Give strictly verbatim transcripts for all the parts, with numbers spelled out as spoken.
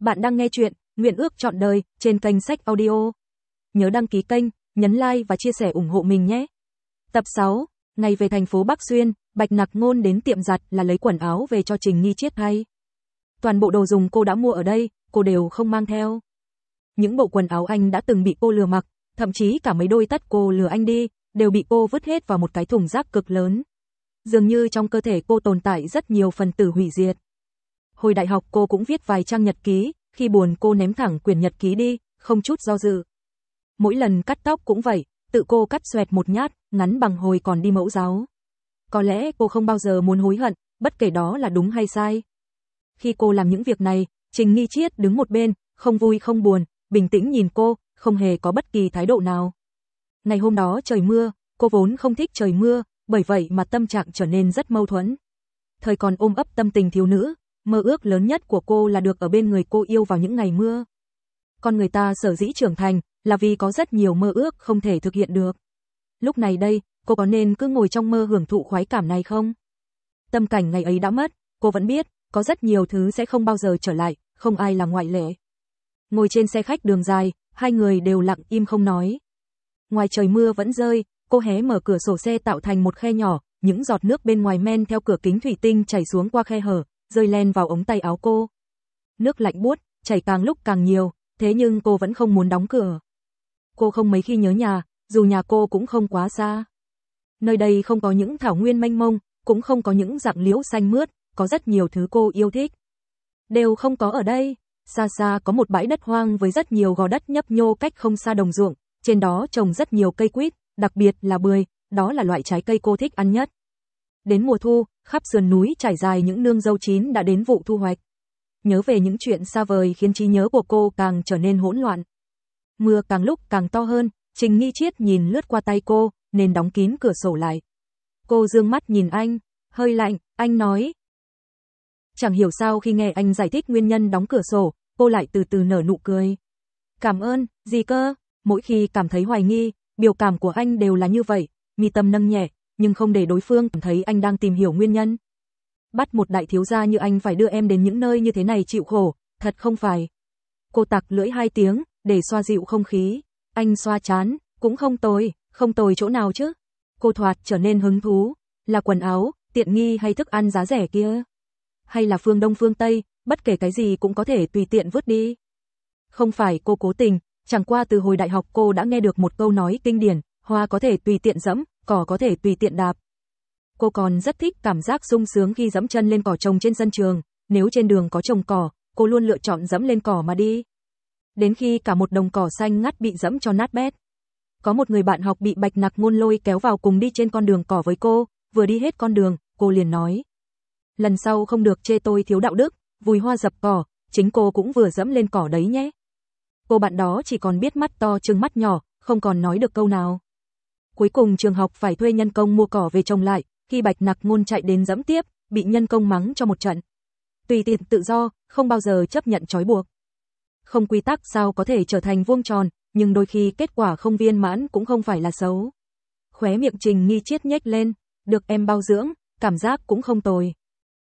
Bạn đang nghe chuyện Nguyện ước trọn đời trên kênh Sách Audio. Nhớ đăng ký kênh, nhấn like và chia sẻ ủng hộ mình nhé. Tập sáu, ngày về thành phố Bắc Xuyên, Bạch Nặc Ngôn đến tiệm giặt là lấy quần áo về cho Trình Nghi Chiết thay. Toàn bộ đồ dùng cô đã mua ở đây, cô đều không mang theo. Những bộ quần áo anh đã từng bị cô lừa mặc, thậm chí cả mấy đôi tất cô lừa anh đi, đều bị cô vứt hết vào một cái thùng rác cực lớn. Dường như trong cơ thể cô tồn tại rất nhiều phần tử hủy diệt. Hồi đại học cô cũng viết vài trang nhật ký, khi buồn cô ném thẳng quyển nhật ký đi, không chút do dự. Mỗi lần cắt tóc cũng vậy, tự cô cắt xoẹt một nhát, ngắn bằng hồi còn đi mẫu giáo. Có lẽ cô không bao giờ muốn hối hận, bất kể đó là đúng hay sai. Khi cô làm những việc này, Trình Nghi Chiết đứng một bên, không vui không buồn, bình tĩnh nhìn cô, không hề có bất kỳ thái độ nào. Ngày hôm đó trời mưa, cô vốn không thích trời mưa, bởi vậy mà tâm trạng trở nên rất mâu thuẫn. Thời còn ôm ấp tâm tình thiếu nữ, mơ ước lớn nhất của cô là được ở bên người cô yêu vào những ngày mưa. Con người ta sở dĩ trưởng thành, là vì có rất nhiều mơ ước không thể thực hiện được. Lúc này đây, cô có nên cứ ngồi trong mơ hưởng thụ khoái cảm này không? Tâm cảnh ngày ấy đã mất, cô vẫn biết, có rất nhiều thứ sẽ không bao giờ trở lại, không ai là ngoại lệ. Ngồi trên xe khách đường dài, hai người đều lặng im không nói. Ngoài trời mưa vẫn rơi, cô hé mở cửa sổ xe tạo thành một khe nhỏ, những giọt nước bên ngoài men theo cửa kính thủy tinh chảy xuống qua khe hở, rơi len vào ống tay áo cô. Nước lạnh buốt, chảy càng lúc càng nhiều, thế nhưng cô vẫn không muốn đóng cửa. Cô không mấy khi nhớ nhà, dù nhà cô cũng không quá xa. Nơi đây không có những thảo nguyên mênh mông, cũng không có những rặng liễu xanh mướt, có rất nhiều thứ cô yêu thích. Đều không có ở đây. Xa xa có một bãi đất hoang với rất nhiều gò đất nhấp nhô cách không xa đồng ruộng, trên đó trồng rất nhiều cây quýt, đặc biệt là bưởi, đó là loại trái cây cô thích ăn nhất. Đến mùa thu, khắp sườn núi trải dài những nương dâu chín đã đến vụ thu hoạch. Nhớ về những chuyện xa vời khiến trí nhớ của cô càng trở nên hỗn loạn. Mưa càng lúc càng to hơn, Trình Nghi Chiết nhìn lướt qua tay cô, nên đóng kín cửa sổ lại. Cô dương mắt nhìn anh, hơi lạnh, anh nói. Chẳng hiểu sao khi nghe anh giải thích nguyên nhân đóng cửa sổ, cô lại từ từ nở nụ cười. Cảm ơn, gì cơ? Mỗi khi cảm thấy hoài nghi, biểu cảm của anh đều là như vậy, mi tâm nâng nhẹ, nhưng không để đối phương cảm thấy anh đang tìm hiểu nguyên nhân. Bắt một đại thiếu gia như anh phải đưa em đến những nơi như thế này chịu khổ, thật không phải. Cô tặc lưỡi hai tiếng, để xoa dịu không khí. Anh xoa chán, cũng không tồi, không tồi chỗ nào chứ. Cô thoạt trở nên hứng thú, là quần áo, tiện nghi hay thức ăn giá rẻ kia. Hay là phương Đông phương Tây, bất kể cái gì cũng có thể tùy tiện vứt đi. Không phải cô cố tình, chẳng qua từ hồi đại học cô đã nghe được một câu nói kinh điển, hoa có thể tùy tiện dẫm, cỏ có thể tùy tiện đạp. Cô còn rất thích cảm giác sung sướng khi dẫm chân lên cỏ trồng trên sân trường, nếu trên đường có trồng cỏ, cô luôn lựa chọn dẫm lên cỏ mà đi. Đến khi cả một đồng cỏ xanh ngắt bị dẫm cho nát bét. Có một người bạn học bị Bạch Nặc Ngôn lôi kéo vào cùng đi trên con đường cỏ với cô, vừa đi hết con đường, cô liền nói. Lần sau không được chê tôi thiếu đạo đức, vùi hoa dập cỏ, chính cô cũng vừa dẫm lên cỏ đấy nhé. Cô bạn đó chỉ còn biết mắt to trừng mắt nhỏ, không còn nói được câu nào. Cuối cùng trường học phải thuê nhân công mua cỏ về trồng lại, khi Bạch Nặc Ngôn chạy đến dẫm tiếp, bị nhân công mắng cho một trận. Tùy tiện tự do, không bao giờ chấp nhận trói buộc. Không quy tắc sao có thể trở thành vuông tròn, nhưng đôi khi kết quả không viên mãn cũng không phải là xấu. Khóe miệng Trình Nghi Chiết nhếch lên, được em bao dưỡng, cảm giác cũng không tồi.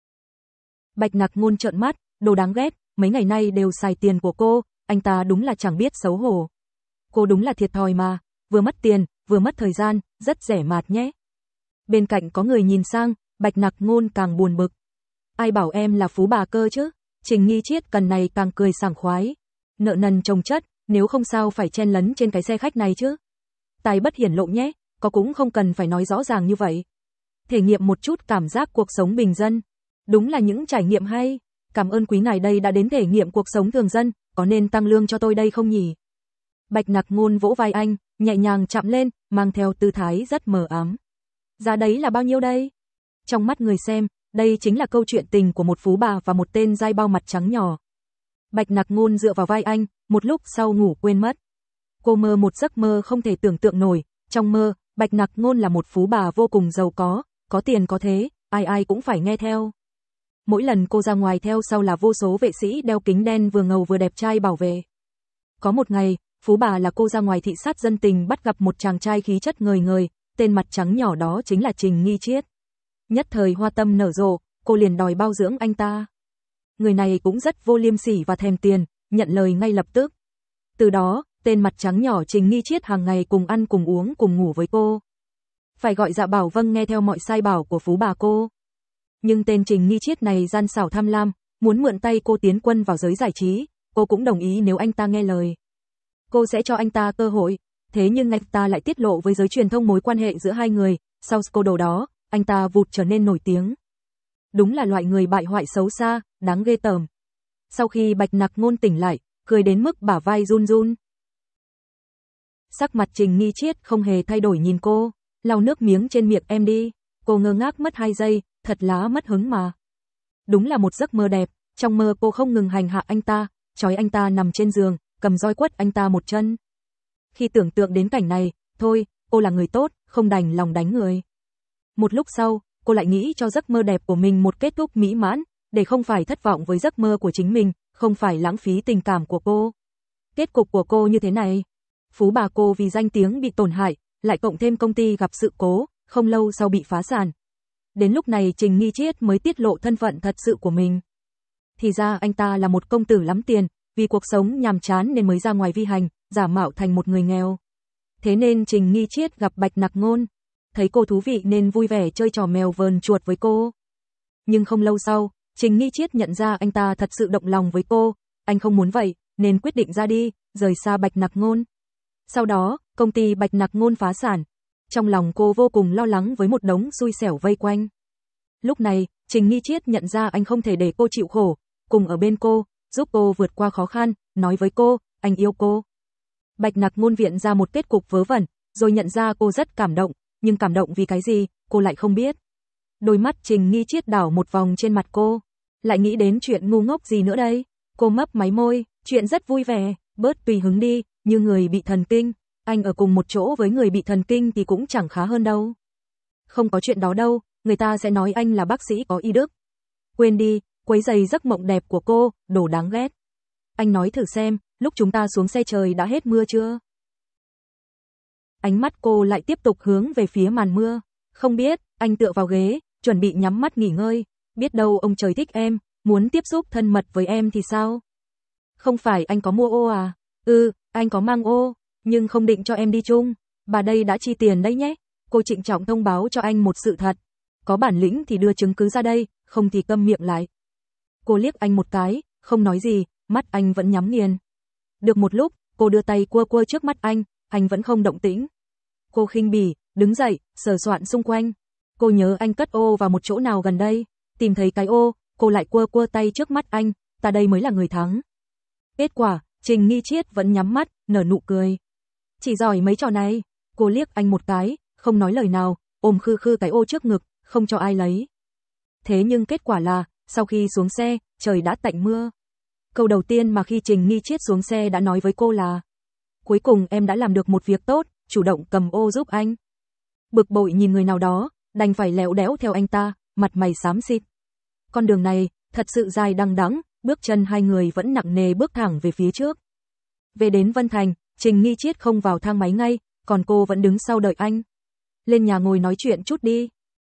Bạch Nặc Ngôn trợn mắt, đồ đáng ghét, mấy ngày nay đều xài tiền của cô, anh ta đúng là chẳng biết xấu hổ. Cô đúng là thiệt thòi mà, vừa mất tiền, vừa mất thời gian, rất rẻ mạt nhé. Bên cạnh có người nhìn sang, Bạch Nặc Ngôn càng buồn bực. Ai bảo em là phú bà cơ chứ? Trình Nghi Chiết cần này càng cười sảng khoái. Nợ nần chồng chất, nếu không sao phải chen lấn trên cái xe khách này chứ. Tài bất hiển lộ nhé, có cũng không cần phải nói rõ ràng như vậy. Thể nghiệm một chút cảm giác cuộc sống bình dân. Đúng là những trải nghiệm hay. Cảm ơn quý ngài đây đã đến thể nghiệm cuộc sống thường dân, có nên tăng lương cho tôi đây không nhỉ? Bạch Nặc Ngôn vỗ vai anh, nhẹ nhàng chạm lên, mang theo tư thái rất mờ ám. Giá đấy là bao nhiêu đây? Trong mắt người xem, đây chính là câu chuyện tình của một phú bà và một tên giai bao mặt trắng nhỏ. Bạch Nặc Ngôn dựa vào vai anh, một lúc sau ngủ quên mất. Cô mơ một giấc mơ không thể tưởng tượng nổi, trong mơ, Bạch Nặc Ngôn là một phú bà vô cùng giàu có, có tiền có thế, ai ai cũng phải nghe theo. Mỗi lần cô ra ngoài theo sau là vô số vệ sĩ đeo kính đen vừa ngầu vừa đẹp trai bảo vệ. Có một ngày, phú bà là cô ra ngoài thị sát dân tình bắt gặp một chàng trai khí chất ngời ngời, tên mặt trắng nhỏ đó chính là Trình Nghi Chiết. Nhất thời hoa tâm nở rộ, cô liền đòi bao dưỡng anh ta. Người này cũng rất vô liêm sỉ và thèm tiền, nhận lời ngay lập tức. Từ đó, tên mặt trắng nhỏ Trình Nghi Chiết hàng ngày cùng ăn cùng uống cùng ngủ với cô. Phải gọi dạ bảo vâng nghe theo mọi sai bảo của phú bà cô. Nhưng tên Trình Nghi Chiết này gian xảo tham lam, muốn mượn tay cô tiến quân vào giới giải trí, cô cũng đồng ý nếu anh ta nghe lời. Cô sẽ cho anh ta cơ hội, thế nhưng anh ta lại tiết lộ với giới truyền thông mối quan hệ giữa hai người, sau scandal đó, anh ta vụt trở nên nổi tiếng. Đúng là loại người bại hoại xấu xa, đáng ghê tởm. Sau khi Bạch Nặc Ngôn tỉnh lại, cười đến mức bả vai run run. Sắc mặt Trình Nghi Chiết không hề thay đổi nhìn cô, lau nước miếng trên miệng em đi. Cô ngơ ngác mất hai giây, thật lá mất hứng mà. Đúng là một giấc mơ đẹp, trong mơ cô không ngừng hành hạ anh ta, trói anh ta nằm trên giường, cầm roi quất anh ta một chân. Khi tưởng tượng đến cảnh này, thôi, cô là người tốt, không đành lòng đánh người. Một lúc sau, cô lại nghĩ cho giấc mơ đẹp của mình một kết thúc mỹ mãn, để không phải thất vọng với giấc mơ của chính mình, không phải lãng phí tình cảm của cô. Kết cục của cô như thế này. Phú bà cô vì danh tiếng bị tổn hại, lại cộng thêm công ty gặp sự cố, không lâu sau bị phá sản. Đến lúc này Trình Nghi Chiết mới tiết lộ thân phận thật sự của mình. Thì ra anh ta là một công tử lắm tiền, vì cuộc sống nhàm chán nên mới ra ngoài vi hành, giả mạo thành một người nghèo. Thế nên Trình Nghi Chiết gặp Bạch Nặc Ngôn, thấy cô thú vị nên vui vẻ chơi trò mèo vờn chuột với cô. Nhưng không lâu sau, Trình Nghi Chiết nhận ra anh ta thật sự động lòng với cô, anh không muốn vậy, nên quyết định ra đi, rời xa Bạch Nặc Ngôn. Sau đó, công ty Bạch Nặc Ngôn phá sản. Trong lòng cô vô cùng lo lắng với một đống xui xẻo vây quanh. Lúc này, Trình Nghi Chiết nhận ra anh không thể để cô chịu khổ, cùng ở bên cô, giúp cô vượt qua khó khăn, nói với cô, anh yêu cô. Bạch Nặc Ngôn viện ra một kết cục vớ vẩn, rồi nhận ra cô rất cảm động, nhưng cảm động vì cái gì, cô lại không biết. Đôi mắt Trình Nghi Chiết đảo một vòng trên mặt cô, lại nghĩ đến chuyện ngu ngốc gì nữa đây. Cô mấp máy môi, chuyện rất vui vẻ, bớt tùy hứng đi, như người bị thần kinh. Anh ở cùng một chỗ với người bị thần kinh thì cũng chẳng khá hơn đâu. Không có chuyện đó đâu, người ta sẽ nói anh là bác sĩ có y đức. Quên đi, quấy rầy giấc mộng đẹp của cô, đồ đáng ghét. Anh nói thử xem, lúc chúng ta xuống xe trời đã hết mưa chưa? Ánh mắt cô lại tiếp tục hướng về phía màn mưa. Không biết, anh tựa vào ghế, chuẩn bị nhắm mắt nghỉ ngơi. Biết đâu ông trời thích em, muốn tiếp xúc thân mật với em thì sao? Không phải anh có mua ô à? Ừ, anh có mang ô, nhưng không định cho em đi chung. Bà đây đã chi tiền đấy nhé. Cô trịnh trọng thông báo cho anh một sự thật. Có bản lĩnh thì đưa chứng cứ ra đây, không thì câm miệng lại. Cô liếc anh một cái, không nói gì, mắt anh vẫn nhắm nghiền. Được một lúc, cô đưa tay cua cua trước mắt anh, anh vẫn không động tĩnh. Cô khinh bỉ, đứng dậy, sờ soạn xung quanh. Cô nhớ anh cất ô vào một chỗ nào gần đây, tìm thấy cái ô, cô lại cua cua tay trước mắt anh, ta đây mới là người thắng. Kết quả, Trình Nghi Chiết vẫn nhắm mắt, nở nụ cười. Chỉ giỏi mấy trò này, cô liếc anh một cái, không nói lời nào, ôm khư khư cái ô trước ngực, không cho ai lấy. Thế nhưng kết quả là, sau khi xuống xe, trời đã tạnh mưa. Câu đầu tiên mà khi Trình Nghi Chiết xuống xe đã nói với cô là: cuối cùng em đã làm được một việc tốt, chủ động cầm ô giúp anh. Bực bội nhìn người nào đó, đành phải lẹo đẽo theo anh ta, mặt mày xám xịt. Con đường này, thật sự dài đằng đẵng, bước chân hai người vẫn nặng nề bước thẳng về phía trước. Về đến Vân Thành, Trình Nghi Chiết không vào thang máy ngay, còn cô vẫn đứng sau đợi anh. Lên nhà ngồi nói chuyện chút đi.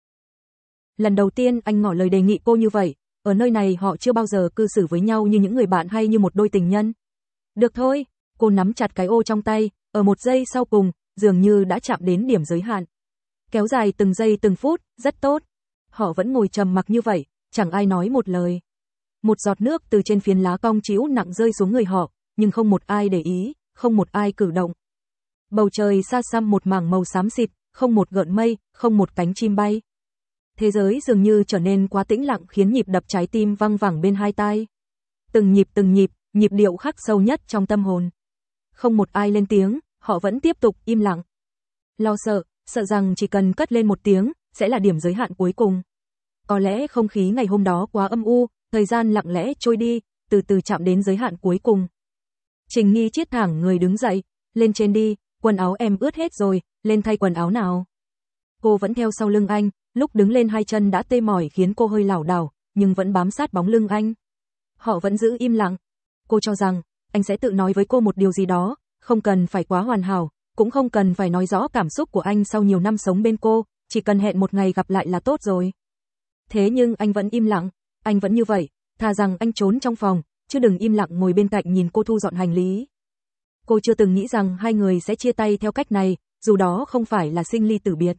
Lần đầu tiên anh ngỏ lời đề nghị cô như vậy, ở nơi này họ chưa bao giờ cư xử với nhau như những người bạn hay như một đôi tình nhân. Được thôi, cô nắm chặt cái ô trong tay, ở một giây sau cùng, dường như đã chạm đến điểm giới hạn. Kéo dài từng giây từng phút, rất tốt. Họ vẫn ngồi trầm mặc như vậy, chẳng ai nói một lời. Một giọt nước từ trên phiến lá cong trĩu nặng rơi xuống người họ, nhưng không một ai để ý, không một ai cử động. Bầu trời xa xăm một mảng màu xám xịt, không một gợn mây, không một cánh chim bay. Thế giới dường như trở nên quá tĩnh lặng khiến nhịp đập trái tim văng vẳng bên hai tai. Từng nhịp từng nhịp, nhịp điệu khắc sâu nhất trong tâm hồn. Không một ai lên tiếng, họ vẫn tiếp tục im lặng. Lo sợ, sợ rằng chỉ cần cất lên một tiếng, sẽ là điểm giới hạn cuối cùng. Có lẽ không khí ngày hôm đó quá âm u, thời gian lặng lẽ trôi đi, từ từ chạm đến giới hạn cuối cùng. Trình Nghi Chiết thẳng người đứng dậy, lên trên đi, quần áo em ướt hết rồi, lên thay quần áo nào. Cô vẫn theo sau lưng anh, lúc đứng lên hai chân đã tê mỏi khiến cô hơi lảo đảo, nhưng vẫn bám sát bóng lưng anh. Họ vẫn giữ im lặng. Cô cho rằng, anh sẽ tự nói với cô một điều gì đó, không cần phải quá hoàn hảo, cũng không cần phải nói rõ cảm xúc của anh sau nhiều năm sống bên cô, chỉ cần hẹn một ngày gặp lại là tốt rồi. Thế nhưng anh vẫn im lặng, anh vẫn như vậy, thà rằng anh trốn trong phòng, chứ đừng im lặng ngồi bên cạnh nhìn cô thu dọn hành lý. Cô chưa từng nghĩ rằng hai người sẽ chia tay theo cách này, dù đó không phải là sinh ly tử biệt.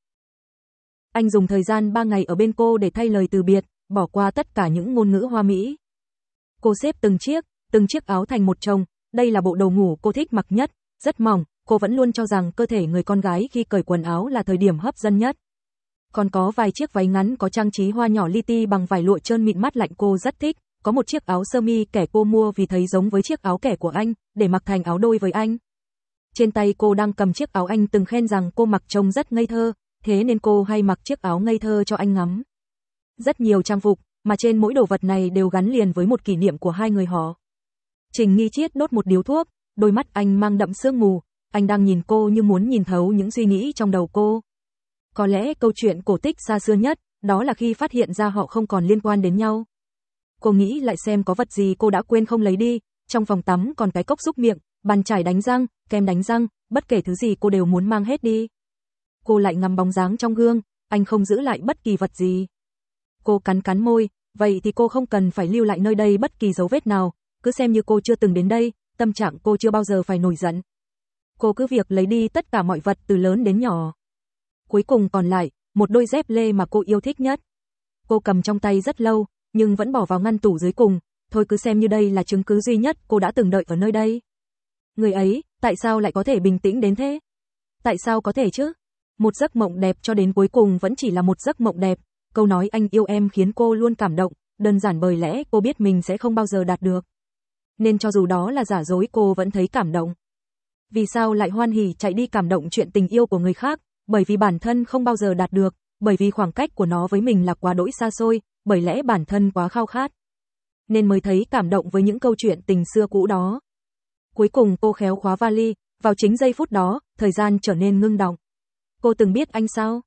Anh dùng thời gian ba ngày ở bên cô để thay lời từ biệt, bỏ qua tất cả những ngôn ngữ hoa mỹ. Cô xếp từng chiếc, từng chiếc áo thành một chồng, đây là bộ đồ ngủ cô thích mặc nhất, rất mỏng, cô vẫn luôn cho rằng cơ thể người con gái khi cởi quần áo là thời điểm hấp dẫn nhất. Còn có vài chiếc váy ngắn có trang trí hoa nhỏ li ti bằng vải lụa trơn mịn mát lạnh cô rất thích, có một chiếc áo sơ mi kẻ cô mua vì thấy giống với chiếc áo kẻ của anh, để mặc thành áo đôi với anh. Trên tay cô đang cầm chiếc áo anh từng khen rằng cô mặc trông rất ngây thơ, thế nên cô hay mặc chiếc áo ngây thơ cho anh ngắm. Rất nhiều trang phục, mà trên mỗi đồ vật này đều gắn liền với một kỷ niệm của hai người họ. Trình Nghi Chiết đốt một điếu thuốc, đôi mắt anh mang đậm sương mù, anh đang nhìn cô như muốn nhìn thấu những suy nghĩ trong đầu cô. Có lẽ câu chuyện cổ tích xa xưa nhất, đó là khi phát hiện ra họ không còn liên quan đến nhau. Cô nghĩ lại xem có vật gì cô đã quên không lấy đi, trong phòng tắm còn cái cốc súc miệng, bàn chải đánh răng, kem đánh răng, bất kể thứ gì cô đều muốn mang hết đi. Cô lại ngắm bóng dáng trong gương, anh không giữ lại bất kỳ vật gì. Cô cắn cắn môi, vậy thì cô không cần phải lưu lại nơi đây bất kỳ dấu vết nào, cứ xem như cô chưa từng đến đây, tâm trạng cô chưa bao giờ phải nổi giận. Cô cứ việc lấy đi tất cả mọi vật từ lớn đến nhỏ. Cuối cùng còn lại, một đôi dép lê mà cô yêu thích nhất. Cô cầm trong tay rất lâu, nhưng vẫn bỏ vào ngăn tủ dưới cùng, thôi cứ xem như đây là chứng cứ duy nhất cô đã từng đợi ở nơi đây. Người ấy, tại sao lại có thể bình tĩnh đến thế? Tại sao có thể chứ? Một giấc mộng đẹp cho đến cuối cùng vẫn chỉ là một giấc mộng đẹp, câu nói anh yêu em khiến cô luôn cảm động, đơn giản bởi lẽ cô biết mình sẽ không bao giờ đạt được. Nên cho dù đó là giả dối cô vẫn thấy cảm động. Vì sao lại hoan hỉ chạy đi cảm động chuyện tình yêu của người khác? Bởi vì bản thân không bao giờ đạt được, bởi vì khoảng cách của nó với mình là quá đỗi xa xôi, bởi lẽ bản thân quá khao khát. Nên mới thấy cảm động với những câu chuyện tình xưa cũ đó. Cuối cùng cô khéo khóa vali, vào chính giây phút đó, thời gian trở nên ngưng đọng. Cô từng biết anh sao?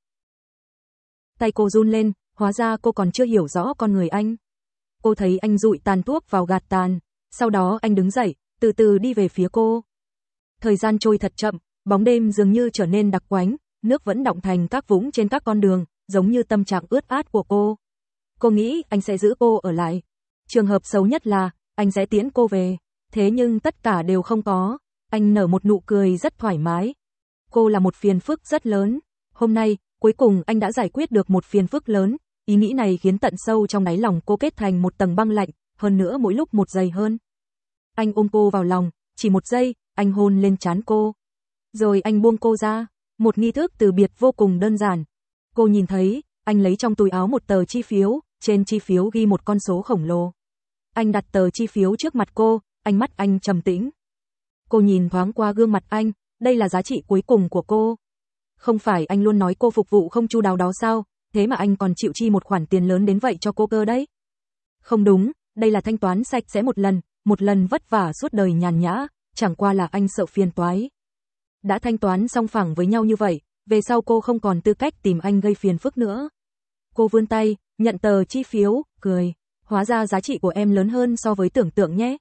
Tay cô run lên, hóa ra cô còn chưa hiểu rõ con người anh. Cô thấy anh dụi tàn thuốc vào gạt tàn, sau đó anh đứng dậy, từ từ đi về phía cô. Thời gian trôi thật chậm, bóng đêm dường như trở nên đặc quánh, nước vẫn đọng thành các vũng trên các con đường, giống như tâm trạng ướt át của cô. Cô nghĩ anh sẽ giữ cô ở lại. Trường hợp xấu nhất là, anh sẽ tiễn cô về. Thế nhưng tất cả đều không có. Anh nở một nụ cười rất thoải mái. Cô là một phiền phức rất lớn. Hôm nay, cuối cùng anh đã giải quyết được một phiền phức lớn. Ý nghĩ này khiến tận sâu trong đáy lòng cô kết thành một tầng băng lạnh, hơn nữa mỗi lúc một dày hơn. Anh ôm cô vào lòng, chỉ một giây, anh hôn lên trán cô. Rồi anh buông cô ra. Một nghi thức từ biệt vô cùng đơn giản. Cô nhìn thấy, anh lấy trong túi áo một tờ chi phiếu, trên chi phiếu ghi một con số khổng lồ. Anh đặt tờ chi phiếu trước mặt cô, ánh mắt anh trầm tĩnh. Cô nhìn thoáng qua gương mặt anh, đây là giá trị cuối cùng của cô. Không phải anh luôn nói cô phục vụ không chu đáo đó sao, thế mà anh còn chịu chi một khoản tiền lớn đến vậy cho cô cơ đấy. Không đúng, đây là thanh toán sạch sẽ một lần, một lần vất vả suốt đời nhàn nhã, chẳng qua là anh sợ phiền toái. Đã thanh toán song phẳng với nhau như vậy, về sau cô không còn tư cách tìm anh gây phiền phức nữa. Cô vươn tay, nhận tờ chi phiếu, cười. Hóa ra giá trị của em lớn hơn so với tưởng tượng nhé.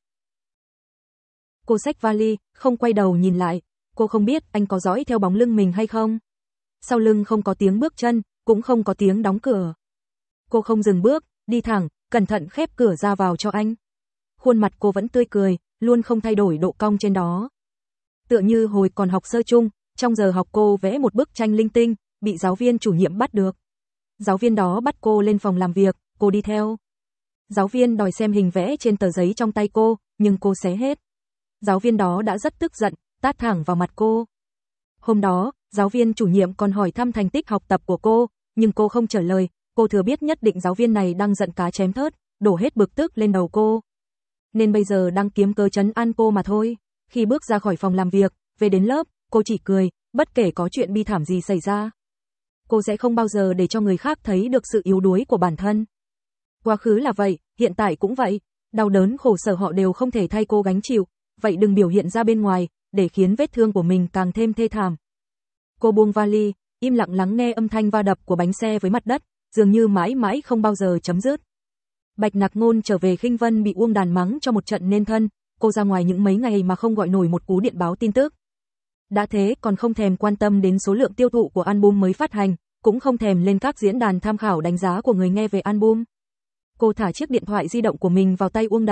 Cô xách vali, không quay đầu nhìn lại. Cô không biết anh có dõi theo bóng lưng mình hay không. Sau lưng không có tiếng bước chân, cũng không có tiếng đóng cửa. Cô không dừng bước, đi thẳng, cẩn thận khép cửa ra vào cho anh. Khuôn mặt cô vẫn tươi cười, luôn không thay đổi độ cong trên đó. Tựa như hồi còn học sơ chung, trong giờ học cô vẽ một bức tranh linh tinh, bị giáo viên chủ nhiệm bắt được. Giáo viên đó bắt cô lên phòng làm việc, cô đi theo. Giáo viên đòi xem hình vẽ trên tờ giấy trong tay cô, nhưng cô xé hết. Giáo viên đó đã rất tức giận, tát thẳng vào mặt cô. Hôm đó, giáo viên chủ nhiệm còn hỏi thăm thành tích học tập của cô, nhưng cô không trả lời, cô thừa biết nhất định giáo viên này đang giận cá chém thớt, đổ hết bực tức lên đầu cô. Nên bây giờ đang kiếm cớ trấn an cô mà thôi. Khi bước ra khỏi phòng làm việc, về đến lớp, cô chỉ cười, bất kể có chuyện bi thảm gì xảy ra. Cô sẽ không bao giờ để cho người khác thấy được sự yếu đuối của bản thân. Quá khứ là vậy, hiện tại cũng vậy, đau đớn khổ sở họ đều không thể thay cô gánh chịu, vậy đừng biểu hiện ra bên ngoài, để khiến vết thương của mình càng thêm thê thảm. Cô buông vali, im lặng lắng nghe âm thanh va đập của bánh xe với mặt đất, dường như mãi mãi không bao giờ chấm dứt. Bạch Nặc Ngôn trở về Khinh Vân bị Uông Đàn mắng cho một trận nên thân, cô ra ngoài những mấy ngày mà không gọi nổi một cú điện báo tin tức. Đã thế còn không thèm quan tâm đến số lượng tiêu thụ của album mới phát hành, cũng không thèm lên các diễn đàn tham khảo đánh giá của người nghe về album. Cô thả chiếc điện thoại di động của mình vào tay Uông Đàn,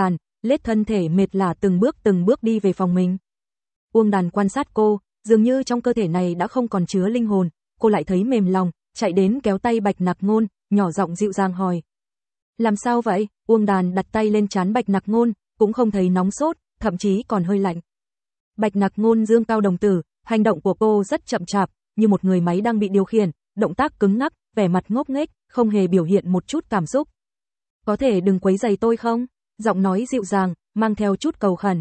lết thân thể mệt lả từng bước từng bước đi về phòng mình. Uông Đàn quan sát cô, dường như trong cơ thể này đã không còn chứa linh hồn, cô lại thấy mềm lòng, chạy đến kéo tay Bạch Nặc Ngôn, nhỏ giọng dịu dàng hỏi. Làm sao vậy? Uông Đàn đặt tay lên trán Bạch Nặc Ngôn, cũng không thấy nóng sốt, thậm chí còn hơi lạnh. Bạch Nặc Ngôn dương cao đồng tử, hành động của cô rất chậm chạp, như một người máy đang bị điều khiển, động tác cứng ngắc, vẻ mặt ngốc nghếch, không hề biểu hiện một chút cảm xúc. Có thể đừng quấy rầy tôi không? Giọng nói dịu dàng, mang theo chút cầu khẩn.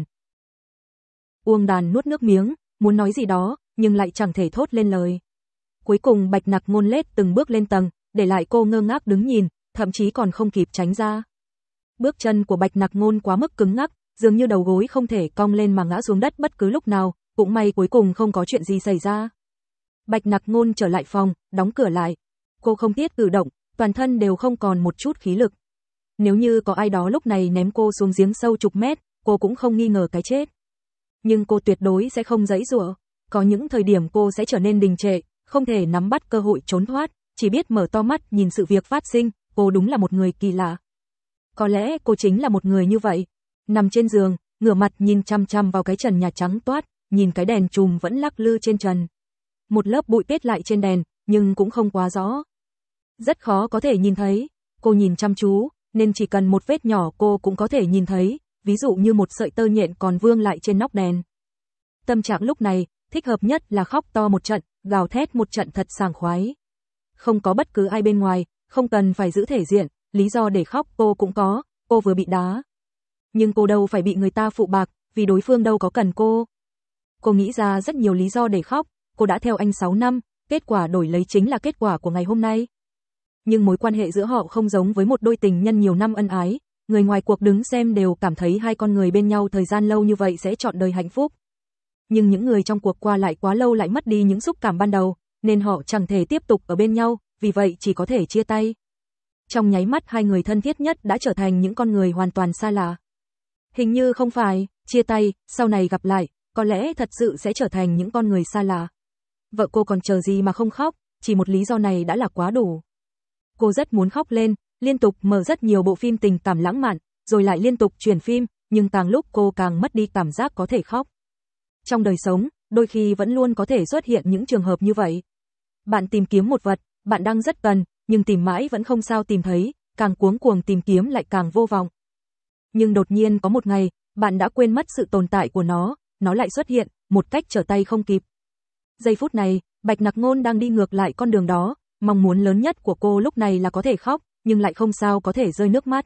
Uông Đàn nuốt nước miếng, muốn nói gì đó, nhưng lại chẳng thể thốt lên lời. Cuối cùng Bạch Nặc Ngôn lết từng bước lên tầng, để lại cô ngơ ngác đứng nhìn, thậm chí còn không kịp tránh ra. Bước chân của Bạch Nặc Ngôn quá mức cứng ngắc, dường như đầu gối không thể cong lên mà ngã xuống đất bất cứ lúc nào, cũng may cuối cùng không có chuyện gì xảy ra. Bạch Nặc Ngôn trở lại phòng, đóng cửa lại. Cô không tiết cử động, toàn thân đều không còn một chút khí lực. Nếu như có ai đó lúc này ném cô xuống giếng sâu chục mét, cô cũng không nghi ngờ cái chết. Nhưng cô tuyệt đối sẽ không giãy giụa. Có những thời điểm cô sẽ trở nên đình trệ, không thể nắm bắt cơ hội trốn thoát, chỉ biết mở to mắt nhìn sự việc phát sinh, cô đúng là một người kỳ lạ. Có lẽ cô chính là một người như vậy. Nằm trên giường, ngửa mặt nhìn chăm chăm vào cái trần nhà trắng toát, nhìn cái đèn chùm vẫn lắc lư trên trần. Một lớp bụi kết lại trên đèn, nhưng cũng không quá rõ. Rất khó có thể nhìn thấy. Cô nhìn chăm chú, nên chỉ cần một vết nhỏ cô cũng có thể nhìn thấy, ví dụ như một sợi tơ nhện còn vương lại trên nóc đèn. Tâm trạng lúc này, thích hợp nhất là khóc to một trận, gào thét một trận thật sảng khoái. Không có bất cứ ai bên ngoài, không cần phải giữ thể diện, lý do để khóc cô cũng có, cô vừa bị đá. Nhưng cô đâu phải bị người ta phụ bạc, vì đối phương đâu có cần cô. Cô nghĩ ra rất nhiều lý do để khóc, cô đã theo anh sáu năm, kết quả đổi lấy chính là kết quả của ngày hôm nay. Nhưng mối quan hệ giữa họ không giống với một đôi tình nhân nhiều năm ân ái, người ngoài cuộc đứng xem đều cảm thấy hai con người bên nhau thời gian lâu như vậy sẽ trọn đời hạnh phúc. Nhưng những người trong cuộc qua lại quá lâu lại mất đi những xúc cảm ban đầu, nên họ chẳng thể tiếp tục ở bên nhau, vì vậy chỉ có thể chia tay. Trong nháy mắt hai người thân thiết nhất đã trở thành những con người hoàn toàn xa lạ. Hình như không phải, chia tay, sau này gặp lại, có lẽ thật sự sẽ trở thành những con người xa lạ. Vợ cô còn chờ gì mà không khóc, chỉ một lý do này đã là quá đủ. Cô rất muốn khóc lên, liên tục mở rất nhiều bộ phim tình cảm lãng mạn, rồi lại liên tục chuyển phim, nhưng càng lúc cô càng mất đi cảm giác có thể khóc. Trong đời sống, đôi khi vẫn luôn có thể xuất hiện những trường hợp như vậy. Bạn tìm kiếm một vật, bạn đang rất cần, nhưng tìm mãi vẫn không sao tìm thấy, càng cuống cuồng tìm kiếm lại càng vô vọng. Nhưng đột nhiên có một ngày, bạn đã quên mất sự tồn tại của nó, nó lại xuất hiện, một cách trở tay không kịp. Giây phút này, Bạch Nặc Ngôn đang đi ngược lại con đường đó, mong muốn lớn nhất của cô lúc này là có thể khóc, nhưng lại không sao có thể rơi nước mắt.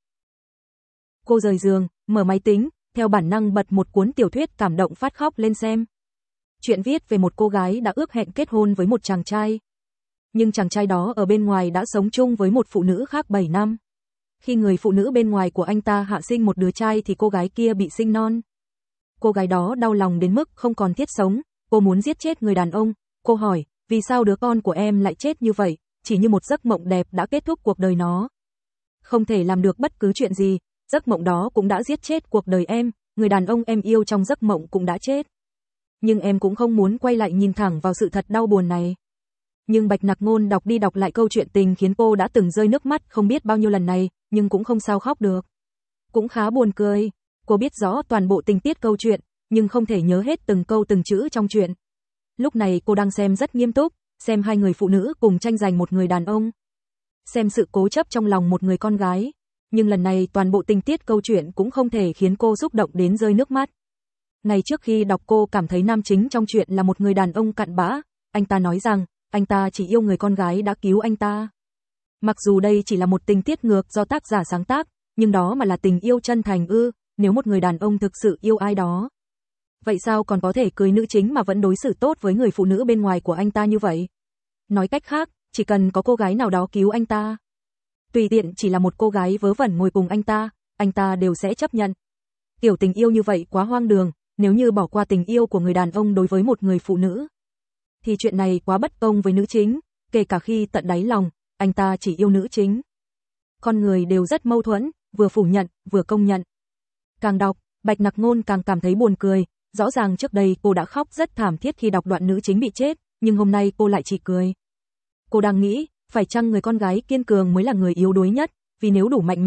Cô rời giường, mở máy tính, theo bản năng bật một cuốn tiểu thuyết cảm động phát khóc lên xem. Chuyện viết về một cô gái đã ước hẹn kết hôn với một chàng trai. Nhưng chàng trai đó ở bên ngoài đã sống chung với một phụ nữ khác bảy năm. Khi người phụ nữ bên ngoài của anh ta hạ sinh một đứa trai thì cô gái kia bị sinh non. Cô gái đó đau lòng đến mức không còn thiết sống, cô muốn giết chết người đàn ông. Cô hỏi, vì sao đứa con của em lại chết như vậy, chỉ như một giấc mộng đẹp đã kết thúc cuộc đời nó. Không thể làm được bất cứ chuyện gì, giấc mộng đó cũng đã giết chết cuộc đời em, người đàn ông em yêu trong giấc mộng cũng đã chết. Nhưng em cũng không muốn quay lại nhìn thẳng vào sự thật đau buồn này. Nhưng Bạch Nặc Ngôn đọc đi đọc lại câu chuyện tình khiến cô đã từng rơi nước mắt không biết bao nhiêu lần này, nhưng cũng không sao khóc được. Cũng khá buồn cười, cô biết rõ toàn bộ tình tiết câu chuyện, nhưng không thể nhớ hết từng câu từng chữ trong chuyện. Lúc này cô đang xem rất nghiêm túc, xem hai người phụ nữ cùng tranh giành một người đàn ông. Xem sự cố chấp trong lòng một người con gái. Nhưng lần này toàn bộ tình tiết câu chuyện cũng không thể khiến cô xúc động đến rơi nước mắt. Ngày trước khi đọc cô cảm thấy nam chính trong chuyện là một người đàn ông cặn bã, anh ta nói rằng, anh ta chỉ yêu người con gái đã cứu anh ta. Mặc dù đây chỉ là một tình tiết ngược do tác giả sáng tác, nhưng đó mà là tình yêu chân thành ư, nếu một người đàn ông thực sự yêu ai đó. Vậy sao còn có thể cưới nữ chính mà vẫn đối xử tốt với người phụ nữ bên ngoài của anh ta như vậy? Nói cách khác, chỉ cần có cô gái nào đó cứu anh ta, tùy tiện chỉ là một cô gái vớ vẩn ngồi cùng anh ta, anh ta đều sẽ chấp nhận. Kiểu tình yêu như vậy quá hoang đường, nếu như bỏ qua tình yêu của người đàn ông đối với một người phụ nữ, thì chuyện này quá bất công với nữ chính, kể cả khi tận đáy lòng, anh ta chỉ yêu nữ chính. Con người đều rất mâu thuẫn, vừa phủ nhận, vừa công nhận. Càng đọc, Bạch Nặc Ngôn càng cảm thấy buồn cười, rõ ràng trước đây cô đã khóc rất thảm thiết khi đọc đoạn nữ chính bị chết, nhưng hôm nay cô lại chỉ cười. Cô đang nghĩ, phải chăng người con gái kiên cường mới là người yếu đuối nhất, vì nếu đủ mạnh mẽ,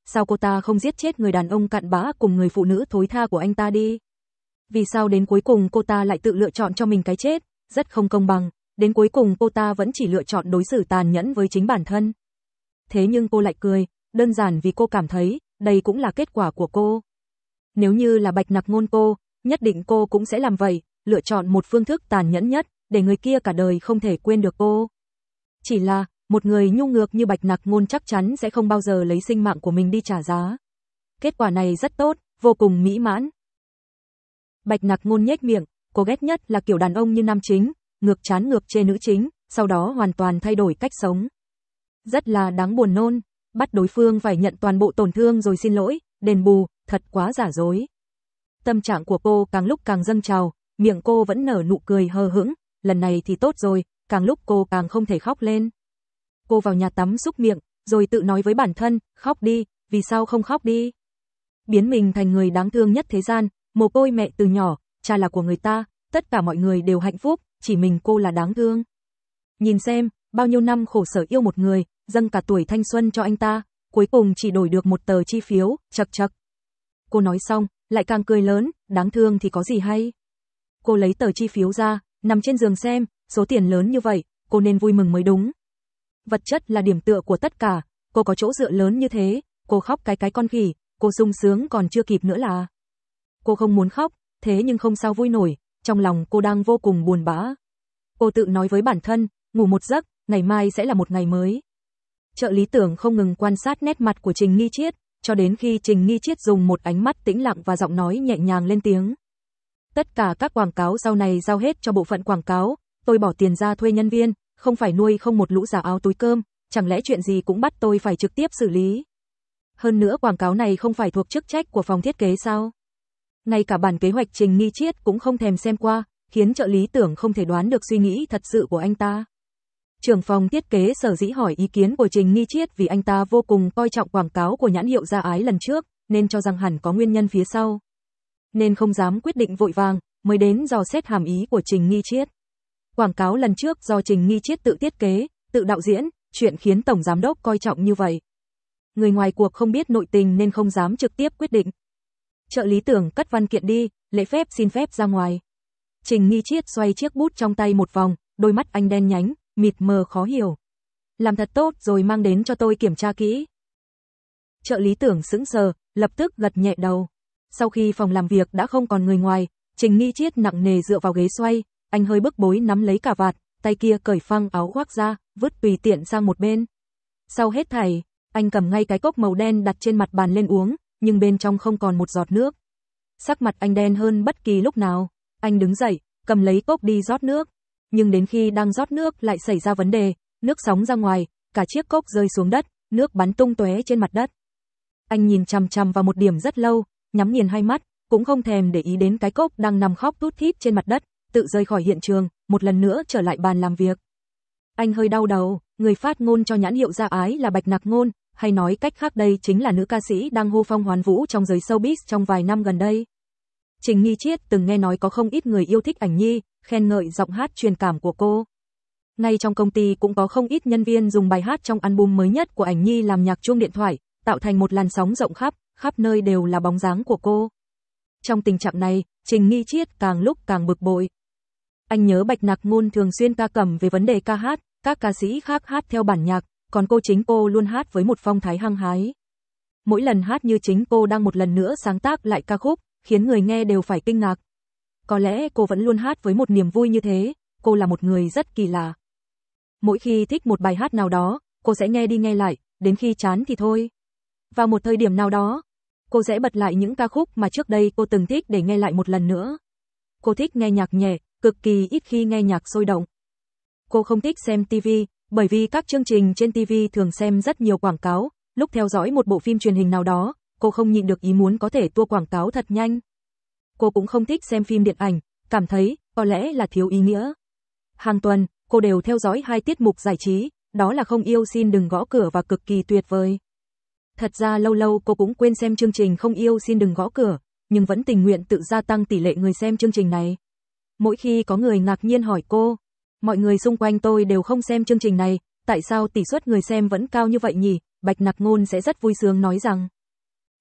sao cô ta không giết chết người đàn ông cặn bã cùng người phụ nữ thối tha của anh ta đi? Vì sao đến cuối cùng cô ta lại tự lựa chọn cho mình cái chết, rất không công bằng, đến cuối cùng cô ta vẫn chỉ lựa chọn đối xử tàn nhẫn với chính bản thân. Thế nhưng cô lại cười, đơn giản vì cô cảm thấy, đây cũng là kết quả của cô. Nếu như là Bạch Nặc Ngôn cô, nhất định cô cũng sẽ làm vậy, lựa chọn một phương thức tàn nhẫn nhất, để người kia cả đời không thể quên được cô. Chỉ là, một người nhu nhược như Bạch Nặc Ngôn chắc chắn sẽ không bao giờ lấy sinh mạng của mình đi trả giá. Kết quả này rất tốt, vô cùng mỹ mãn. Bạch Nặc Ngôn nhếch miệng, cô ghét nhất là kiểu đàn ông như nam chính, ngược chán ngược chê nữ chính, sau đó hoàn toàn thay đổi cách sống. Rất là đáng buồn nôn, bắt đối phương phải nhận toàn bộ tổn thương rồi xin lỗi, đền bù, thật quá giả dối. Tâm trạng của cô càng lúc càng dâng trào, miệng cô vẫn nở nụ cười hờ hững, lần này thì tốt rồi, càng lúc cô càng không thể khóc lên. Cô vào nhà tắm súc miệng, rồi tự nói với bản thân, khóc đi, vì sao không khóc đi? Biến mình thành người đáng thương nhất thế gian, mồ côi mẹ từ nhỏ, cha là của người ta, tất cả mọi người đều hạnh phúc, chỉ mình cô là đáng thương. Nhìn xem, bao nhiêu năm khổ sở yêu một người, dâng cả tuổi thanh xuân cho anh ta, cuối cùng chỉ đổi được một tờ chi phiếu, chật chật. Cô nói xong, lại càng cười lớn, đáng thương thì có gì hay. Cô lấy tờ chi phiếu ra, nằm trên giường xem, số tiền lớn như vậy, cô nên vui mừng mới đúng. Vật chất là điểm tựa của tất cả, cô có chỗ dựa lớn như thế, cô khóc cái cái con khỉ, cô sung sướng còn chưa kịp nữa là. Cô không muốn khóc, thế nhưng không sao vui nổi, trong lòng cô đang vô cùng buồn bã. Cô tự nói với bản thân, ngủ một giấc, ngày mai sẽ là một ngày mới. Trợ lý Tưởng không ngừng quan sát nét mặt của Trình Nghi Chiết, cho đến khi Trình Nghi Chiết dùng một ánh mắt tĩnh lặng và giọng nói nhẹ nhàng lên tiếng. Tất cả các quảng cáo sau này giao hết cho bộ phận quảng cáo, tôi bỏ tiền ra thuê nhân viên, không phải nuôi không một lũ giả áo túi cơm, chẳng lẽ chuyện gì cũng bắt tôi phải trực tiếp xử lý. Hơn nữa quảng cáo này không phải thuộc chức trách của phòng thiết kế sao? Ngay cả bản kế hoạch Trình Nghi Chiết cũng không thèm xem qua, khiến trợ lý Tưởng không thể đoán được suy nghĩ thật sự của anh ta. Trưởng phòng thiết kế sở dĩ hỏi ý kiến của Trình Nghi Chiết vì anh ta vô cùng coi trọng quảng cáo của nhãn hiệu Gia Ái lần trước, nên cho rằng hẳn có nguyên nhân phía sau. Nên không dám quyết định vội vàng, mới đến dò xét hàm ý của Trình Nghi Chiết. Quảng cáo lần trước do Trình Nghi Chiết tự thiết kế, tự đạo diễn, chuyện khiến tổng giám đốc coi trọng như vậy. Người ngoài cuộc không biết nội tình nên không dám trực tiếp quyết định. Trợ lý Tưởng cất văn kiện đi, lễ phép xin phép ra ngoài. Trình Nghi Chiết xoay chiếc bút trong tay một vòng, đôi mắt anh đen nhánh, mịt mờ khó hiểu. Làm thật tốt rồi mang đến cho tôi kiểm tra kỹ. Trợ lý Tưởng sững sờ, lập tức gật nhẹ đầu. Sau khi phòng làm việc đã không còn người ngoài, Trình Nghi Chiết nặng nề dựa vào ghế xoay, anh hơi bức bối nắm lấy cà vạt, tay kia cởi phăng áo khoác ra, vứt tùy tiện sang một bên. Sau hết thảy, anh cầm ngay cái cốc màu đen đặt trên mặt bàn lên uống, nhưng bên trong không còn một giọt nước. Sắc mặt anh đen hơn bất kỳ lúc nào, anh đứng dậy, cầm lấy cốc đi rót nước. Nhưng đến khi đang rót nước lại xảy ra vấn đề, nước sóng ra ngoài, cả chiếc cốc rơi xuống đất, nước bắn tung tóe trên mặt đất. Anh nhìn chằm chằm vào một điểm rất lâu, nhắm nghiền hai mắt, cũng không thèm để ý đến cái cốc đang nằm khóc tút thít trên mặt đất, tự rời khỏi hiện trường, một lần nữa trở lại bàn làm việc. Anh hơi đau đầu, người phát ngôn cho nhãn hiệu Gia Ái là Bạch Nặc Ngôn, hay nói cách khác đây chính là nữ ca sĩ đang hô phong hoán vũ trong giới showbiz trong vài năm gần đây. Trình Nghi Chiết từng nghe nói có không ít người yêu thích Ảnh Nhi, khen ngợi giọng hát truyền cảm của cô. Ngay trong công ty cũng có không ít nhân viên dùng bài hát trong album mới nhất của Ảnh Nhi làm nhạc chuông điện thoại, tạo thành một làn sóng rộng khắp, khắp nơi đều là bóng dáng của cô. Trong tình trạng này, Trình Nghi Chiết càng lúc càng bực bội. Anh nhớ Bạch Nặc Ngôn thường xuyên ca cẩm về vấn đề ca hát, các ca sĩ khác hát theo bản nhạc, còn cô chính cô luôn hát với một phong thái hăng hái. Mỗi lần hát như chính cô đang một lần nữa sáng tác lại ca khúc, khiến người nghe đều phải kinh ngạc. Có lẽ cô vẫn luôn hát với một niềm vui như thế, cô là một người rất kỳ lạ. Mỗi khi thích một bài hát nào đó, cô sẽ nghe đi nghe lại, đến khi chán thì thôi. Vào một thời điểm nào đó, cô sẽ bật lại những ca khúc mà trước đây cô từng thích để nghe lại một lần nữa. Cô thích nghe nhạc nhẹ, cực kỳ ít khi nghe nhạc sôi động. Cô không thích xem ti vi, bởi vì các chương trình trên ti vi thường xem rất nhiều quảng cáo, lúc theo dõi một bộ phim truyền hình nào đó, cô không nhịn được ý muốn có thể tua quảng cáo thật nhanh. Cô cũng không thích xem phim điện ảnh, cảm thấy có lẽ là thiếu ý nghĩa. Hàng tuần, cô đều theo dõi hai tiết mục giải trí, đó là Không Yêu Xin Đừng Gõ Cửa và Cực Kỳ Tuyệt Vời. Thật ra lâu lâu cô cũng quên xem chương trình Không Yêu Xin Đừng Gõ Cửa, nhưng vẫn tình nguyện tự gia tăng tỷ lệ người xem chương trình này. Mỗi khi có người ngạc nhiên hỏi cô, mọi người xung quanh tôi đều không xem chương trình này, tại sao tỷ suất người xem vẫn cao như vậy nhỉ? Bạch Nặc Ngôn sẽ rất vui sướng nói rằng,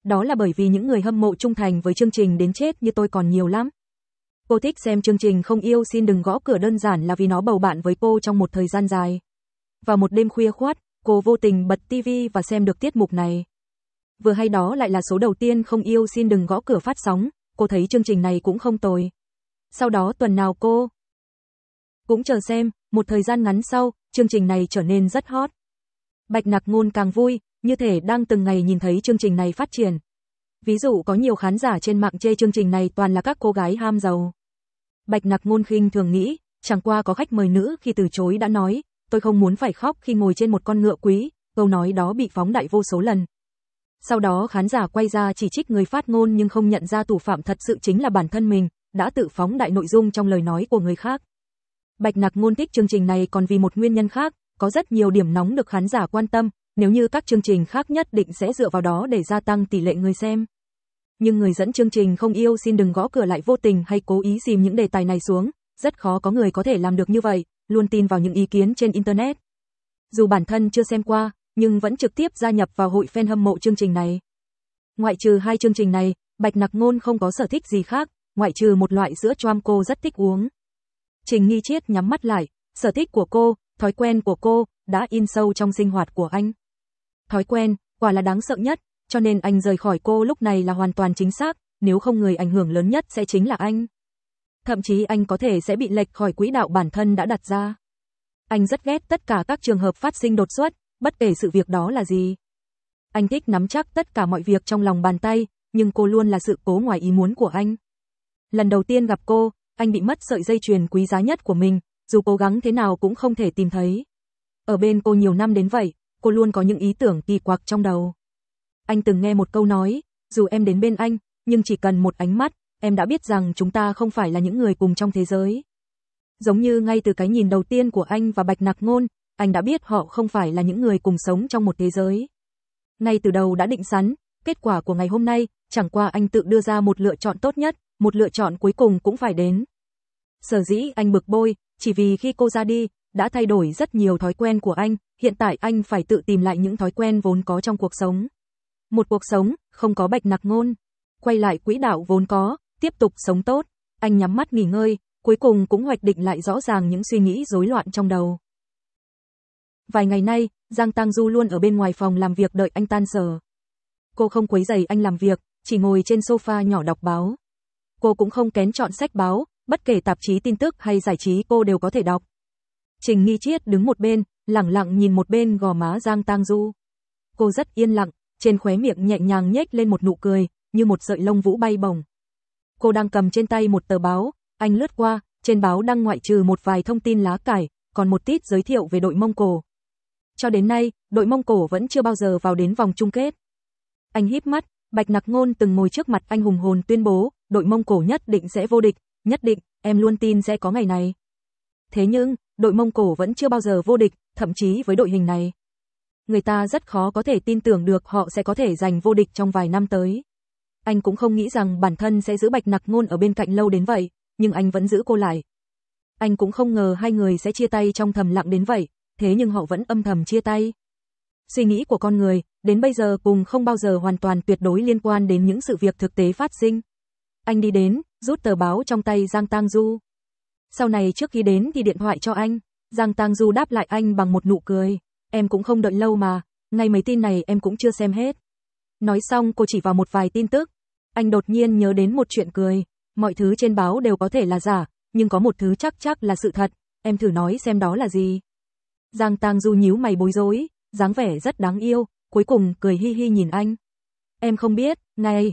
Đó là bởi vì những người hâm mộ trung thành với chương trình đến chết như tôi còn nhiều lắm. Cô thích xem chương trình Không Yêu Xin Đừng Gõ Cửa đơn giản là vì nó bầu bạn với cô trong một thời gian dài. Vào một đêm khuya khoắt, cô vô tình bật ti vi và xem được tiết mục này. Vừa hay đó lại là số đầu tiên Không Yêu Xin Đừng Gõ Cửa phát sóng, cô thấy chương trình này cũng không tồi. Sau đó tuần nào cô cũng chờ xem, một thời gian ngắn sau, chương trình này trở nên rất hot. Bạch Nặc Ngôn càng vui, như thể đang từng ngày nhìn thấy chương trình này phát triển. Ví dụ có nhiều khán giả trên mạng chê chương trình này toàn là các cô gái ham giàu. Bạch Nặc Ngôn khinh thường nghĩ, chẳng qua có khách mời nữ khi từ chối đã nói, tôi không muốn phải khóc khi ngồi trên một con ngựa quý, câu nói đó bị phóng đại vô số lần. Sau đó khán giả quay ra chỉ trích người phát ngôn nhưng không nhận ra thủ phạm thật sự chính là bản thân mình, đã tự phóng đại nội dung trong lời nói của người khác. Bạch Nặc Ngôn thích chương trình này còn vì một nguyên nhân khác, có rất nhiều điểm nóng được khán giả quan tâm, nếu như các chương trình khác nhất định sẽ dựa vào đó để gia tăng tỷ lệ người xem. Nhưng người dẫn chương trình Không Yêu Xin Đừng Gõ Cửa lại vô tình hay cố ý dìm những đề tài này xuống, rất khó có người có thể làm được như vậy, luôn tin vào những ý kiến trên Internet. Dù bản thân chưa xem qua, nhưng vẫn trực tiếp gia nhập vào hội fan hâm mộ chương trình này. Ngoại trừ hai chương trình này, Bạch Nặc Ngôn không có sở thích gì khác, ngoại trừ một loại sữa choam cô rất thích uống. Trình Nghi Triết nhắm mắt lại, sở thích của cô, thói quen của cô, đã in sâu trong sinh hoạt của anh. Thói quen, quả là đáng sợ nhất, cho nên anh rời khỏi cô lúc này là hoàn toàn chính xác, nếu không người ảnh hưởng lớn nhất sẽ chính là anh. Thậm chí anh có thể sẽ bị lệch khỏi quỹ đạo bản thân đã đặt ra. Anh rất ghét tất cả các trường hợp phát sinh đột xuất, bất kể sự việc đó là gì. Anh thích nắm chắc tất cả mọi việc trong lòng bàn tay, nhưng cô luôn là sự cố ngoài ý muốn của anh. Lần đầu tiên gặp cô, anh bị mất sợi dây chuyền quý giá nhất của mình, dù cố gắng thế nào cũng không thể tìm thấy. Ở bên cô nhiều năm đến vậy, cô luôn có những ý tưởng kỳ quặc trong đầu. Anh từng nghe một câu nói, dù em đến bên anh, nhưng chỉ cần một ánh mắt, em đã biết rằng chúng ta không phải là những người cùng trong thế giới. Giống như ngay từ cái nhìn đầu tiên của anh và Bạch Nặc Ngôn, anh đã biết họ không phải là những người cùng sống trong một thế giới. Ngay từ đầu đã định sẵn, kết quả của ngày hôm nay, chẳng qua anh tự đưa ra một lựa chọn tốt nhất, một lựa chọn cuối cùng cũng phải đến. Sở dĩ anh bực bội, chỉ vì khi cô ra đi, đã thay đổi rất nhiều thói quen của anh, hiện tại anh phải tự tìm lại những thói quen vốn có trong cuộc sống. Một cuộc sống, không có Bạch Nặc Ngôn. Quay lại quỹ đạo vốn có, tiếp tục sống tốt. Anh nhắm mắt nghỉ ngơi, cuối cùng cũng hoạch định lại rõ ràng những suy nghĩ rối loạn trong đầu. Vài ngày nay, Giang Tang Du luôn ở bên ngoài phòng làm việc đợi anh tan sở. Cô không quấy rầy anh làm việc, chỉ ngồi trên sofa nhỏ đọc báo. Cô cũng không kén chọn sách báo, bất kể tạp chí tin tức hay giải trí cô đều có thể đọc. Trình Nghi Triết đứng một bên, lẳng lặng nhìn một bên gò má Giang Tang Du. Cô rất yên lặng, trên khóe miệng nhẹ nhàng nhếch lên một nụ cười, như một sợi lông vũ bay bổng. Cô đang cầm trên tay một tờ báo, anh lướt qua, trên báo đăng ngoại trừ một vài thông tin lá cải, còn một tít giới thiệu về đội Mông Cổ. Cho đến nay, đội Mông Cổ vẫn chưa bao giờ vào đến vòng chung kết. Anh híp mắt, Bạch Nặc Ngôn từng ngồi trước mặt anh hùng hồn tuyên bố, đội Mông Cổ nhất định sẽ vô địch, nhất định, em luôn tin sẽ có ngày này. Thế nhưng, đội Mông Cổ vẫn chưa bao giờ vô địch, thậm chí với đội hình này. Người ta rất khó có thể tin tưởng được họ sẽ có thể giành vô địch trong vài năm tới. Anh cũng không nghĩ rằng bản thân sẽ giữ Bạch Nặc Ngôn ở bên cạnh lâu đến vậy, nhưng anh vẫn giữ cô lại. Anh cũng không ngờ hai người sẽ chia tay trong thầm lặng đến vậy, thế nhưng họ vẫn âm thầm chia tay. Suy nghĩ của con người, đến bây giờ cùng không bao giờ hoàn toàn tuyệt đối liên quan đến những sự việc thực tế phát sinh. Anh đi đến, rút tờ báo trong tay Giang Tang Du. Sau này trước khi đến thì điện thoại cho anh, Giang Tang Du đáp lại anh bằng một nụ cười. Em cũng không đợi lâu mà, ngay mấy tin này em cũng chưa xem hết. Nói xong cô chỉ vào một vài tin tức. Anh đột nhiên nhớ đến một chuyện cười. Mọi thứ trên báo đều có thể là giả, nhưng có một thứ chắc chắc là sự thật. Em thử nói xem đó là gì. Giang Tang Du nhíu mày bối rối, dáng vẻ rất đáng yêu, cuối cùng cười hi hi nhìn anh. Em không biết, này.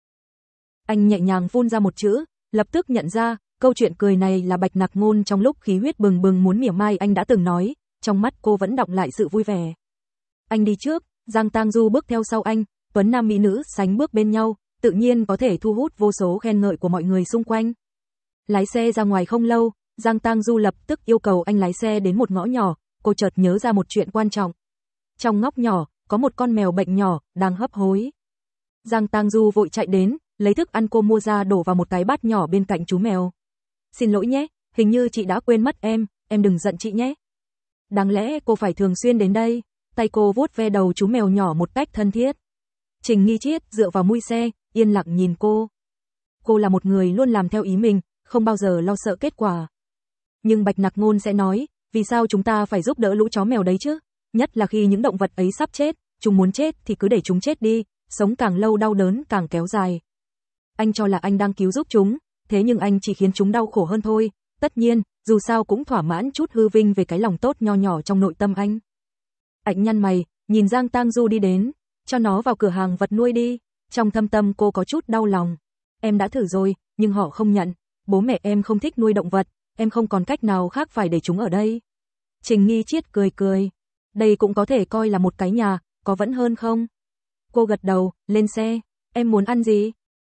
Anh nhẹ nhàng phun ra một chữ, lập tức nhận ra, câu chuyện cười này là Bạch Nặc Ngôn trong lúc khí huyết bừng bừng muốn mỉa mai anh đã từng nói, trong mắt cô vẫn đọng lại sự vui vẻ. Anh đi trước, Giang Tang Du bước theo sau anh, tuấn nam mỹ nữ sánh bước bên nhau, tự nhiên có thể thu hút vô số khen ngợi của mọi người xung quanh. Lái xe ra ngoài không lâu, Giang Tang Du lập tức yêu cầu anh lái xe đến một ngõ nhỏ, cô chợt nhớ ra một chuyện quan trọng. Trong ngóc nhỏ, có một con mèo bệnh nhỏ, đang hấp hối. Giang Tang Du vội chạy đến, lấy thức ăn cô mua ra đổ vào một cái bát nhỏ bên cạnh chú mèo. Xin lỗi nhé, hình như chị đã quên mất em, em đừng giận chị nhé. Đáng lẽ cô phải thường xuyên đến đây, tay cô vuốt ve đầu chú mèo nhỏ một cách thân thiết. Trình Nghi Chiết dựa vào mui xe, yên lặng nhìn cô. Cô là một người luôn làm theo ý mình, không bao giờ lo sợ kết quả. Nhưng Bạch Nặc Ngôn sẽ nói, vì sao chúng ta phải giúp đỡ lũ chó mèo đấy chứ? Nhất là khi những động vật ấy sắp chết, chúng muốn chết thì cứ để chúng chết đi, sống càng lâu đau đớn càng kéo dài. Anh cho là anh đang cứu giúp chúng, thế nhưng anh chỉ khiến chúng đau khổ hơn thôi. Tất nhiên, dù sao cũng thỏa mãn chút hư vinh về cái lòng tốt nho nhỏ trong nội tâm anh. Anh nhăn mày, nhìn Giang Tang Du đi đến, cho nó vào cửa hàng vật nuôi đi. Trong thâm tâm cô có chút đau lòng. Em đã thử rồi, nhưng họ không nhận. Bố mẹ em không thích nuôi động vật, em không còn cách nào khác phải để chúng ở đây. Trình Nghi Chiết cười cười. Đây cũng có thể coi là một cái nhà, có vẫn hơn không? Cô gật đầu, lên xe. Em muốn ăn gì?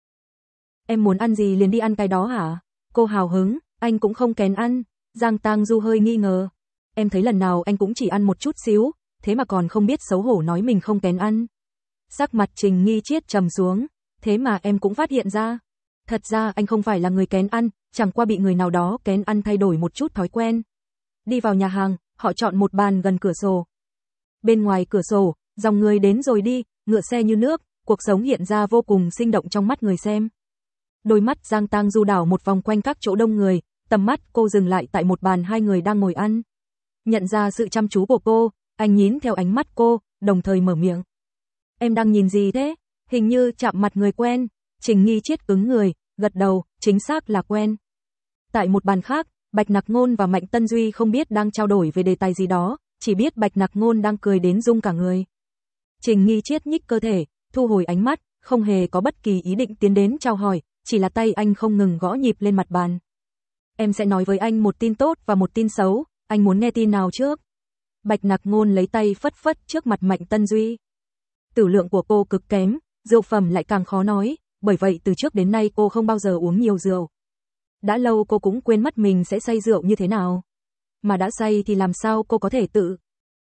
Em muốn ăn gì liền đi ăn cái đó hả? Cô hào hứng, anh cũng không kén ăn. Giang Tang Du hơi nghi ngờ. Em thấy lần nào anh cũng chỉ ăn một chút xíu, thế mà còn không biết xấu hổ nói mình không kén ăn. Sắc mặt Trình Nghi Chiết trầm xuống. Thế mà em cũng phát hiện ra. Thật ra anh không phải là người kén ăn, chẳng qua bị người nào đó kén ăn thay đổi một chút thói quen. Đi vào nhà hàng, họ chọn một bàn gần cửa sổ. Bên ngoài cửa sổ, dòng người đến rồi đi, ngựa xe như nước, cuộc sống hiện ra vô cùng sinh động trong mắt người xem. Đôi mắt Giang Tang Du đảo một vòng quanh các chỗ đông người, tầm mắt cô dừng lại tại một bàn hai người đang ngồi ăn. Nhận ra sự chăm chú của cô, anh nhín theo ánh mắt cô, đồng thời mở miệng. Em đang nhìn gì thế? Hình như chạm mặt người quen. Trình Nghi Chiết cứng người, gật đầu, chính xác là quen. Tại một bàn khác, Bạch Nặc Ngôn và Mạnh Tân Duy không biết đang trao đổi về đề tài gì đó, chỉ biết Bạch Nặc Ngôn đang cười đến rung cả người. Trình Nghi Chiết nhích cơ thể, thu hồi ánh mắt, không hề có bất kỳ ý định tiến đến chào hỏi, chỉ là tay anh không ngừng gõ nhịp lên mặt bàn. Em sẽ nói với anh một tin tốt và một tin xấu, anh muốn nghe tin nào trước? Bạch Nặc Ngôn lấy tay phất phất trước mặt Mạnh Tân Duy. Tử lượng của cô cực kém, rượu phẩm lại càng khó nói, bởi vậy từ trước đến nay cô không bao giờ uống nhiều rượu. Đã lâu cô cũng quên mất mình sẽ say rượu như thế nào. Mà đã say thì làm sao cô có thể tự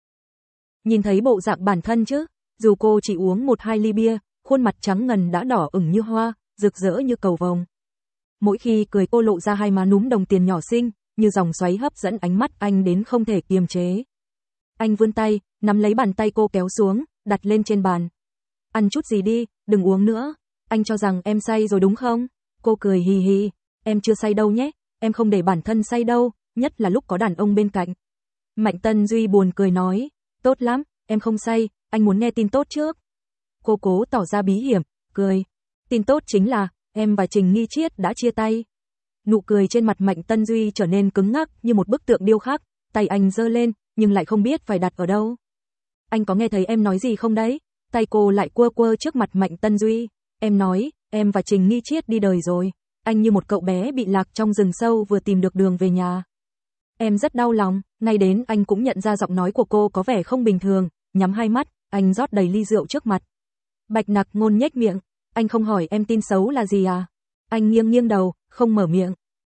nhìn thấy bộ dạng bản thân chứ? Dù cô chỉ uống một hai ly bia, khuôn mặt trắng ngần đã đỏ ửng như hoa, rực rỡ như cầu vồng. Mỗi khi cười cô lộ ra hai má núm đồng tiền nhỏ xinh, như dòng xoáy hấp dẫn ánh mắt anh đến không thể kiềm chế. Anh vươn tay, nắm lấy bàn tay cô kéo xuống, đặt lên trên bàn. Ăn chút gì đi, đừng uống nữa. Anh cho rằng em say rồi đúng không? Cô cười hì hì. Em chưa say đâu nhé, em không để bản thân say đâu, nhất là lúc có đàn ông bên cạnh. Mạnh Tân Duy buồn cười nói. Tốt lắm, em không say, anh muốn nghe tin tốt trước. Cô cố tỏ ra bí hiểm, cười. Tin tốt chính là, em và Trình Nghi Chiết đã chia tay. Nụ cười trên mặt Mạnh Tân Duy trở nên cứng ngắc như một bức tượng điêu khắc, tay anh giơ lên, nhưng lại không biết phải đặt ở đâu. Anh có nghe thấy em nói gì không đấy? Tay cô lại quơ quơ trước mặt Mạnh Tân Duy. Em nói, em và Trình Nghi Chiết đi đời rồi. Anh như một cậu bé bị lạc trong rừng sâu vừa tìm được đường về nhà. Em rất đau lòng, ngay đến anh cũng nhận ra giọng nói của cô có vẻ không bình thường, nhắm hai mắt, anh rót đầy ly rượu trước mặt. Bạch Nặc Ngôn nhếch miệng, anh không hỏi em tin xấu là gì à? Anh nghiêng nghiêng đầu, không mở miệng.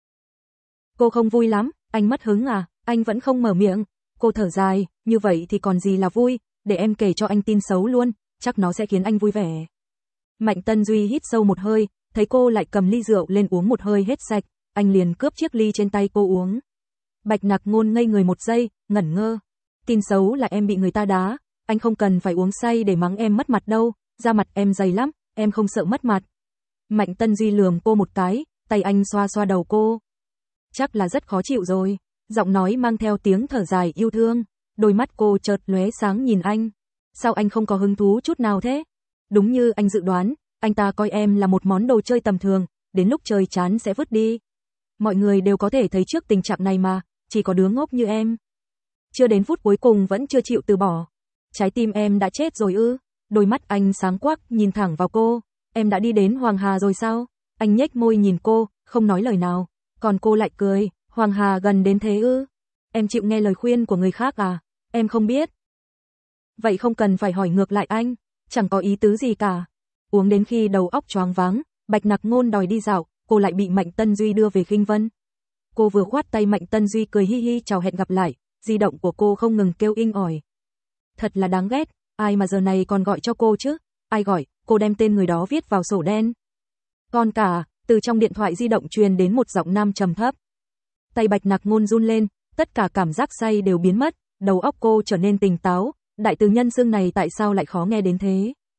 Cô không vui lắm, anh mất hứng à? Anh vẫn không mở miệng. Cô thở dài, như vậy thì còn gì là vui, để em kể cho anh tin xấu luôn, chắc nó sẽ khiến anh vui vẻ. Mạnh Tân Duy hít sâu một hơi, thấy cô lại cầm ly rượu lên uống một hơi hết sạch, anh liền cướp chiếc ly trên tay cô uống. Bạch Nặc Ngôn ngây người một giây, ngẩn ngơ. Tin xấu là em bị người ta đá, anh không cần phải uống say để mắng em mất mặt đâu, da mặt em dày lắm, em không sợ mất mặt. Mạnh Tân Duy lườm cô một cái, tay anh xoa xoa đầu cô. Chắc là rất khó chịu rồi, giọng nói mang theo tiếng thở dài yêu thương, đôi mắt cô chợt lóe sáng nhìn anh. Sao anh không có hứng thú chút nào thế? Đúng như anh dự đoán, anh ta coi em là một món đồ chơi tầm thường, đến lúc chơi chán sẽ vứt đi. Mọi người đều có thể thấy trước tình trạng này mà, chỉ có đứa ngốc như em. Chưa đến phút cuối cùng vẫn chưa chịu từ bỏ. Trái tim em đã chết rồi ư? Đôi mắt anh sáng quắc nhìn thẳng vào cô. Em đã đi đến Hoàng Hà rồi sao? Anh nhếch môi nhìn cô, không nói lời nào. Còn cô lại cười, Hoàng Hà gần đến thế ư? Em chịu nghe lời khuyên của người khác à? Em không biết. Vậy không cần phải hỏi ngược lại anh, chẳng có ý tứ gì cả. Uống đến khi đầu óc choáng váng, Bạch Nặc Ngôn đòi đi dạo, cô lại bị Mạnh Tân Duy đưa về Khinh Vân. Cô vừa khoát tay Mạnh Tân Duy cười hi hi chào hẹn gặp lại, di động của cô không ngừng kêu inh ỏi. Thật là đáng ghét, ai mà giờ này còn gọi cho cô chứ? Ai gọi? Cô đem tên người đó viết vào sổ đen. Con cả, từ trong điện thoại di động truyền đến một giọng nam trầm thấp. Tay Bạch Nặc Ngôn run lên, tất cả cảm giác say đều biến mất, đầu óc cô trở nên tỉnh táo, đại từ nhân xương này tại sao lại khó nghe đến thế?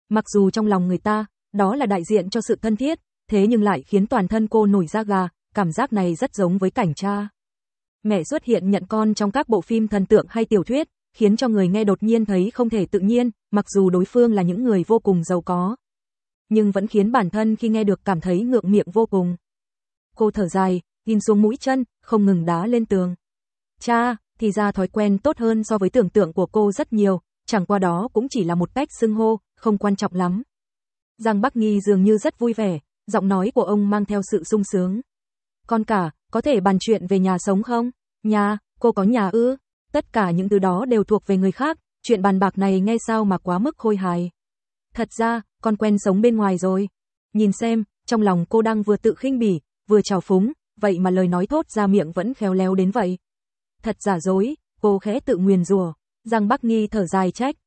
Mặc dù trong lòng người ta, đó là đại diện cho sự thân thiết, thế nhưng lại khiến toàn thân cô nổi da gà, cảm giác này rất giống với cảnh cha mẹ xuất hiện nhận con trong các bộ phim thần tượng hay tiểu thuyết, khiến cho người nghe đột nhiên thấy không thể tự nhiên, mặc dù đối phương là những người vô cùng giàu có, nhưng vẫn khiến bản thân khi nghe được cảm thấy ngượng miệng vô cùng. Cô thở dài, in xuống mũi chân, không ngừng đá lên tường. Cha, thì ra thói quen tốt hơn so với tưởng tượng của cô rất nhiều, chẳng qua đó cũng chỉ là một cách xưng hô, không quan trọng lắm. Giang Bắc Nghi dường như rất vui vẻ, giọng nói của ông mang theo sự sung sướng. Con cả, có thể bàn chuyện về nhà sống không? Nhà, cô có nhà ư? Tất cả những thứ đó đều thuộc về người khác, chuyện bàn bạc này nghe sao mà quá mức khôi hài. Thật ra, con quen sống bên ngoài rồi. Nhìn xem, trong lòng cô đang vừa tự khinh bỉ, vừa trào phúng, vậy mà lời nói thốt ra miệng vẫn khéo léo đến vậy. Thật giả dối, cô khẽ tự nguyền rủa. Giang Bắc Nghi thở dài trách.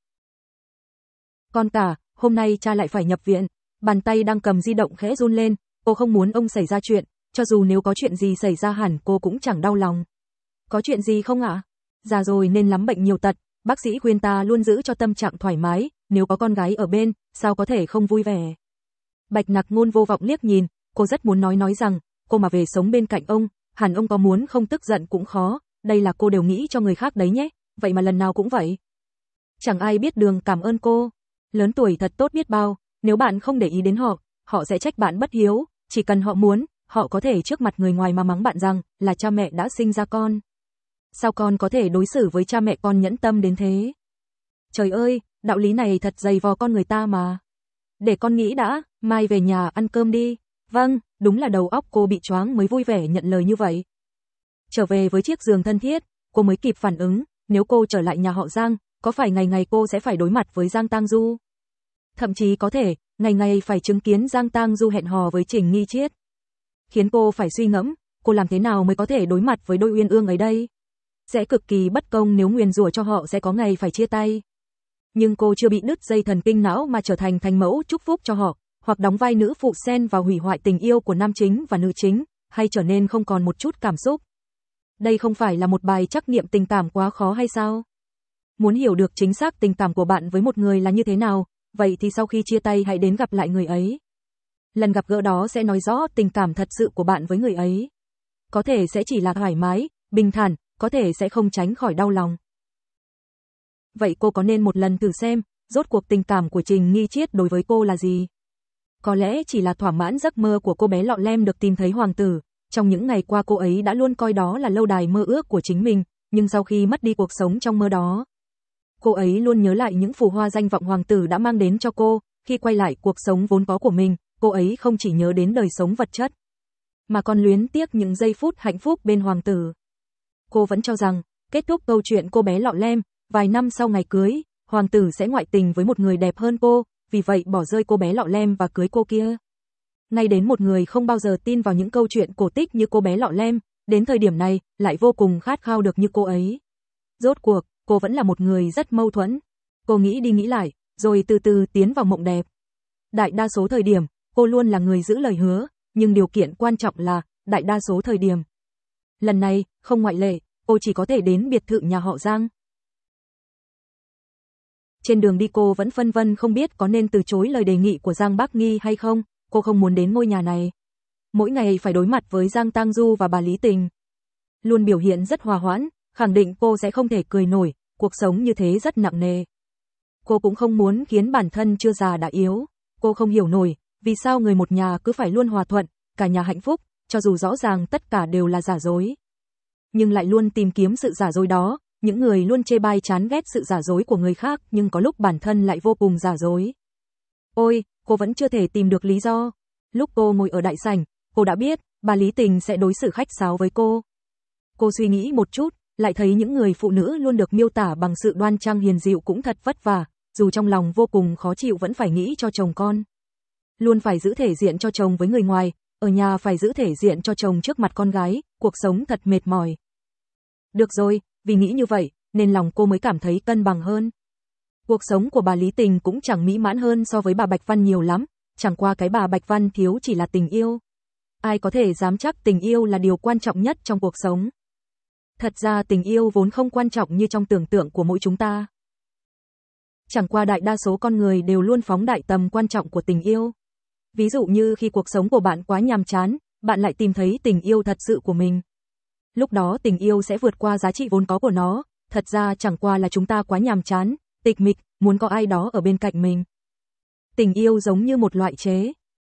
Con cả, hôm nay cha lại phải nhập viện. Bàn tay đang cầm di động khẽ run lên, cô không muốn ông xảy ra chuyện, cho dù nếu có chuyện gì xảy ra hẳn cô cũng chẳng đau lòng. Có chuyện gì không ạ? Già rồi nên lắm bệnh nhiều tật, bác sĩ khuyên ta luôn giữ cho tâm trạng thoải mái, nếu có con gái ở bên, sao có thể không vui vẻ. Bạch Nặc Ngôn vô vọng liếc nhìn, cô rất muốn nói nói rằng, cô mà về sống bên cạnh ông, hẳn ông có muốn không tức giận cũng khó, đây là cô đều nghĩ cho người khác đấy nhé, vậy mà lần nào cũng vậy. Chẳng ai biết đường cảm ơn cô, lớn tuổi thật tốt biết bao, nếu bạn không để ý đến họ, họ sẽ trách bạn bất hiếu, chỉ cần họ muốn, họ có thể trước mặt người ngoài mà mắng bạn rằng, là cha mẹ đã sinh ra con. Sao con có thể đối xử với cha mẹ con nhẫn tâm đến thế? Trời ơi, đạo lý này thật dày vò con người ta mà. Để con nghĩ đã, mai về nhà ăn cơm đi. Vâng, đúng là đầu óc cô bị choáng mới vui vẻ nhận lời như vậy. Trở về với chiếc giường thân thiết, cô mới kịp phản ứng, nếu cô trở lại nhà họ Giang, có phải ngày ngày cô sẽ phải đối mặt với Giang Tang Du? Thậm chí có thể, ngày ngày phải chứng kiến Giang Tang Du hẹn hò với Trình Nghi Chiết. Khiến cô phải suy ngẫm, cô làm thế nào mới có thể đối mặt với đôi uyên ương ấy đây? Sẽ cực kỳ bất công nếu nguyền rủa cho họ sẽ có ngày phải chia tay. Nhưng cô chưa bị đứt dây thần kinh não mà trở thành thành mẫu chúc phúc cho họ, hoặc đóng vai nữ phụ xen vào hủy hoại tình yêu của nam chính và nữ chính, hay trở nên không còn một chút cảm xúc. Đây không phải là một bài trắc nghiệm tình cảm quá khó hay sao? Muốn hiểu được chính xác tình cảm của bạn với một người là như thế nào, vậy thì sau khi chia tay hãy đến gặp lại người ấy. Lần gặp gỡ đó sẽ nói rõ tình cảm thật sự của bạn với người ấy. Có thể sẽ chỉ là thoải mái, bình thản, có thể sẽ không tránh khỏi đau lòng. Vậy cô có nên một lần thử xem, rốt cuộc tình cảm của Trình Nghi Chiết đối với cô là gì? Có lẽ chỉ là thỏa mãn giấc mơ của cô bé lọ lem được tìm thấy hoàng tử. Trong những ngày qua cô ấy đã luôn coi đó là lâu đài mơ ước của chính mình, nhưng sau khi mất đi cuộc sống trong mơ đó, cô ấy luôn nhớ lại những phù hoa danh vọng hoàng tử đã mang đến cho cô. Khi quay lại cuộc sống vốn có của mình, cô ấy không chỉ nhớ đến đời sống vật chất, mà còn luyến tiếc những giây phút hạnh phúc bên hoàng tử. Cô vẫn cho rằng, kết thúc câu chuyện cô bé lọ lem, vài năm sau ngày cưới, hoàng tử sẽ ngoại tình với một người đẹp hơn cô, vì vậy bỏ rơi cô bé lọ lem và cưới cô kia. Ngay đến một người không bao giờ tin vào những câu chuyện cổ tích như cô bé lọ lem, đến thời điểm này, lại vô cùng khát khao được như cô ấy. Rốt cuộc, cô vẫn là một người rất mâu thuẫn. Cô nghĩ đi nghĩ lại, rồi từ từ tiến vào mộng đẹp. Đại đa số thời điểm, cô luôn là người giữ lời hứa, nhưng điều kiện quan trọng là, đại đa số thời điểm. Lần này, không ngoại lệ, cô chỉ có thể đến biệt thự nhà họ Giang. Trên đường đi cô vẫn phân vân không biết có nên từ chối lời đề nghị của Giang Bắc Nghi hay không, cô không muốn đến ngôi nhà này. Mỗi ngày phải đối mặt với Giang Tang Du và bà Lý Tình. Luôn biểu hiện rất hòa hoãn, khẳng định cô sẽ không thể cười nổi, cuộc sống như thế rất nặng nề. Cô cũng không muốn khiến bản thân chưa già đã yếu, cô không hiểu nổi, vì sao người một nhà cứ phải luôn hòa thuận, cả nhà hạnh phúc, cho dù rõ ràng tất cả đều là giả dối. Nhưng lại luôn tìm kiếm sự giả dối đó, những người luôn chê bai chán ghét sự giả dối của người khác nhưng có lúc bản thân lại vô cùng giả dối. Ôi, cô vẫn chưa thể tìm được lý do. Lúc cô ngồi ở đại sảnh, cô đã biết, bà Lý Tình sẽ đối xử khách sáo với cô. Cô suy nghĩ một chút, lại thấy những người phụ nữ luôn được miêu tả bằng sự đoan trang hiền dịu cũng thật vất vả, dù trong lòng vô cùng khó chịu vẫn phải nghĩ cho chồng con. Luôn phải giữ thể diện cho chồng với người ngoài, ở nhà phải giữ thể diện cho chồng trước mặt con gái, cuộc sống thật mệt mỏi. Được rồi, vì nghĩ như vậy, nên lòng cô mới cảm thấy cân bằng hơn. Cuộc sống của bà Lý Tình cũng chẳng mỹ mãn hơn so với bà Bạch Văn nhiều lắm, chẳng qua cái bà Bạch Văn thiếu chỉ là tình yêu. Ai có thể dám chắc tình yêu là điều quan trọng nhất trong cuộc sống. Thật ra tình yêu vốn không quan trọng như trong tưởng tượng của mỗi chúng ta. Chẳng qua đại đa số con người đều luôn phóng đại tầm quan trọng của tình yêu. Ví dụ như khi cuộc sống của bạn quá nhàm chán, bạn lại tìm thấy tình yêu thật sự của mình. Lúc đó tình yêu sẽ vượt qua giá trị vốn có của nó, thật ra chẳng qua là chúng ta quá nhàm chán, tịch mịch, muốn có ai đó ở bên cạnh mình. Tình yêu giống như một loại chế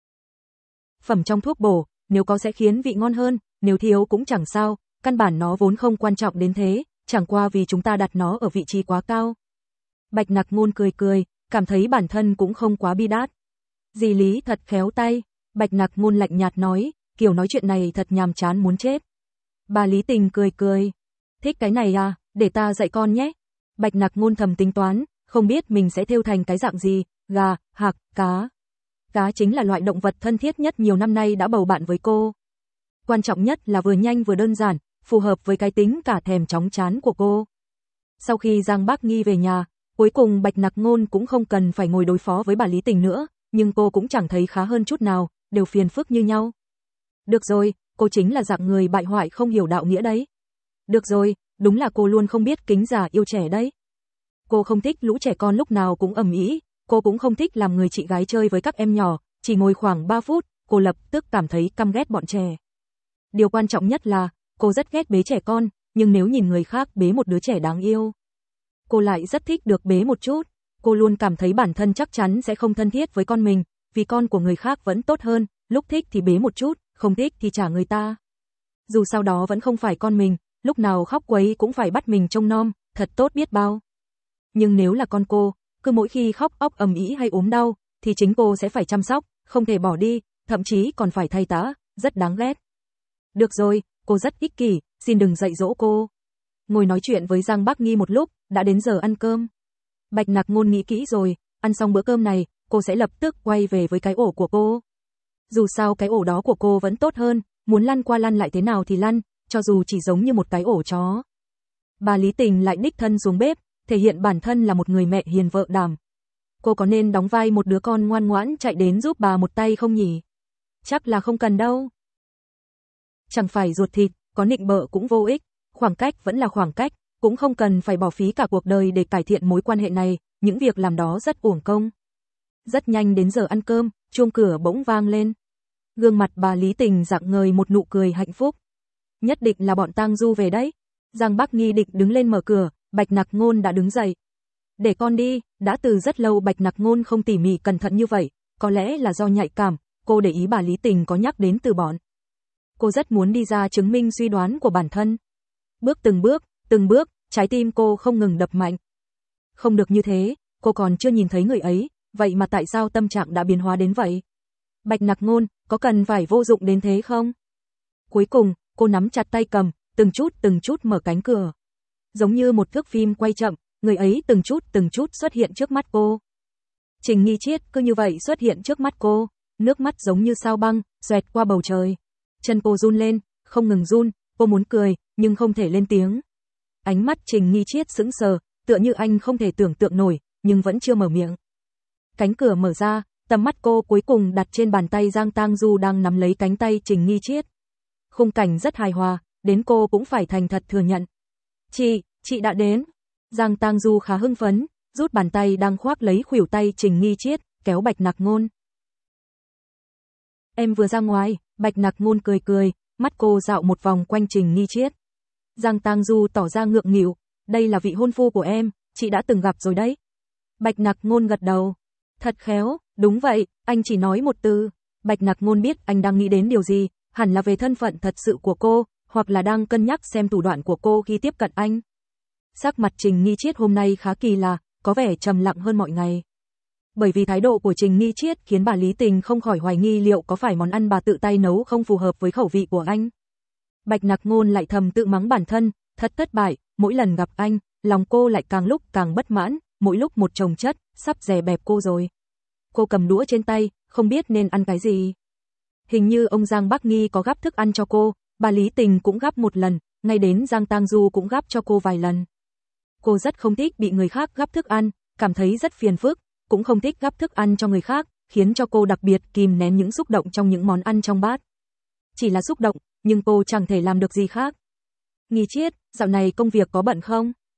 phẩm trong thuốc bổ, nếu có sẽ khiến vị ngon hơn, nếu thiếu cũng chẳng sao, căn bản nó vốn không quan trọng đến thế, chẳng qua vì chúng ta đặt nó ở vị trí quá cao. Bạch Nặc Ngôn cười cười, cảm thấy bản thân cũng không quá bi đát. Dì Lý thật khéo tay, Bạch Nặc Ngôn lạnh nhạt nói, kiểu nói chuyện này thật nhàm chán muốn chết. Bà Lý Tình cười cười, thích cái này à, để ta dạy con nhé. Bạch Nặc Ngôn thầm tính toán, không biết mình sẽ thêu thành cái dạng gì, gà, hạc, cá. Cá chính là loại động vật thân thiết nhất nhiều năm nay đã bầu bạn với cô. Quan trọng nhất là vừa nhanh vừa đơn giản, phù hợp với cái tính cả thèm chóng chán của cô. Sau khi Giang Bác Nghi về nhà, cuối cùng Bạch Nặc Ngôn cũng không cần phải ngồi đối phó với bà Lý Tình nữa, nhưng cô cũng chẳng thấy khá hơn chút nào, đều phiền phức như nhau. Được rồi, cô chính là dạng người bại hoại không hiểu đạo nghĩa đấy. Được rồi, đúng là cô luôn không biết kính già yêu trẻ đấy. Cô không thích lũ trẻ con lúc nào cũng ầm ĩ, cô cũng không thích làm người chị gái chơi với các em nhỏ, chỉ ngồi khoảng ba phút, cô lập tức cảm thấy căm ghét bọn trẻ. Điều quan trọng nhất là, cô rất ghét bế trẻ con, nhưng nếu nhìn người khác bế một đứa trẻ đáng yêu, cô lại rất thích được bế một chút. Cô luôn cảm thấy bản thân chắc chắn sẽ không thân thiết với con mình, vì con của người khác vẫn tốt hơn, lúc thích thì bế một chút, không thích thì trả người ta. Dù sau đó vẫn không phải con mình, lúc nào khóc quấy cũng phải bắt mình trông nom, thật tốt biết bao. Nhưng nếu là con cô, cứ mỗi khi khóc óc ầm ĩ hay ốm đau, thì chính cô sẽ phải chăm sóc, không thể bỏ đi, thậm chí còn phải thay tã, rất đáng ghét. Được rồi, cô rất ích kỷ, xin đừng dạy dỗ cô. Ngồi nói chuyện với Giang Bác Nghi một lúc, đã đến giờ ăn cơm. Bạch Nặc Ngôn nghĩ kỹ rồi, ăn xong bữa cơm này, cô sẽ lập tức quay về với cái ổ của cô. Dù sao cái ổ đó của cô vẫn tốt hơn, muốn lăn qua lăn lại thế nào thì lăn, cho dù chỉ giống như một cái ổ chó. Bà Lý Tình lại đích thân xuống bếp, thể hiện bản thân là một người mẹ hiền vợ đảm. Cô có nên đóng vai một đứa con ngoan ngoãn chạy đến giúp bà một tay không nhỉ? Chắc là không cần đâu. Chẳng phải ruột thịt, có nịnh bợ cũng vô ích, khoảng cách vẫn là khoảng cách, cũng không cần phải bỏ phí cả cuộc đời để cải thiện mối quan hệ này, những việc làm đó rất uổng công. Rất nhanh đến giờ ăn cơm, chuông cửa bỗng vang lên. Gương mặt bà Lý Tình rạng ngời một nụ cười hạnh phúc. Nhất định là bọn Tang Du về đấy. Giang Bác Nghi định đứng lên mở cửa, Bạch Nặc Ngôn đã đứng dậy. Để con đi, đã từ rất lâu Bạch Nặc Ngôn không tỉ mỉ cẩn thận như vậy, có lẽ là do nhạy cảm, cô để ý bà Lý Tình có nhắc đến từ bọn. Cô rất muốn đi ra chứng minh suy đoán của bản thân. Bước từng bước, từng bước, trái tim cô không ngừng đập mạnh. Không được như thế, cô còn chưa nhìn thấy người ấy, vậy mà tại sao tâm trạng đã biến hóa đến vậy? Bạch Nặc Ngôn, có cần phải vô dụng đến thế không? Cuối cùng, cô nắm chặt tay cầm, từng chút từng chút mở cánh cửa. Giống như một thước phim quay chậm, người ấy từng chút từng chút xuất hiện trước mắt cô. Trình Nghi Triết cứ như vậy xuất hiện trước mắt cô, nước mắt giống như sao băng, xoẹt qua bầu trời. Chân cô run lên, không ngừng run, cô muốn cười, nhưng không thể lên tiếng. Ánh mắt Trình Nghi Triết sững sờ, tựa như anh không thể tưởng tượng nổi, nhưng vẫn chưa mở miệng. Cánh cửa mở ra, tầm mắt cô cuối cùng đặt trên bàn tay Giang Tang Du đang nắm lấy cánh tay Trình Nghi Triết. Khung cảnh rất hài hòa, đến cô cũng phải thành thật thừa nhận. Chị, chị đã đến. Giang Tang Du khá hưng phấn, rút bàn tay đang khoác lấy khuỷu tay Trình Nghi Triết, kéo Bạch Nặc Ngôn. Em vừa ra ngoài, Bạch Nặc Ngôn cười cười, mắt cô dạo một vòng quanh Trình Nghi Triết. Giang Tang Du tỏ ra ngượng nghịu, đây là vị hôn phu của em, chị đã từng gặp rồi đấy. Bạch Nặc Ngôn gật đầu. Thật khéo, đúng vậy, anh chỉ nói một từ. Bạch Nặc Ngôn biết anh đang nghĩ đến điều gì, hẳn là về thân phận thật sự của cô, hoặc là đang cân nhắc xem thủ đoạn của cô khi tiếp cận anh. Sắc mặt Trình Nghi Triết hôm nay khá kỳ lạ, có vẻ trầm lặng hơn mọi ngày. Bởi vì thái độ của Trình Nghi Triết khiến bà Lý Tình không khỏi hoài nghi liệu có phải món ăn bà tự tay nấu không phù hợp với khẩu vị của anh. Bạch Nặc Ngôn lại thầm tự mắng bản thân, thật thất bại, mỗi lần gặp anh, lòng cô lại càng lúc càng bất mãn, mỗi lúc một chồng chất, sắp dè bẹp cô rồi. Cô cầm đũa trên tay, không biết nên ăn cái gì. Hình như ông Giang Bác Nghi có gắp thức ăn cho cô, bà Lý Tình cũng gắp một lần, ngay đến Giang Tang Du cũng gắp cho cô vài lần. Cô rất không thích bị người khác gắp thức ăn, cảm thấy rất phiền phức, cũng không thích gắp thức ăn cho người khác, khiến cho cô đặc biệt kìm nén những xúc động trong những món ăn trong bát. Chỉ là xúc động, nhưng cô chẳng thể làm được gì khác. Nghi Triết, dạo này công việc có bận không?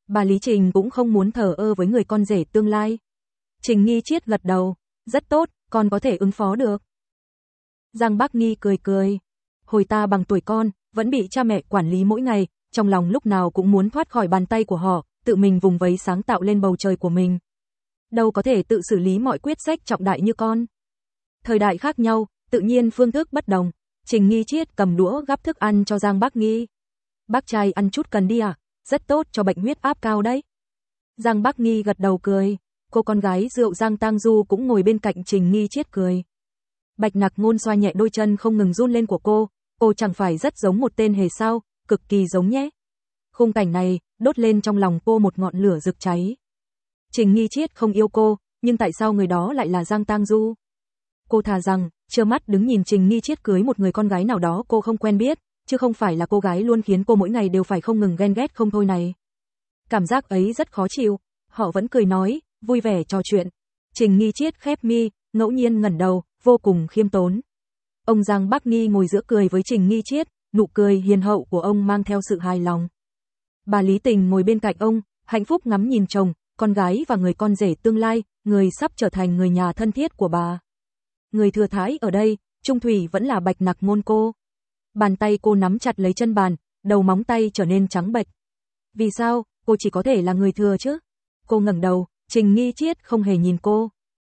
Bà Lý Trình cũng không muốn thờ ơ với người con rể tương lai. Trình Nghi Triết gật đầu, rất tốt, con có thể ứng phó được. Giang Bác Nghi cười cười, hồi ta bằng tuổi con, vẫn bị cha mẹ quản lý mỗi ngày, trong lòng lúc nào cũng muốn thoát khỏi bàn tay của họ, tự mình vùng vẫy sáng tạo lên bầu trời của mình. Đâu có thể tự xử lý mọi quyết sách trọng đại như con. Thời đại khác nhau, tự nhiên phương thức bất đồng. Trình Nghi Triết cầm đũa gắp thức ăn cho Giang Bác Nghi. Bác trai ăn chút cần đi à, rất tốt cho bệnh huyết áp cao đấy. Giang Bác Nghi gật đầu cười, cô con gái rượu Giang Tang Du cũng ngồi bên cạnh Trình Nghi Triết cười. Bạch Nặc Ngôn xoa nhẹ đôi chân không ngừng run lên của cô, cô chẳng phải rất giống một tên hề sao, cực kỳ giống nhé. Khung cảnh này, đốt lên trong lòng cô một ngọn lửa rực cháy. Trình Nghi Triết không yêu cô, nhưng tại sao người đó lại là Giang Tang Du? Cô thà rằng, trơ mắt đứng nhìn Trình Nghi Triết cưới một người con gái nào đó cô không quen biết, chứ không phải là cô gái luôn khiến cô mỗi ngày đều phải không ngừng ghen ghét không thôi này. Cảm giác ấy rất khó chịu, họ vẫn cười nói, vui vẻ trò chuyện. Trình Nghi Triết khép mi, ngẫu nhiên ngẩng đầu, vô cùng khiêm tốn. Ông Giang Bác Nghi ngồi giữa cười với Trình Nghi Triết, nụ cười hiền hậu của ông mang theo sự hài lòng. Bà Lý Tình ngồi bên cạnh ông, hạnh phúc ngắm nhìn chồng, con gái và người con rể tương lai, người sắp trở thành người nhà thân thiết của bà. Người thừa thái ở đây, trung thủy vẫn là Bạch Nặc Ngôn cô. Bàn tay cô nắm chặt lấy chân bàn, đầu móng tay trở nên trắng bệch. Vì sao, cô chỉ có thể là người thừa chứ? Cô ngẩng đầu, Trình Nghi Triết không hề nhìn cô.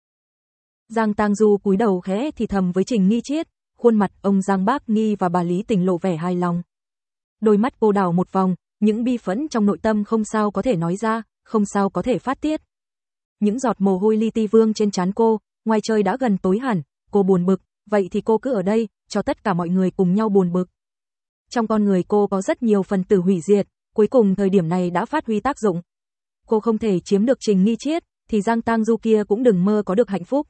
Giang Tang Du cúi đầu khẽ thì thầm với Trình Nghi Triết, khuôn mặt ông Giang Bác Nghi và bà Lý Tình lộ vẻ hài lòng. Đôi mắt cô đảo một vòng, những bi phẫn trong nội tâm không sao có thể nói ra, không sao có thể phát tiết. Những giọt mồ hôi li ti vương trên trán cô, ngoài trời đã gần tối hẳn, cô buồn bực, vậy thì cô cứ ở đây, cho tất cả mọi người cùng nhau buồn bực. Trong con người cô có rất nhiều phần tử hủy diệt, cuối cùng thời điểm này đã phát huy tác dụng. Cô không thể chiếm được Trình Nghi Triết, thì Giang Tang Du kia cũng đừng mơ có được hạnh phúc.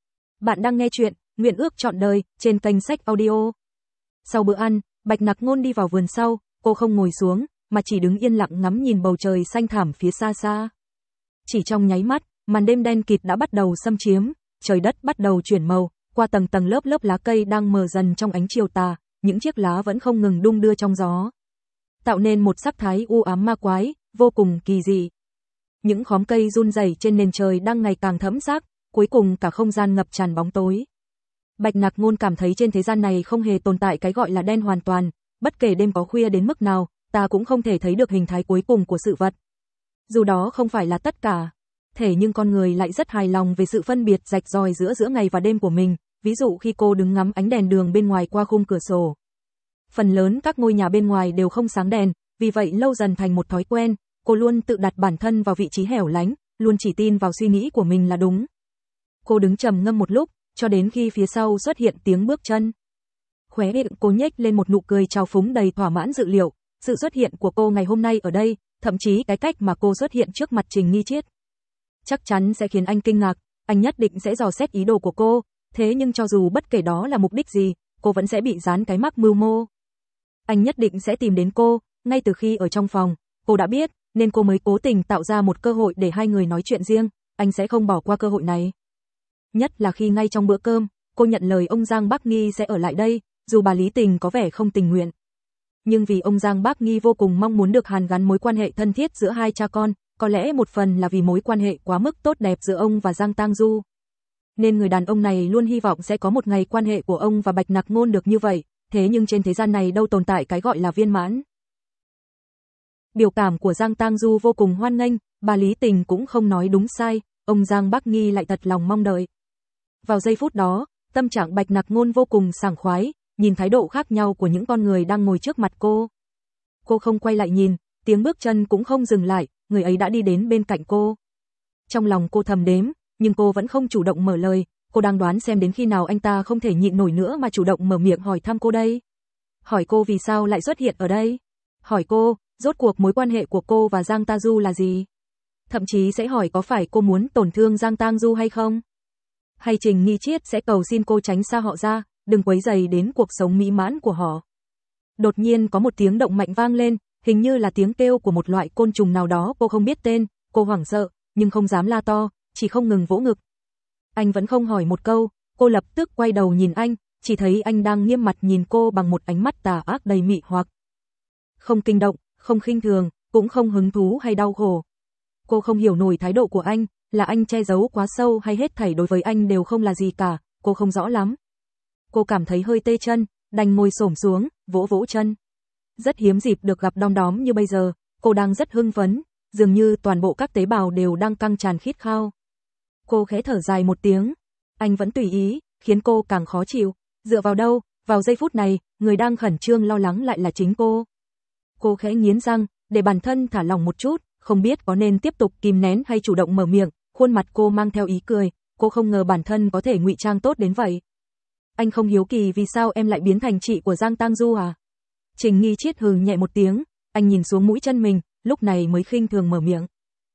Bạn đang nghe chuyện Nguyện ước trọn đời trên kênh Sách Audio. Sau bữa ăn, Bạch Nặc Ngôn đi vào vườn sau, cô không ngồi xuống, mà chỉ đứng yên lặng ngắm nhìn bầu trời xanh thẳm phía xa xa. Chỉ trong nháy mắt, màn đêm đen kịt đã bắt đầu xâm chiếm, trời đất bắt đầu chuyển màu, qua tầng tầng lớp lớp lá cây đang mờ dần trong ánh chiều tà, những chiếc lá vẫn không ngừng đung đưa trong gió, tạo nên một sắc thái u ám ma quái, vô cùng kỳ dị. Những khóm cây run rẩy trên nền trời đang ngày càng thẫm sắc, cuối cùng cả không gian ngập tràn bóng tối. Bạch Nặc Ngôn cảm thấy trên thế gian này không hề tồn tại cái gọi là đen hoàn toàn, bất kể đêm có khuya đến mức nào, ta cũng không thể thấy được hình thái cuối cùng của sự vật. Dù đó không phải là tất cả, thế nhưng con người lại rất hài lòng về sự phân biệt rạch ròi giữa giữa ngày và đêm của mình, ví dụ khi cô đứng ngắm ánh đèn đường bên ngoài qua khung cửa sổ. Phần lớn các ngôi nhà bên ngoài đều không sáng đèn, vì vậy lâu dần thành một thói quen, cô luôn tự đặt bản thân vào vị trí hẻo lánh, luôn chỉ tin vào suy nghĩ của mình là đúng. Cô đứng trầm ngâm một lúc, cho đến khi phía sau xuất hiện tiếng bước chân. Khóe miệng cô nhếch lên một nụ cười trào phúng đầy thỏa mãn dự liệu, sự xuất hiện của cô ngày hôm nay ở đây, thậm chí cái cách mà cô xuất hiện trước mặt Trình Nghi Triết, chắc chắn sẽ khiến anh kinh ngạc, anh nhất định sẽ dò xét ý đồ của cô, thế nhưng cho dù bất kể đó là mục đích gì, cô vẫn sẽ bị dán cái mác mưu mô. Anh nhất định sẽ tìm đến cô, ngay từ khi ở trong phòng, cô đã biết, nên cô mới cố tình tạo ra một cơ hội để hai người nói chuyện riêng, anh sẽ không bỏ qua cơ hội này. Nhất là khi ngay trong bữa cơm, cô nhận lời ông Giang Bác Nghi sẽ ở lại đây, dù bà Lý Tình có vẻ không tình nguyện. Nhưng vì ông Giang Bác Nghi vô cùng mong muốn được hàn gắn mối quan hệ thân thiết giữa hai cha con, có lẽ một phần là vì mối quan hệ quá mức tốt đẹp giữa ông và Giang Tang Du. Nên người đàn ông này luôn hy vọng sẽ có một ngày quan hệ của ông và Bạch Nặc Ngôn được như vậy, thế nhưng trên thế gian này đâu tồn tại cái gọi là viên mãn. Biểu cảm của Giang Tang Du vô cùng hoan nghênh, bà Lý Tình cũng không nói đúng sai, ông Giang Bác Nghi lại thật lòng mong đợi. Vào giây phút đó, tâm trạng Bạch Nặc Ngôn vô cùng sảng khoái, nhìn thái độ khác nhau của những con người đang ngồi trước mặt cô. Cô không quay lại nhìn, tiếng bước chân cũng không dừng lại, người ấy đã đi đến bên cạnh cô. Trong lòng cô thầm đếm, nhưng cô vẫn không chủ động mở lời, cô đang đoán xem đến khi nào anh ta không thể nhịn nổi nữa mà chủ động mở miệng hỏi thăm cô đây. Hỏi cô vì sao lại xuất hiện ở đây. Hỏi cô, rốt cuộc mối quan hệ của cô và Giang Tang Du là gì. Thậm chí sẽ hỏi có phải cô muốn tổn thương Giang Tang Du hay không. Hay Trình Nghi Triết sẽ cầu xin cô tránh xa họ ra, đừng quấy rầy đến cuộc sống mỹ mãn của họ. Đột nhiên có một tiếng động mạnh vang lên, hình như là tiếng kêu của một loại côn trùng nào đó cô không biết tên, cô hoảng sợ, nhưng không dám la to, chỉ không ngừng vỗ ngực. Anh vẫn không hỏi một câu, cô lập tức quay đầu nhìn anh, chỉ thấy anh đang nghiêm mặt nhìn cô bằng một ánh mắt tà ác đầy mị hoặc. Không kinh động, không khinh thường, cũng không hứng thú hay đau khổ. Cô không hiểu nổi thái độ của anh, là anh che giấu quá sâu hay hết thảy đối với anh đều không là gì cả, cô không rõ lắm. Cô cảm thấy hơi tê chân, đành ngồi xổm xuống, vỗ vỗ chân. Rất hiếm dịp được gặp đom đóm như bây giờ, cô đang rất hưng phấn, dường như toàn bộ các tế bào đều đang căng tràn khít khao. Cô khẽ thở dài một tiếng, anh vẫn tùy ý, khiến cô càng khó chịu. Dựa vào đâu, vào giây phút này, người đang khẩn trương lo lắng lại là chính cô. Cô khẽ nghiến răng, để bản thân thả lỏng một chút, không biết có nên tiếp tục kìm nén hay chủ động mở miệng, khuôn mặt cô mang theo ý cười, cô không ngờ bản thân có thể ngụy trang tốt đến vậy. Anh không hiếu kỳ vì sao em lại biến thành chị của Giang Tang Du à? Trình Nghi Chiết hừ nhẹ một tiếng, anh nhìn xuống mũi chân mình, lúc này mới khinh thường mở miệng.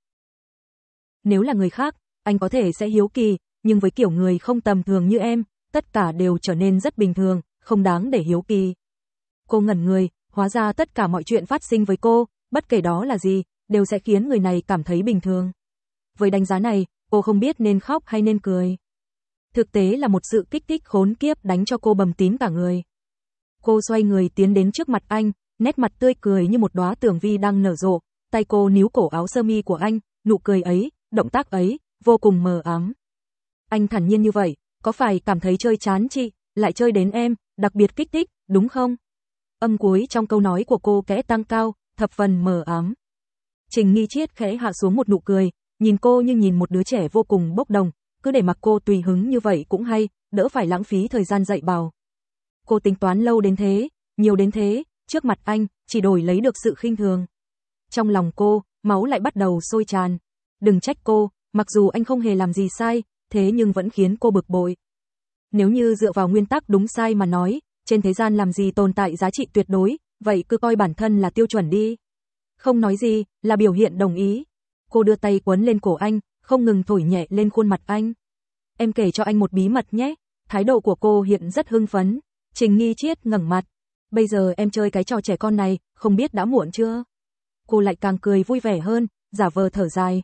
Nếu là người khác, anh có thể sẽ hiếu kỳ, nhưng với kiểu người không tầm thường như em, tất cả đều trở nên rất bình thường, không đáng để hiếu kỳ. Cô ngẩn người, hóa ra tất cả mọi chuyện phát sinh với cô, bất kể đó là gì, đều sẽ khiến người này cảm thấy bình thường. Với đánh giá này, cô không biết nên khóc hay nên cười. Thực tế là một sự kích thích khốn kiếp đánh cho cô bầm tím cả người. Cô xoay người tiến đến trước mặt anh, nét mặt tươi cười như một đóa tường vi đang nở rộ, tay cô níu cổ áo sơ mi của anh, nụ cười ấy, động tác ấy, vô cùng mờ ám. Anh thản nhiên như vậy, có phải cảm thấy chơi chán chị, lại chơi đến em, đặc biệt kích thích, đúng không? Âm cuối trong câu nói của cô kẽ tăng cao, thập phần mờ ám. Trình Nghi Chiết khẽ hạ xuống một nụ cười, nhìn cô như nhìn một đứa trẻ vô cùng bốc đồng, cứ để mặc cô tùy hứng như vậy cũng hay, đỡ phải lãng phí thời gian dạy bảo. Cô tính toán lâu đến thế, nhiều đến thế, trước mặt anh, chỉ đổi lấy được sự khinh thường. Trong lòng cô, máu lại bắt đầu sôi tràn. Đừng trách cô, mặc dù anh không hề làm gì sai, thế nhưng vẫn khiến cô bực bội. Nếu như dựa vào nguyên tắc đúng sai mà nói, trên thế gian làm gì tồn tại giá trị tuyệt đối, vậy cứ coi bản thân là tiêu chuẩn đi. Không nói gì, là biểu hiện đồng ý. Cô đưa tay quấn lên cổ anh, không ngừng thổi nhẹ lên khuôn mặt anh. Em kể cho anh một bí mật nhé. Thái độ của cô hiện rất hưng phấn. Trình Nghi Chiết ngẩng mặt. Bây giờ em chơi cái trò trẻ con này, không biết đã muộn chưa? Cô lại càng cười vui vẻ hơn, giả vờ thở dài.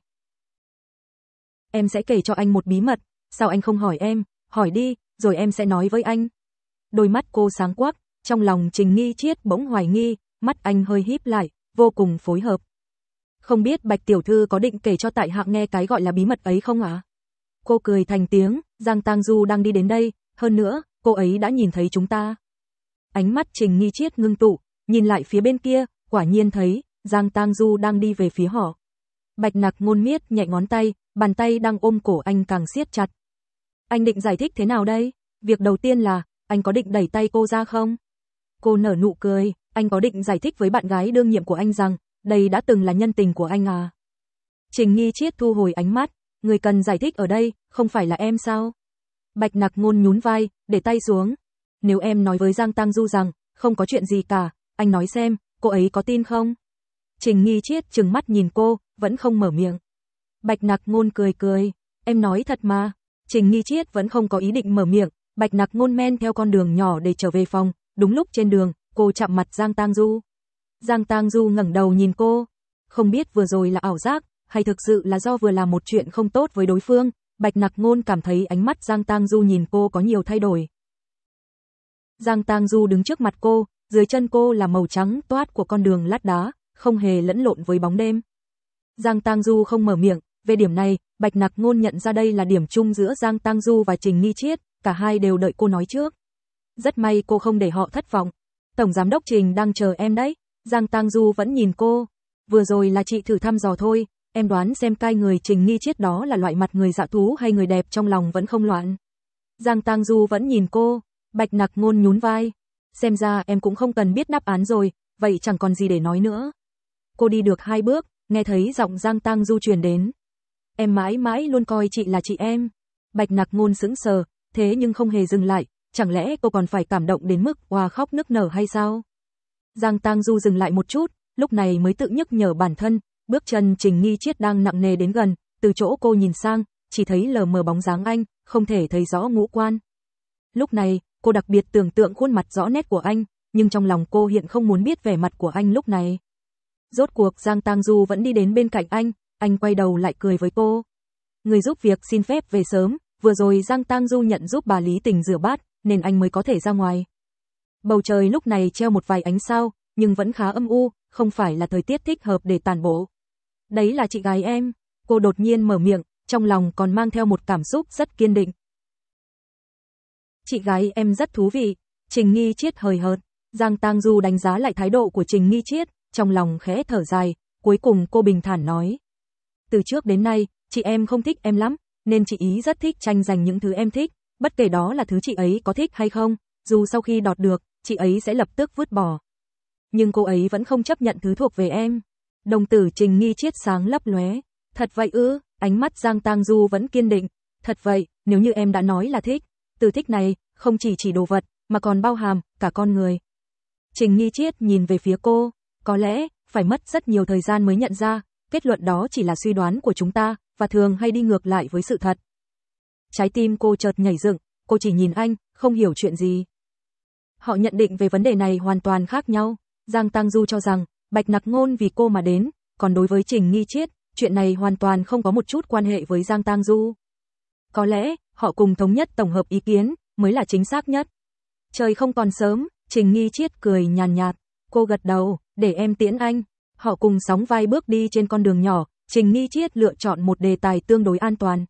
Em sẽ kể cho anh một bí mật, sao anh không hỏi em, hỏi đi, rồi em sẽ nói với anh. Đôi mắt cô sáng quắc, trong lòng Trình Nghi Chiết bỗng hoài nghi, mắt anh hơi híp lại, vô cùng phối hợp. Không biết Bạch tiểu thư có định kể cho tại hạ nghe cái gọi là bí mật ấy không ạ? À? Cô cười thành tiếng, Giang Tang Du đang đi đến đây, hơn nữa, cô ấy đã nhìn thấy chúng ta. Ánh mắt Trình Nghi Chiết ngưng tụ, nhìn lại phía bên kia, quả nhiên thấy, Giang Tang Du đang đi về phía họ. Bạch Nặc Ngôn miết nhẹ ngón tay, bàn tay đang ôm cổ anh càng siết chặt. Anh định giải thích thế nào đây? Việc đầu tiên là, anh có định đẩy tay cô ra không? Cô nở nụ cười, anh có định giải thích với bạn gái đương nhiệm của anh rằng, đây đã từng là nhân tình của anh à? Trình Nghi Chiết thu hồi ánh mắt, người cần giải thích ở đây, không phải là em sao? Bạch Nặc Ngôn nhún vai, để tay xuống. Nếu em nói với Giang Tang Du rằng, không có chuyện gì cả, anh nói xem, cô ấy có tin không? Trình Nghi Chiết trừng mắt nhìn cô, vẫn không mở miệng. Bạch Nặc Ngôn cười cười, em nói thật mà. Trình Nghi Chiết vẫn không có ý định mở miệng, Bạch Nặc Ngôn men theo con đường nhỏ để trở về phòng, đúng lúc trên đường, cô chạm mặt Giang Tang Du. Giang Tang Du ngẩng đầu nhìn cô, không biết vừa rồi là ảo giác, hay thực sự là do vừa làm một chuyện không tốt với đối phương, Bạch Nặc Ngôn cảm thấy ánh mắt Giang Tang Du nhìn cô có nhiều thay đổi. Giang Tang Du đứng trước mặt cô, dưới chân cô là màu trắng toát của con đường lát đá, không hề lẫn lộn với bóng đêm. Giang Tang Du không mở miệng, về điểm này, Bạch Nặc Ngôn nhận ra đây là điểm chung giữa Giang Tang Du và Trình Nghi Chiết, cả hai đều đợi cô nói trước. Rất may cô không để họ thất vọng. Tổng giám đốc Trình đang chờ em đấy. Giang Tang Du vẫn nhìn cô. Vừa rồi là chị thử thăm dò thôi, em đoán xem cai người Trình Nghi Chiết đó là loại mặt người dạ thú hay người đẹp trong lòng vẫn không loạn. Giang Tang Du vẫn nhìn cô, Bạch Nặc Ngôn nhún vai. Xem ra em cũng không cần biết đáp án rồi, vậy chẳng còn gì để nói nữa. Cô đi được hai bước, nghe thấy giọng Giang Tang Du truyền đến. Em mãi mãi luôn coi chị là chị em. Bạch Nặc Ngôn sững sờ, thế nhưng không hề dừng lại, chẳng lẽ cô còn phải cảm động đến mức oà khóc nức nở hay sao? Giang Tang Du dừng lại một chút, lúc này mới tự nhắc nhở bản thân, bước chân Trình Nghi Chiết đang nặng nề đến gần, từ chỗ cô nhìn sang, chỉ thấy lờ mờ bóng dáng anh, không thể thấy rõ ngũ quan. Lúc này, cô đặc biệt tưởng tượng khuôn mặt rõ nét của anh, nhưng trong lòng cô hiện không muốn biết vẻ mặt của anh lúc này. Rốt cuộc Giang Tang Du vẫn đi đến bên cạnh anh, anh quay đầu lại cười với cô. Người giúp việc xin phép về sớm, vừa rồi Giang Tang Du nhận giúp bà Lý Tình rửa bát, nên anh mới có thể ra ngoài. Bầu trời lúc này treo một vài ánh sao, nhưng vẫn khá âm u, không phải là thời tiết thích hợp để tản bộ. Đấy là chị gái em. Cô đột nhiên mở miệng, trong lòng còn mang theo một cảm xúc rất kiên định. Chị gái em rất thú vị. Trình Nghi Chiết hời hợt. Giang Tang Du đánh giá lại thái độ của Trình Nghi Chiết, trong lòng khẽ thở dài, cuối cùng cô bình thản nói. Từ trước đến nay, chị em không thích em lắm, nên chị ý rất thích tranh giành những thứ em thích, bất kể đó là thứ chị ấy có thích hay không, dù sau khi đọt được, chị ấy sẽ lập tức vứt bỏ. Nhưng cô ấy vẫn không chấp nhận thứ thuộc về em. Đồng tử Trình Nghi Chiết sáng lấp lóe. Thật vậy ư? Ánh mắt Giang Tang Du vẫn kiên định. Thật vậy, nếu như em đã nói là thích, từ thích này, không chỉ chỉ đồ vật, mà còn bao hàm, cả con người. Trình Nghi Chiết nhìn về phía cô, có lẽ, phải mất rất nhiều thời gian mới nhận ra, kết luận đó chỉ là suy đoán của chúng ta, và thường hay đi ngược lại với sự thật. Trái tim cô chợt nhảy dựng, cô chỉ nhìn anh, không hiểu chuyện gì. Họ nhận định về vấn đề này hoàn toàn khác nhau. Giang Tang Du cho rằng, Bạch Nặc Ngôn vì cô mà đến, còn đối với Trình Nghi Chiết, chuyện này hoàn toàn không có một chút quan hệ với Giang Tang Du. Có lẽ, họ cùng thống nhất tổng hợp ý kiến, mới là chính xác nhất. Trời không còn sớm, Trình Nghi Chiết cười nhàn nhạt, cô gật đầu, để em tiễn anh. Họ cùng sóng vai bước đi trên con đường nhỏ, Trình Nghi Chiết lựa chọn một đề tài tương đối an toàn.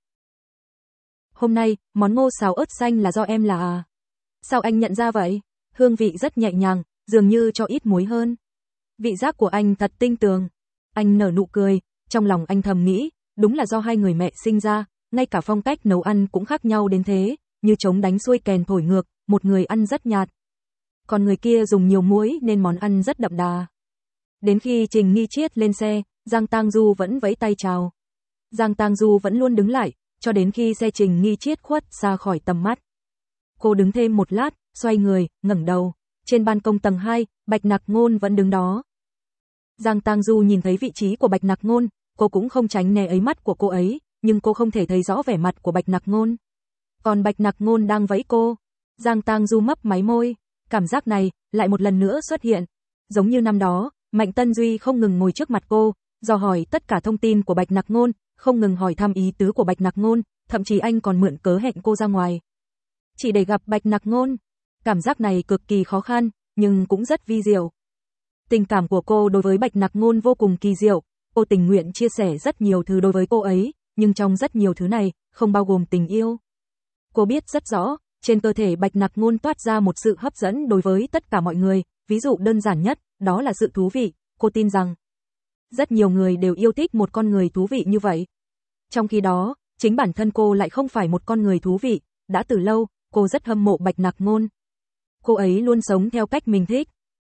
Hôm nay, món ngô xào ớt xanh là do em là à? Sao anh nhận ra vậy? Hương vị rất nhẹ nhàng, dường như cho ít muối hơn. Vị giác của anh thật tinh tường. Anh nở nụ cười, trong lòng anh thầm nghĩ, đúng là do hai người mẹ sinh ra, ngay cả phong cách nấu ăn cũng khác nhau đến thế, như trống đánh xuôi kèn thổi ngược, một người ăn rất nhạt. Còn người kia dùng nhiều muối nên món ăn rất đậm đà. Đến khi Trình Nghi Chiết lên xe, Giang Tang Du vẫn vẫy tay chào. Giang Tang Du vẫn luôn đứng lại, cho đến khi xe Trình Nghi Chiết khuất xa khỏi tầm mắt. Cô đứng thêm một lát, xoay người, ngẩng đầu. Trên ban công tầng hai, Bạch Nặc Ngôn vẫn đứng đó. Giang Tang Du nhìn thấy vị trí của Bạch Nặc Ngôn, cô cũng không tránh né ánh mắt của cô ấy, nhưng cô không thể thấy rõ vẻ mặt của Bạch Nặc Ngôn. Còn Bạch Nặc Ngôn đang vẫy cô. Giang Tang Du mấp máy môi, cảm giác này lại một lần nữa xuất hiện. Giống như năm đó, Mạnh Tân Duy không ngừng ngồi trước mặt cô, dò hỏi tất cả thông tin của Bạch Nặc Ngôn, không ngừng hỏi thăm ý tứ của Bạch Nặc Ngôn, thậm chí anh còn mượn cớ hẹn cô ra ngoài. Chỉ để gặp Bạch Nặc Ngôn. Cảm giác này cực kỳ khó khăn, nhưng cũng rất vi diệu. Tình cảm của cô đối với Bạch Nặc Ngôn vô cùng kỳ diệu, cô tình nguyện chia sẻ rất nhiều thứ đối với cô ấy, nhưng trong rất nhiều thứ này, không bao gồm tình yêu. Cô biết rất rõ, trên cơ thể Bạch Nặc Ngôn toát ra một sự hấp dẫn đối với tất cả mọi người, ví dụ đơn giản nhất, đó là sự thú vị, cô tin rằng rất nhiều người đều yêu thích một con người thú vị như vậy. Trong khi đó, chính bản thân cô lại không phải một con người thú vị, đã từ lâu, cô rất hâm mộ Bạch Nặc Ngôn. Cô ấy luôn sống theo cách mình thích.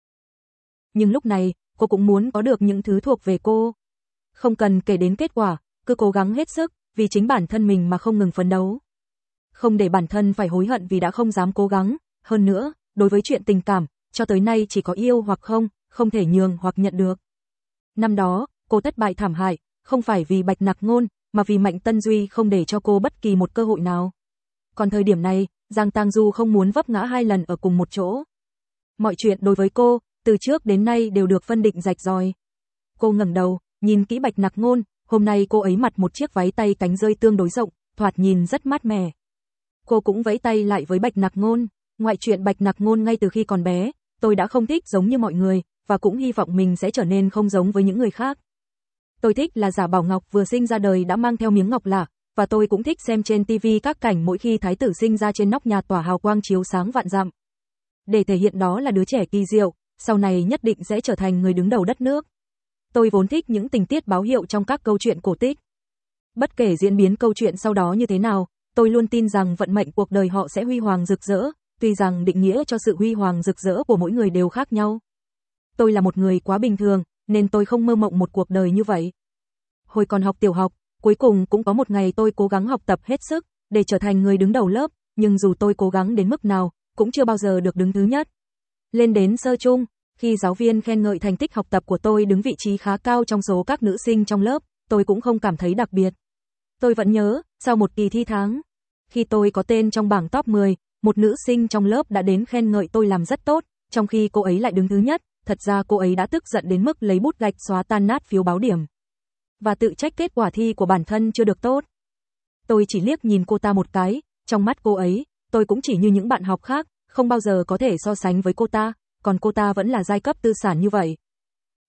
Nhưng lúc này, cô cũng muốn có được những thứ thuộc về cô. Không cần kể đến kết quả, cứ cố gắng hết sức, vì chính bản thân mình mà không ngừng phấn đấu. Không để bản thân phải hối hận vì đã không dám cố gắng. Hơn nữa, đối với chuyện tình cảm, cho tới nay chỉ có yêu hoặc không, không thể nhường hoặc nhận được. Năm đó, cô thất bại thảm hại, không phải vì Bạch Nặc Ngôn, mà vì Mạnh Tân Duy không để cho cô bất kỳ một cơ hội nào. Còn thời điểm này, Giang Tang Du không muốn vấp ngã hai lần ở cùng một chỗ. Mọi chuyện đối với cô, từ trước đến nay đều được phân định rạch ròi. Cô ngẩng đầu, nhìn kỹ Bạch Nặc Ngôn, hôm nay cô ấy mặc một chiếc váy tay cánh rơi tương đối rộng, thoạt nhìn rất mát mẻ. Cô cũng vẫy tay lại với Bạch Nặc Ngôn, ngoại chuyện Bạch Nặc Ngôn ngay từ khi còn bé, tôi đã không thích giống như mọi người, và cũng hy vọng mình sẽ trở nên không giống với những người khác. Tôi thích là Giả Bảo Ngọc vừa sinh ra đời đã mang theo miếng ngọc lạ, và tôi cũng thích xem trên ti vi các cảnh mỗi khi thái tử sinh ra trên nóc nhà tỏa hào quang chiếu sáng vạn dặm. Để thể hiện đó là đứa trẻ kỳ diệu, sau này nhất định sẽ trở thành người đứng đầu đất nước. Tôi vốn thích những tình tiết báo hiệu trong các câu chuyện cổ tích. Bất kể diễn biến câu chuyện sau đó như thế nào, tôi luôn tin rằng vận mệnh cuộc đời họ sẽ huy hoàng rực rỡ, tuy rằng định nghĩa cho sự huy hoàng rực rỡ của mỗi người đều khác nhau. Tôi là một người quá bình thường, nên tôi không mơ mộng một cuộc đời như vậy. Hồi còn học tiểu học, cuối cùng cũng có một ngày tôi cố gắng học tập hết sức, để trở thành người đứng đầu lớp, nhưng dù tôi cố gắng đến mức nào, cũng chưa bao giờ được đứng thứ nhất. Lên đến sơ trung, khi giáo viên khen ngợi thành tích học tập của tôi đứng vị trí khá cao trong số các nữ sinh trong lớp, tôi cũng không cảm thấy đặc biệt. Tôi vẫn nhớ, sau một kỳ thi tháng, khi tôi có tên trong bảng top mười, một nữ sinh trong lớp đã đến khen ngợi tôi làm rất tốt, trong khi cô ấy lại đứng thứ nhất, thật ra cô ấy đã tức giận đến mức lấy bút gạch xóa tan nát phiếu báo điểm. Và tự trách kết quả thi của bản thân chưa được tốt. Tôi chỉ liếc nhìn cô ta một cái, trong mắt cô ấy, tôi cũng chỉ như những bạn học khác, không bao giờ có thể so sánh với cô ta, còn cô ta vẫn là giai cấp tư sản như vậy.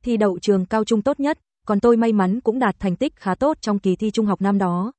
thi đậu trường cao trung tốt nhất, còn tôi may mắn cũng đạt thành tích khá tốt trong kỳ thi trung học năm đó.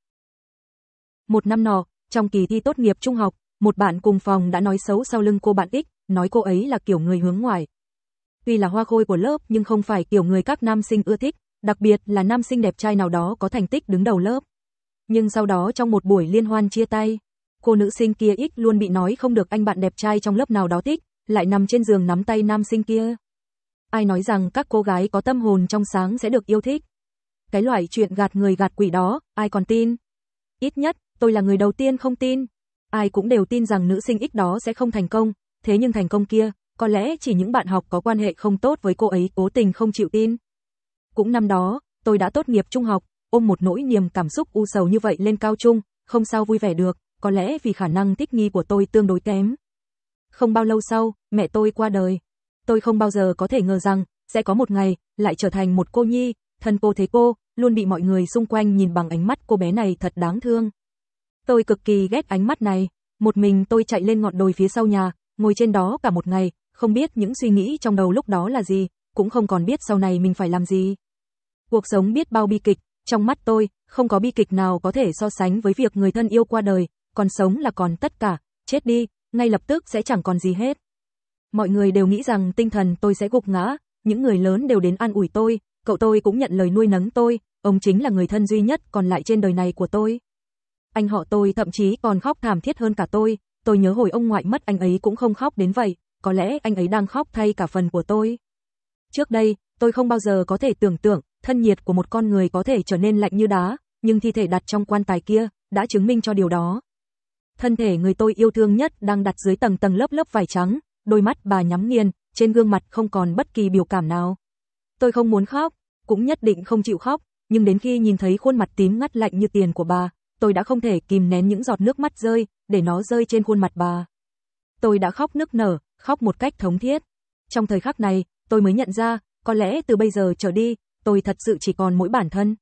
Một năm nọ, trong kỳ thi tốt nghiệp trung học, một bạn cùng phòng đã nói xấu sau lưng cô bạn X, nói cô ấy là kiểu người hướng ngoại. Tuy là hoa khôi của lớp nhưng không phải kiểu người các nam sinh ưa thích, đặc biệt là nam sinh đẹp trai nào đó có thành tích đứng đầu lớp. Nhưng sau đó trong một buổi liên hoan chia tay, cô nữ sinh kia X luôn bị nói không được anh bạn đẹp trai trong lớp nào đó thích, lại nằm trên giường nắm tay nam sinh kia. Ai nói rằng các cô gái có tâm hồn trong sáng sẽ được yêu thích? Cái loại chuyện gạt người gạt quỷ đó, ai còn tin? Ít nhất, tôi là người đầu tiên không tin. Ai cũng đều tin rằng nữ sinh X đó sẽ không thành công, thế nhưng thành công kia, có lẽ chỉ những bạn học có quan hệ không tốt với cô ấy cố tình không chịu tin. Cũng năm đó, tôi đã tốt nghiệp trung học, ôm một nỗi niềm cảm xúc u sầu như vậy lên cao trung, không sao vui vẻ được, có lẽ vì khả năng thích nghi của tôi tương đối kém. Không bao lâu sau, mẹ tôi qua đời. Tôi không bao giờ có thể ngờ rằng, sẽ có một ngày, lại trở thành một cô nhi, thân cô thế cô, luôn bị mọi người xung quanh nhìn bằng ánh mắt cô bé này thật đáng thương. Tôi cực kỳ ghét ánh mắt này, một mình tôi chạy lên ngọn đồi phía sau nhà, ngồi trên đó cả một ngày, không biết những suy nghĩ trong đầu lúc đó là gì, cũng không còn biết sau này mình phải làm gì. Cuộc sống biết bao bi kịch, trong mắt tôi, không có bi kịch nào có thể so sánh với việc người thân yêu qua đời, còn sống là còn tất cả, chết đi, ngay lập tức sẽ chẳng còn gì hết. Mọi người đều nghĩ rằng tinh thần tôi sẽ gục ngã, những người lớn đều đến an ủi tôi, cậu tôi cũng nhận lời nuôi nấng tôi, ông chính là người thân duy nhất còn lại trên đời này của tôi. Anh họ tôi thậm chí còn khóc thảm thiết hơn cả tôi, tôi nhớ hồi ông ngoại mất anh ấy cũng không khóc đến vậy, có lẽ anh ấy đang khóc thay cả phần của tôi. Trước đây, tôi không bao giờ có thể tưởng tượng, thân nhiệt của một con người có thể trở nên lạnh như đá, nhưng thi thể đặt trong quan tài kia, đã chứng minh cho điều đó. Thân thể người tôi yêu thương nhất đang đặt dưới tầng tầng lớp lớp vải trắng, đôi mắt bà nhắm nghiền, trên gương mặt không còn bất kỳ biểu cảm nào. Tôi không muốn khóc, cũng nhất định không chịu khóc, nhưng đến khi nhìn thấy khuôn mặt tím ngắt lạnh như tiền của bà, tôi đã không thể kìm nén những giọt nước mắt rơi, để nó rơi trên khuôn mặt bà. Tôi đã khóc nức nở, khóc một cách thống thiết. Trong thời khắc này, tôi mới nhận ra, có lẽ từ bây giờ trở đi, tôi thật sự chỉ còn mỗi bản thân.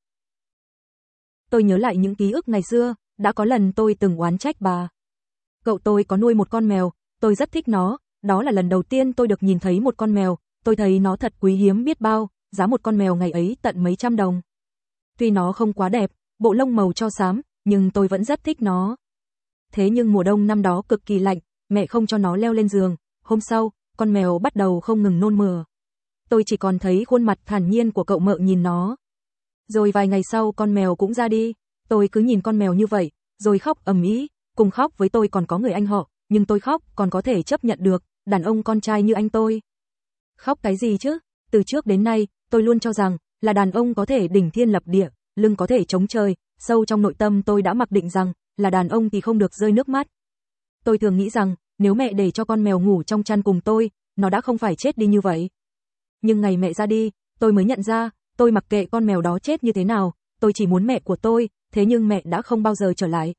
Tôi nhớ lại những ký ức ngày xưa, đã có lần tôi từng oán trách bà. Cậu tôi có nuôi một con mèo, tôi rất thích nó, đó là lần đầu tiên tôi được nhìn thấy một con mèo, tôi thấy nó thật quý hiếm biết bao, giá một con mèo ngày ấy tận mấy trăm đồng. Tuy nó không quá đẹp, bộ lông màu tro xám, nhưng tôi vẫn rất thích nó. Thế nhưng mùa đông năm đó cực kỳ lạnh, mẹ không cho nó leo lên giường, hôm sau, con mèo bắt đầu không ngừng nôn mửa. Tôi chỉ còn thấy khuôn mặt thản nhiên của cậu mợ nhìn nó. Rồi vài ngày sau con mèo cũng ra đi, tôi cứ nhìn con mèo như vậy, rồi khóc ầm ĩ, cùng khóc với tôi còn có người anh họ, nhưng tôi khóc còn có thể chấp nhận được, đàn ông con trai như anh tôi. Khóc cái gì chứ, từ trước đến nay, tôi luôn cho rằng, là đàn ông có thể đỉnh thiên lập địa, lưng có thể chống trời, sâu trong nội tâm tôi đã mặc định rằng, là đàn ông thì không được rơi nước mắt. Tôi thường nghĩ rằng, nếu mẹ để cho con mèo ngủ trong chăn cùng tôi, nó đã không phải chết đi như vậy. Nhưng ngày mẹ ra đi, tôi mới nhận ra, tôi mặc kệ con mèo đó chết như thế nào, tôi chỉ muốn mẹ của tôi, thế nhưng mẹ đã không bao giờ trở lại.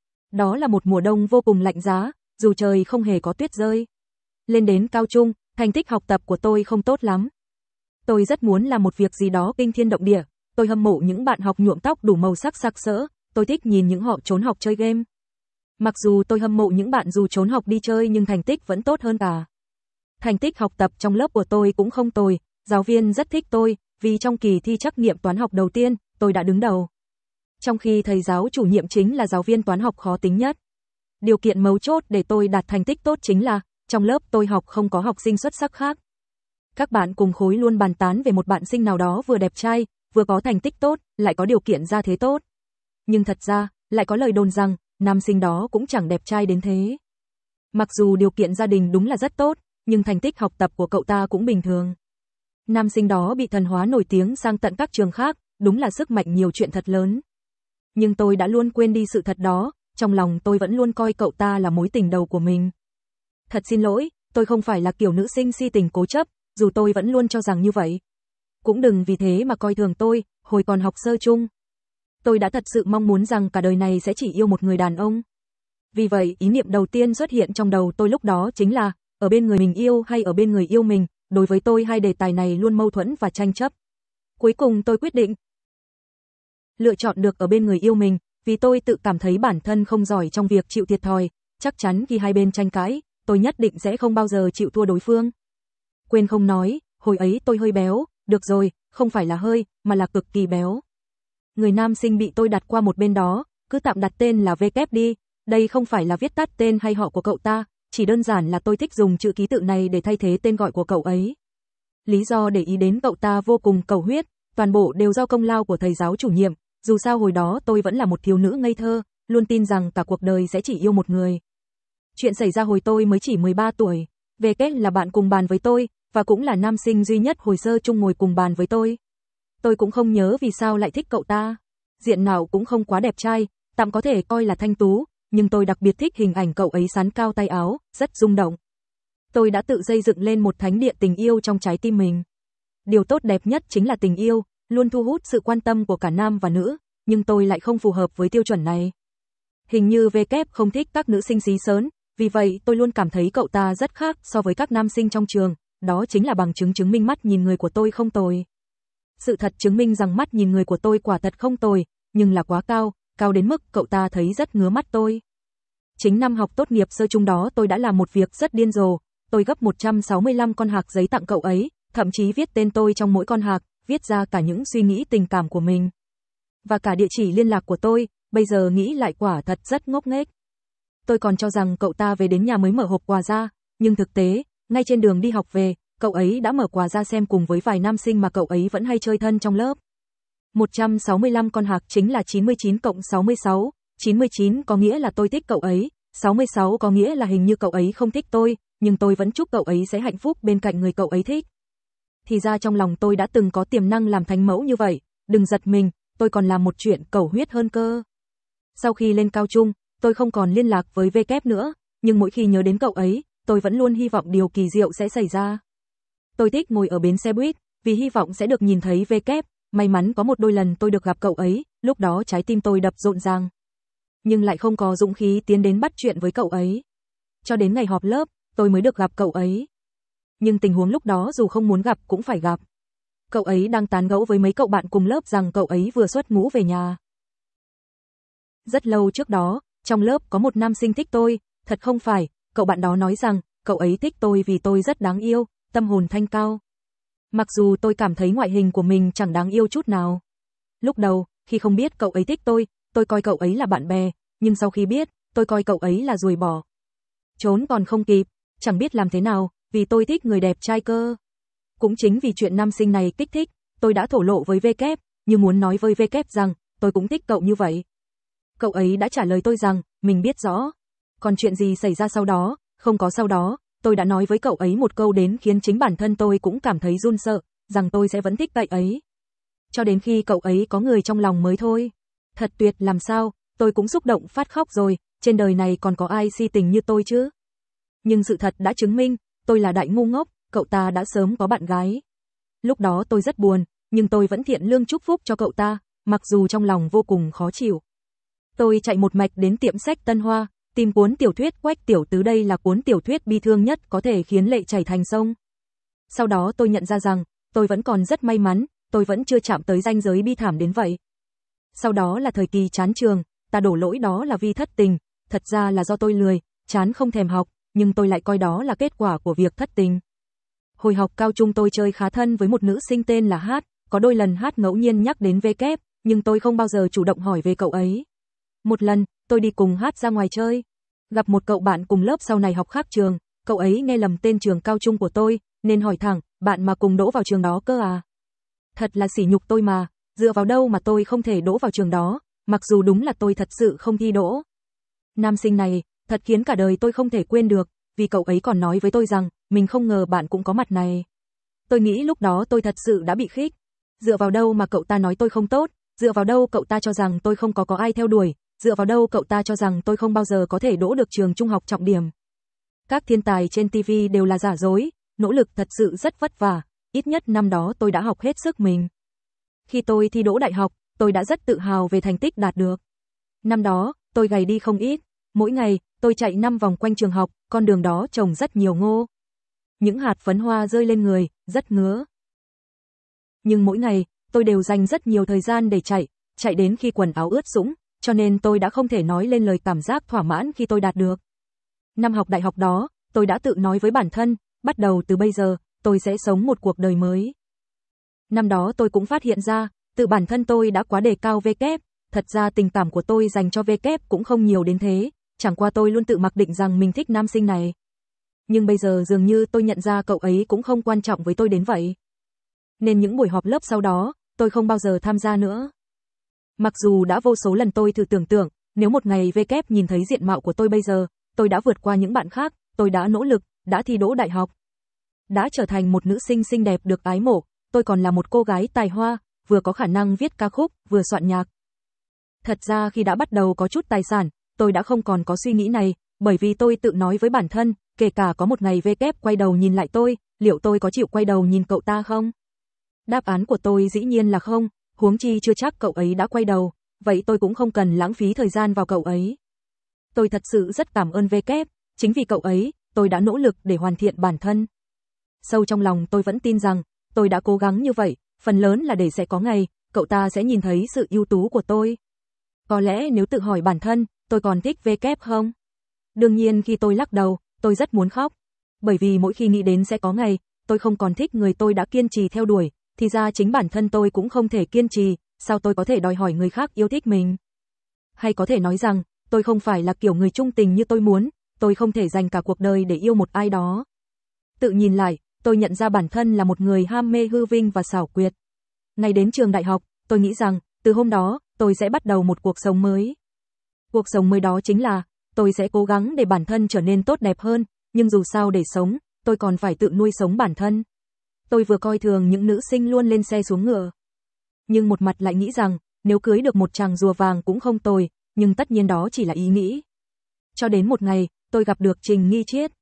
Đó là một mùa đông vô cùng lạnh giá, dù trời không hề có tuyết rơi. Lên đến cao trung, thành tích học tập của tôi không tốt lắm. Tôi rất muốn làm một việc gì đó kinh thiên động địa, tôi hâm mộ những bạn học nhuộm tóc đủ màu sắc sặc sỡ, tôi thích nhìn những họ trốn học chơi game. Mặc dù tôi hâm mộ những bạn dù trốn học đi chơi nhưng thành tích vẫn tốt hơn cả. Thành tích học tập trong lớp của tôi cũng không tồi, giáo viên rất thích tôi, vì trong kỳ thi trắc nghiệm toán học đầu tiên, tôi đã đứng đầu. Trong khi thầy giáo chủ nhiệm chính là giáo viên toán học khó tính nhất. Điều kiện mấu chốt để tôi đạt thành tích tốt chính là, trong lớp tôi học không có học sinh xuất sắc khác. Các bạn cùng khối luôn bàn tán về một bạn sinh nào đó vừa đẹp trai, vừa có thành tích tốt, lại có điều kiện gia thế tốt. Nhưng thật ra, lại có lời đồn rằng, nam sinh đó cũng chẳng đẹp trai đến thế. Mặc dù điều kiện gia đình đúng là rất tốt, nhưng thành tích học tập của cậu ta cũng bình thường. Nam sinh đó bị thần hóa nổi tiếng sang tận các trường khác, đúng là sức mạnh nhiều chuyện thật lớn. Nhưng tôi đã luôn quên đi sự thật đó, trong lòng tôi vẫn luôn coi cậu ta là mối tình đầu của mình. Thật xin lỗi, tôi không phải là kiểu nữ sinh si tình cố chấp, dù tôi vẫn luôn cho rằng như vậy. Cũng đừng vì thế mà coi thường tôi, hồi còn học sơ chung. Tôi đã thật sự mong muốn rằng cả đời này sẽ chỉ yêu một người đàn ông. Vì vậy, ý niệm đầu tiên xuất hiện trong đầu tôi lúc đó chính là, ở bên người mình yêu hay ở bên người yêu mình, đối với tôi hai đề tài này luôn mâu thuẫn và tranh chấp. Cuối cùng tôi quyết định lựa chọn được ở bên người yêu mình, vì tôi tự cảm thấy bản thân không giỏi trong việc chịu thiệt thòi, chắc chắn khi hai bên tranh cãi, tôi nhất định sẽ không bao giờ chịu thua đối phương. Quên không nói, hồi ấy tôi hơi béo, được rồi, không phải là hơi, mà là cực kỳ béo. Người nam sinh bị tôi đặt qua một bên đó, cứ tạm đặt tên là V kép đi, đây không phải là viết tắt tên hay họ của cậu ta, chỉ đơn giản là tôi thích dùng chữ ký tự này để thay thế tên gọi của cậu ấy. Lý do để ý đến cậu ta vô cùng cầu huyết, toàn bộ đều do công lao của thầy giáo chủ nhiệm, dù sao hồi đó tôi vẫn là một thiếu nữ ngây thơ, luôn tin rằng cả cuộc đời sẽ chỉ yêu một người. Chuyện xảy ra hồi tôi mới chỉ mười ba tuổi, V kép là bạn cùng bàn với tôi, và cũng là nam sinh duy nhất hồi sơ chung ngồi cùng bàn với tôi. Tôi cũng không nhớ vì sao lại thích cậu ta. Diện nào cũng không quá đẹp trai, tạm có thể coi là thanh tú, nhưng tôi đặc biệt thích hình ảnh cậu ấy sắn cao tay áo, rất rung động. Tôi đã tự xây dựng lên một thánh địa tình yêu trong trái tim mình. Điều tốt đẹp nhất chính là tình yêu, luôn thu hút sự quan tâm của cả nam và nữ, nhưng tôi lại không phù hợp với tiêu chuẩn này. Hình như V kép không thích các nữ sinh xí xớn, vì vậy tôi luôn cảm thấy cậu ta rất khác so với các nam sinh trong trường, đó chính là bằng chứng chứng minh mắt nhìn người của tôi không tồi. Sự thật chứng minh rằng mắt nhìn người của tôi quả thật không tồi, nhưng là quá cao, cao đến mức cậu ta thấy rất ngứa mắt tôi. Chính năm học tốt nghiệp sơ trung đó tôi đã làm một việc rất điên rồ, tôi gấp một trăm sáu mươi lăm con hạc giấy tặng cậu ấy, thậm chí viết tên tôi trong mỗi con hạc, viết ra cả những suy nghĩ tình cảm của mình. Và cả địa chỉ liên lạc của tôi, bây giờ nghĩ lại quả thật rất ngốc nghếch. Tôi còn cho rằng cậu ta về đến nhà mới mở hộp quà ra, nhưng thực tế, ngay trên đường đi học về, cậu ấy đã mở quà ra xem cùng với vài nam sinh mà cậu ấy vẫn hay chơi thân trong lớp. một trăm sáu mươi lăm con hạc chính là chín mươi chín cộng sáu mươi sáu, chín mươi chín có nghĩa là tôi thích cậu ấy, sáu mươi sáu có nghĩa là hình như cậu ấy không thích tôi, nhưng tôi vẫn chúc cậu ấy sẽ hạnh phúc bên cạnh người cậu ấy thích. Thì ra trong lòng tôi đã từng có tiềm năng làm thánh mẫu như vậy, đừng giật mình, tôi còn làm một chuyện cẩu huyết hơn cơ. Sau khi lên cao trung, tôi không còn liên lạc với V kép nữa, nhưng mỗi khi nhớ đến cậu ấy, tôi vẫn luôn hy vọng điều kỳ diệu sẽ xảy ra. Tôi thích ngồi ở bến xe buýt, vì hy vọng sẽ được nhìn thấy V kép, may mắn có một đôi lần tôi được gặp cậu ấy, lúc đó trái tim tôi đập rộn ràng. Nhưng lại không có dũng khí tiến đến bắt chuyện với cậu ấy. Cho đến ngày họp lớp, tôi mới được gặp cậu ấy. Nhưng tình huống lúc đó dù không muốn gặp cũng phải gặp. Cậu ấy đang tán gẫu với mấy cậu bạn cùng lớp rằng cậu ấy vừa xuất ngũ về nhà. Rất lâu trước đó, trong lớp có một nam sinh thích tôi, thật không phải, cậu bạn đó nói rằng, cậu ấy thích tôi vì tôi rất đáng yêu, tâm hồn thanh cao. Mặc dù tôi cảm thấy ngoại hình của mình chẳng đáng yêu chút nào. Lúc đầu, khi không biết cậu ấy thích tôi, tôi coi cậu ấy là bạn bè, nhưng sau khi biết, tôi coi cậu ấy là ruồi bò. Trốn còn không kịp, chẳng biết làm thế nào, vì tôi thích người đẹp trai cơ. Cũng chính vì chuyện nam sinh này kích thích, tôi đã thổ lộ với V kép, như muốn nói với V kép rằng, tôi cũng thích cậu như vậy. Cậu ấy đã trả lời tôi rằng, mình biết rõ. Còn chuyện gì xảy ra sau đó, không có sau đó, tôi đã nói với cậu ấy một câu đến khiến chính bản thân tôi cũng cảm thấy run sợ, rằng tôi sẽ vẫn thích cậu ấy. Cho đến khi cậu ấy có người trong lòng mới thôi. Thật tuyệt làm sao, tôi cũng xúc động phát khóc rồi, trên đời này còn có ai si tình như tôi chứ. Nhưng sự thật đã chứng minh, tôi là đại ngu ngốc, cậu ta đã sớm có bạn gái. Lúc đó tôi rất buồn, nhưng tôi vẫn thiện lương chúc phúc cho cậu ta, mặc dù trong lòng vô cùng khó chịu. Tôi chạy một mạch đến tiệm sách Tân Hoa, tìm cuốn tiểu thuyết Quách Tiểu Tứ, đây là cuốn tiểu thuyết bi thương nhất có thể khiến lệ chảy thành sông. Sau đó tôi nhận ra rằng, tôi vẫn còn rất may mắn, tôi vẫn chưa chạm tới ranh giới bi thảm đến vậy. Sau đó là thời kỳ chán trường, ta đổ lỗi đó là vì thất tình, thật ra là do tôi lười, chán không thèm học, nhưng tôi lại coi đó là kết quả của việc thất tình. Hồi học cao trung tôi chơi khá thân với một nữ sinh tên là Hát, có đôi lần Hát ngẫu nhiên nhắc đến V kép, nhưng tôi không bao giờ chủ động hỏi về cậu ấy. Một lần, tôi đi cùng Hát ra ngoài chơi, gặp một cậu bạn cùng lớp sau này học khác trường, cậu ấy nghe lầm tên trường cao trung của tôi, nên hỏi thẳng, bạn mà cùng đỗ vào trường đó cơ à? Thật là sỉ nhục tôi mà, dựa vào đâu mà tôi không thể đỗ vào trường đó, mặc dù đúng là tôi thật sự không thi đỗ. Nam sinh này, thật khiến cả đời tôi không thể quên được, vì cậu ấy còn nói với tôi rằng, mình không ngờ bạn cũng có mặt này. Tôi nghĩ lúc đó tôi thật sự đã bị khích. Dựa vào đâu mà cậu ta nói tôi không tốt, dựa vào đâu cậu ta cho rằng tôi không có có ai theo đuổi, dựa vào đâu cậu ta cho rằng tôi không bao giờ có thể đỗ được trường trung học trọng điểm. Các thiên tài trên ti vi đều là giả dối, nỗ lực thật sự rất vất vả, ít nhất năm đó tôi đã học hết sức mình. Khi tôi thi đỗ đại học, tôi đã rất tự hào về thành tích đạt được. Năm đó, tôi gầy đi không ít, mỗi ngày, tôi chạy năm vòng quanh trường học, con đường đó trồng rất nhiều ngô. Những hạt phấn hoa rơi lên người, rất ngứa. Nhưng mỗi ngày, tôi đều dành rất nhiều thời gian để chạy, chạy đến khi quần áo ướt sũng, cho nên tôi đã không thể nói lên lời cảm giác thỏa mãn khi tôi đạt được. Năm học đại học đó, tôi đã tự nói với bản thân, bắt đầu từ bây giờ, tôi sẽ sống một cuộc đời mới. Năm đó tôi cũng phát hiện ra, tự bản thân tôi đã quá đề cao V kép, thật ra tình cảm của tôi dành cho V kép cũng không nhiều đến thế, chẳng qua tôi luôn tự mặc định rằng mình thích nam sinh này. Nhưng bây giờ dường như tôi nhận ra cậu ấy cũng không quan trọng với tôi đến vậy. Nên những buổi họp lớp sau đó, tôi không bao giờ tham gia nữa. Mặc dù đã vô số lần tôi thử tưởng tượng, nếu một ngày V kép nhìn thấy diện mạo của tôi bây giờ, tôi đã vượt qua những bạn khác, tôi đã nỗ lực, đã thi đỗ đại học, đã trở thành một nữ sinh xinh đẹp được ái mộ, tôi còn là một cô gái tài hoa, vừa có khả năng viết ca khúc, vừa soạn nhạc. Thật ra khi đã bắt đầu có chút tài sản, tôi đã không còn có suy nghĩ này, bởi vì tôi tự nói với bản thân, kể cả có một ngày V kép quay đầu nhìn lại tôi, liệu tôi có chịu quay đầu nhìn cậu ta không? Đáp án của tôi dĩ nhiên là không, huống chi chưa chắc cậu ấy đã quay đầu, vậy tôi cũng không cần lãng phí thời gian vào cậu ấy. Tôi thật sự rất cảm ơn V kép, chính vì cậu ấy, tôi đã nỗ lực để hoàn thiện bản thân. Sâu trong lòng tôi vẫn tin rằng, tôi đã cố gắng như vậy, phần lớn là để sẽ có ngày, cậu ta sẽ nhìn thấy sự ưu tú của tôi. Có lẽ nếu tự hỏi bản thân, tôi còn thích V kép không? Đương nhiên khi tôi lắc đầu, tôi rất muốn khóc. Bởi vì mỗi khi nghĩ đến sẽ có ngày, tôi không còn thích người tôi đã kiên trì theo đuổi, thì ra chính bản thân tôi cũng không thể kiên trì, sao tôi có thể đòi hỏi người khác yêu thích mình? Hay có thể nói rằng, tôi không phải là kiểu người trung tình như tôi muốn, tôi không thể dành cả cuộc đời để yêu một ai đó. Tự nhìn lại, tôi nhận ra bản thân là một người ham mê hư vinh và xảo quyệt. Ngày đến trường đại học, tôi nghĩ rằng, từ hôm đó, tôi sẽ bắt đầu một cuộc sống mới. Cuộc sống mới đó chính là, tôi sẽ cố gắng để bản thân trở nên tốt đẹp hơn, nhưng dù sao để sống, tôi còn phải tự nuôi sống bản thân. Tôi vừa coi thường những nữ sinh luôn lên xe xuống ngựa. Nhưng một mặt lại nghĩ rằng, nếu cưới được một chàng rùa vàng cũng không tồi, nhưng tất nhiên đó chỉ là ý nghĩ. Cho đến một ngày, tôi gặp được Trình Nghi Triết.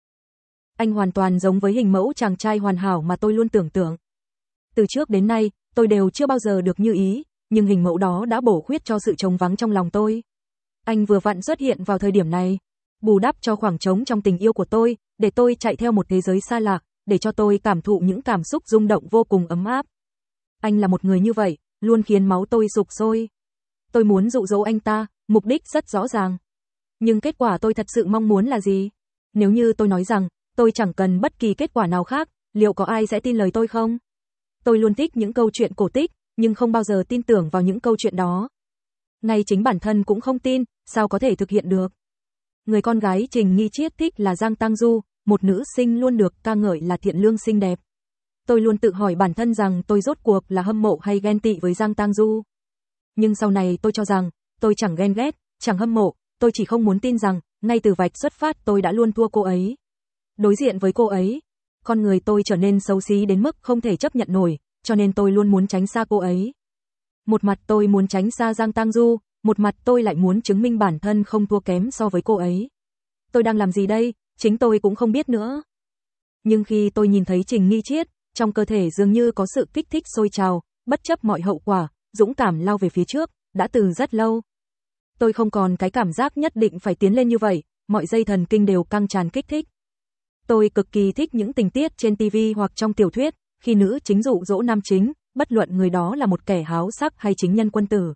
Anh hoàn toàn giống với hình mẫu chàng trai hoàn hảo mà tôi luôn tưởng tượng. Từ trước đến nay, tôi đều chưa bao giờ được như ý, nhưng hình mẫu đó đã bổ khuyết cho sự trống vắng trong lòng tôi. Anh vừa vặn xuất hiện vào thời điểm này, bù đắp cho khoảng trống trong tình yêu của tôi, để tôi chạy theo một thế giới xa lạ, để cho tôi cảm thụ những cảm xúc rung động vô cùng ấm áp. Anh là một người như vậy, luôn khiến máu tôi sục sôi. Tôi muốn dụ dỗ anh ta, mục đích rất rõ ràng. Nhưng kết quả tôi thật sự mong muốn là gì? Nếu như tôi nói rằng, tôi chẳng cần bất kỳ kết quả nào khác, liệu có ai sẽ tin lời tôi không? Tôi luôn thích những câu chuyện cổ tích, nhưng không bao giờ tin tưởng vào những câu chuyện đó. Ngay chính bản thân cũng không tin, sao có thể thực hiện được? Người con gái Trình Nghi Triết thích là Giang Tang Du, một nữ sinh luôn được ca ngợi là thiện lương xinh đẹp. Tôi luôn tự hỏi bản thân rằng tôi rốt cuộc là hâm mộ hay ghen tị với Giang Tang Du. Nhưng sau này tôi cho rằng, tôi chẳng ghen ghét, chẳng hâm mộ, tôi chỉ không muốn tin rằng, ngay từ vạch xuất phát tôi đã luôn thua cô ấy. Đối diện với cô ấy, con người tôi trở nên xấu xí đến mức không thể chấp nhận nổi, cho nên tôi luôn muốn tránh xa cô ấy. Một mặt tôi muốn tránh xa Giang Tang Du, một mặt tôi lại muốn chứng minh bản thân không thua kém so với cô ấy. Tôi đang làm gì đây, chính tôi cũng không biết nữa. Nhưng khi tôi nhìn thấy Trình Nghi Triết, trong cơ thể dường như có sự kích thích sôi trào, bất chấp mọi hậu quả, dũng cảm lao về phía trước, đã từ rất lâu. Tôi không còn cái cảm giác nhất định phải tiến lên như vậy, mọi dây thần kinh đều căng tràn kích thích. Tôi cực kỳ thích những tình tiết trên ti vi hoặc trong tiểu thuyết, khi nữ chính dụ dỗ nam chính, bất luận người đó là một kẻ háo sắc hay chính nhân quân tử.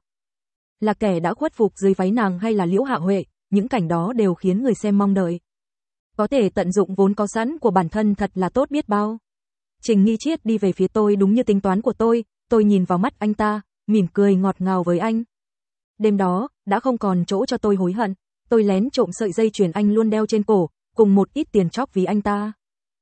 Là kẻ đã khuất phục dưới váy nàng hay là Liễu Hạ Huệ, những cảnh đó đều khiến người xem mong đợi. Có thể tận dụng vốn có sẵn của bản thân thật là tốt biết bao. Trình Nghi Triết đi về phía tôi đúng như tính toán của tôi, tôi nhìn vào mắt anh ta, mỉm cười ngọt ngào với anh. Đêm đó, đã không còn chỗ cho tôi hối hận, tôi lén trộm sợi dây chuyền anh luôn đeo trên cổ, cùng một ít tiền chóp vì anh ta.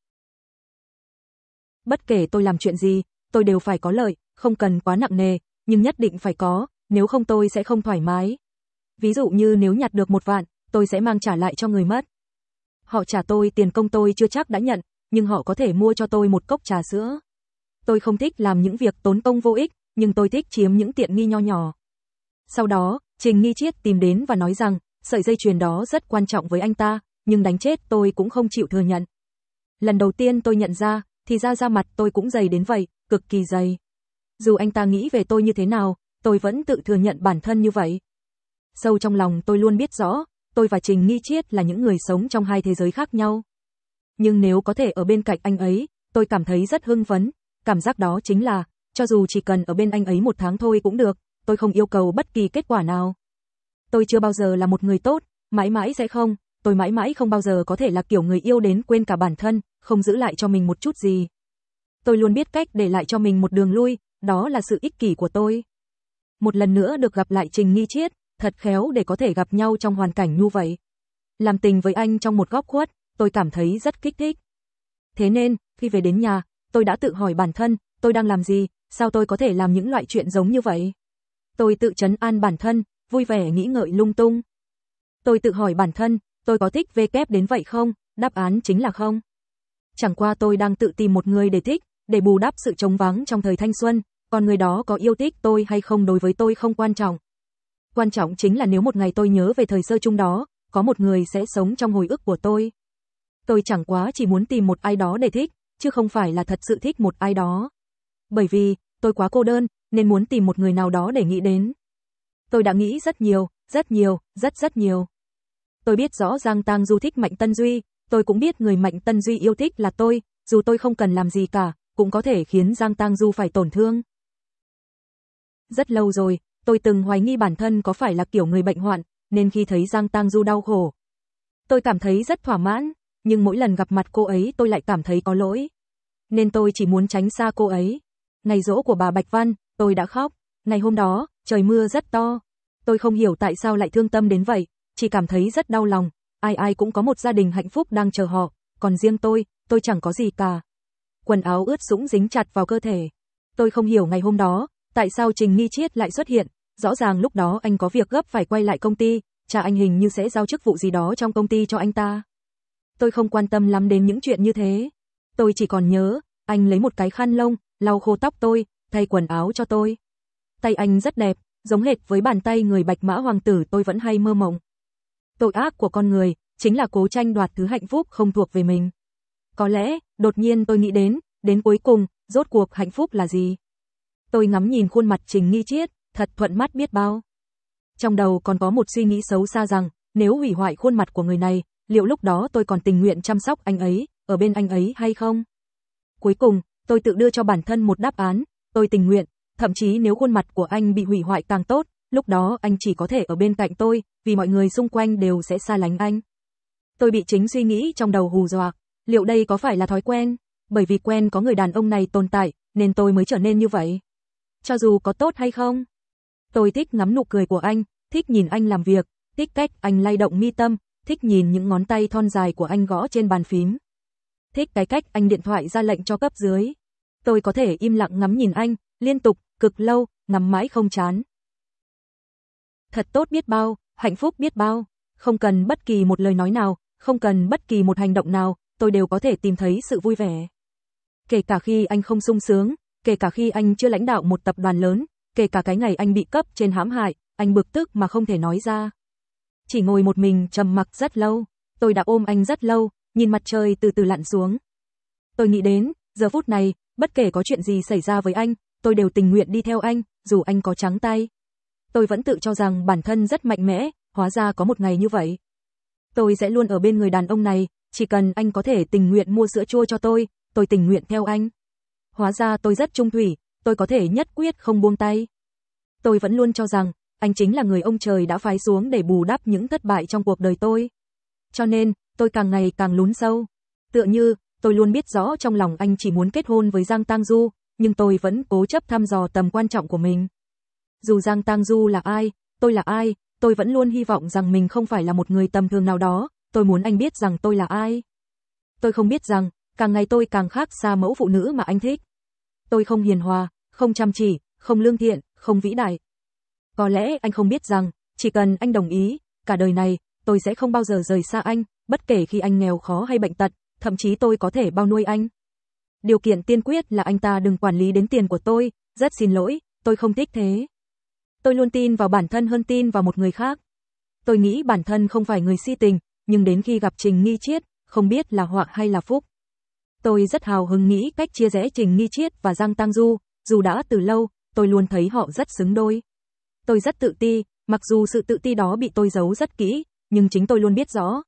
Bất kể tôi làm chuyện gì, tôi đều phải có lợi, không cần quá nặng nề, nhưng nhất định phải có, nếu không tôi sẽ không thoải mái. Ví dụ như nếu nhặt được một vạn, tôi sẽ mang trả lại cho người mất. Họ trả tôi tiền công tôi chưa chắc đã nhận, nhưng họ có thể mua cho tôi một cốc trà sữa. Tôi không thích làm những việc tốn công vô ích, nhưng tôi thích chiếm những tiện nghi nho nhỏ. Sau đó, Trình Nghi Triết tìm đến và nói rằng, sợi dây chuyền đó rất quan trọng với anh ta, nhưng đánh chết tôi cũng không chịu thừa nhận. Lần đầu tiên tôi nhận ra, thì ra da mặt tôi cũng dày đến vậy, cực kỳ dày. Dù anh ta nghĩ về tôi như thế nào, tôi vẫn tự thừa nhận bản thân như vậy. Sâu trong lòng tôi luôn biết rõ, tôi và Trình Nghi Triết là những người sống trong hai thế giới khác nhau. Nhưng nếu có thể ở bên cạnh anh ấy, tôi cảm thấy rất hưng phấn, cảm giác đó chính là, cho dù chỉ cần ở bên anh ấy một tháng thôi cũng được, tôi không yêu cầu bất kỳ kết quả nào. Tôi chưa bao giờ là một người tốt, mãi mãi sẽ không, tôi mãi mãi không bao giờ có thể là kiểu người yêu đến quên cả bản thân, không giữ lại cho mình một chút gì. Tôi luôn biết cách để lại cho mình một đường lui, đó là sự ích kỷ của tôi. Một lần nữa được gặp lại Trình Nghi Triết, thật khéo để có thể gặp nhau trong hoàn cảnh như vậy. Làm tình với anh trong một góc khuất, tôi cảm thấy rất kích thích. Thế nên, khi về đến nhà, tôi đã tự hỏi bản thân, tôi đang làm gì, sao tôi có thể làm những loại chuyện giống như vậy? Tôi tự trấn an bản thân, vui vẻ nghĩ ngợi lung tung. Tôi tự hỏi bản thân, tôi có thích V kép đến vậy không? Đáp án chính là không. Chẳng qua tôi đang tự tìm một người để thích, để bù đắp sự trống vắng trong thời thanh xuân, còn người đó có yêu thích tôi hay không đối với tôi không quan trọng. Quan trọng chính là nếu một ngày tôi nhớ về thời sơ chung đó, có một người sẽ sống trong hồi ức của tôi. Tôi chẳng quá chỉ muốn tìm một ai đó để thích, chứ không phải là thật sự thích một ai đó. Bởi vì, tôi quá cô đơn, nên muốn tìm một người nào đó để nghĩ đến. Tôi đã nghĩ rất nhiều, rất nhiều, rất rất nhiều. Tôi biết rõ Giang Tang Du thích Mạnh Tân Duy, tôi cũng biết người Mạnh Tân Duy yêu thích là tôi, dù tôi không cần làm gì cả, cũng có thể khiến Giang Tang Du phải tổn thương. Rất lâu rồi, tôi từng hoài nghi bản thân có phải là kiểu người bệnh hoạn, nên khi thấy Giang Tang Du đau khổ, tôi cảm thấy rất thỏa mãn, nhưng mỗi lần gặp mặt cô ấy tôi lại cảm thấy có lỗi. Nên tôi chỉ muốn tránh xa cô ấy. Ngày giỗ của bà Bạch Văn, tôi đã khóc. Ngày hôm đó, trời mưa rất to. Tôi không hiểu tại sao lại thương tâm đến vậy, chỉ cảm thấy rất đau lòng. Ai ai cũng có một gia đình hạnh phúc đang chờ họ, còn riêng tôi, tôi chẳng có gì cả. Quần áo ướt sũng dính chặt vào cơ thể. Tôi không hiểu ngày hôm đó, tại sao Trình Nghi Triết lại xuất hiện. Rõ ràng lúc đó anh có việc gấp phải quay lại công ty, cha anh hình như sẽ giao chức vụ gì đó trong công ty cho anh ta. Tôi không quan tâm lắm đến những chuyện như thế. Tôi chỉ còn nhớ, anh lấy một cái khăn lông, lau khô tóc tôi, thay quần áo cho tôi. Tay anh rất đẹp, giống hệt với bàn tay người Bạch Mã Hoàng tử tôi vẫn hay mơ mộng. Tội ác của con người, chính là cố tranh đoạt thứ hạnh phúc không thuộc về mình. Có lẽ, đột nhiên tôi nghĩ đến, đến cuối cùng, rốt cuộc hạnh phúc là gì? Tôi ngắm nhìn khuôn mặt Trình Nghi Triết, thật thuận mắt biết bao. Trong đầu còn có một suy nghĩ xấu xa rằng, nếu hủy hoại khuôn mặt của người này, liệu lúc đó tôi còn tình nguyện chăm sóc anh ấy, ở bên anh ấy hay không? Cuối cùng, tôi tự đưa cho bản thân một đáp án, tôi tình nguyện, thậm chí nếu khuôn mặt của anh bị hủy hoại càng tốt, lúc đó anh chỉ có thể ở bên cạnh tôi, vì mọi người xung quanh đều sẽ xa lánh anh. Tôi bị chính suy nghĩ trong đầu hù dọa, liệu đây có phải là thói quen? Bởi vì quen có người đàn ông này tồn tại, nên tôi mới trở nên như vậy. Cho dù có tốt hay không. Tôi thích ngắm nụ cười của anh, thích nhìn anh làm việc, thích cách anh lay động mi tâm, thích nhìn những ngón tay thon dài của anh gõ trên bàn phím. Thích cái cách anh điện thoại ra lệnh cho cấp dưới. Tôi có thể im lặng ngắm nhìn anh, liên tục, cực lâu, ngắm mãi không chán. Thật tốt biết bao, hạnh phúc biết bao, không cần bất kỳ một lời nói nào, không cần bất kỳ một hành động nào, tôi đều có thể tìm thấy sự vui vẻ. Kể cả khi anh không sung sướng, kể cả khi anh chưa lãnh đạo một tập đoàn lớn, kể cả cái ngày anh bị cấp trên hãm hại, anh bực tức mà không thể nói ra. Chỉ ngồi một mình trầm mặc rất lâu, tôi đã ôm anh rất lâu, nhìn mặt trời từ từ lặn xuống. Tôi nghĩ đến, giờ phút này, bất kể có chuyện gì xảy ra với anh, tôi đều tình nguyện đi theo anh, dù anh có trắng tay. Tôi vẫn tự cho rằng bản thân rất mạnh mẽ, hóa ra có một ngày như vậy. Tôi sẽ luôn ở bên người đàn ông này, chỉ cần anh có thể tình nguyện mua sữa chua cho tôi, tôi tình nguyện theo anh. Hóa ra tôi rất trung thủy, tôi có thể nhất quyết không buông tay. Tôi vẫn luôn cho rằng, anh chính là người ông trời đã phái xuống để bù đắp những thất bại trong cuộc đời tôi. Cho nên, tôi càng ngày càng lún sâu. Tựa như, tôi luôn biết rõ trong lòng anh chỉ muốn kết hôn với Giang Tang Du, nhưng tôi vẫn cố chấp thăm dò tầm quan trọng của mình. Dù Giang Tang Du là ai, tôi là ai, tôi vẫn luôn hy vọng rằng mình không phải là một người tầm thường nào đó, tôi muốn anh biết rằng tôi là ai. Tôi không biết rằng, càng ngày tôi càng khác xa mẫu phụ nữ mà anh thích. Tôi không hiền hòa, không chăm chỉ, không lương thiện, không vĩ đại. Có lẽ anh không biết rằng, chỉ cần anh đồng ý, cả đời này, tôi sẽ không bao giờ rời xa anh, bất kể khi anh nghèo khó hay bệnh tật, thậm chí tôi có thể bao nuôi anh. Điều kiện tiên quyết là anh ta đừng quản lý đến tiền của tôi, rất xin lỗi, tôi không thích thế. Tôi luôn tin vào bản thân hơn tin vào một người khác. Tôi nghĩ bản thân không phải người si tình, nhưng đến khi gặp Trình Nghi Triết, không biết là họa hay là phúc. Tôi rất hào hứng nghĩ cách chia rẽ Trình Nghi Triết và Giang Tang Du, dù đã từ lâu, tôi luôn thấy họ rất xứng đôi. Tôi rất tự ti, mặc dù sự tự ti đó bị tôi giấu rất kỹ, nhưng chính tôi luôn biết rõ.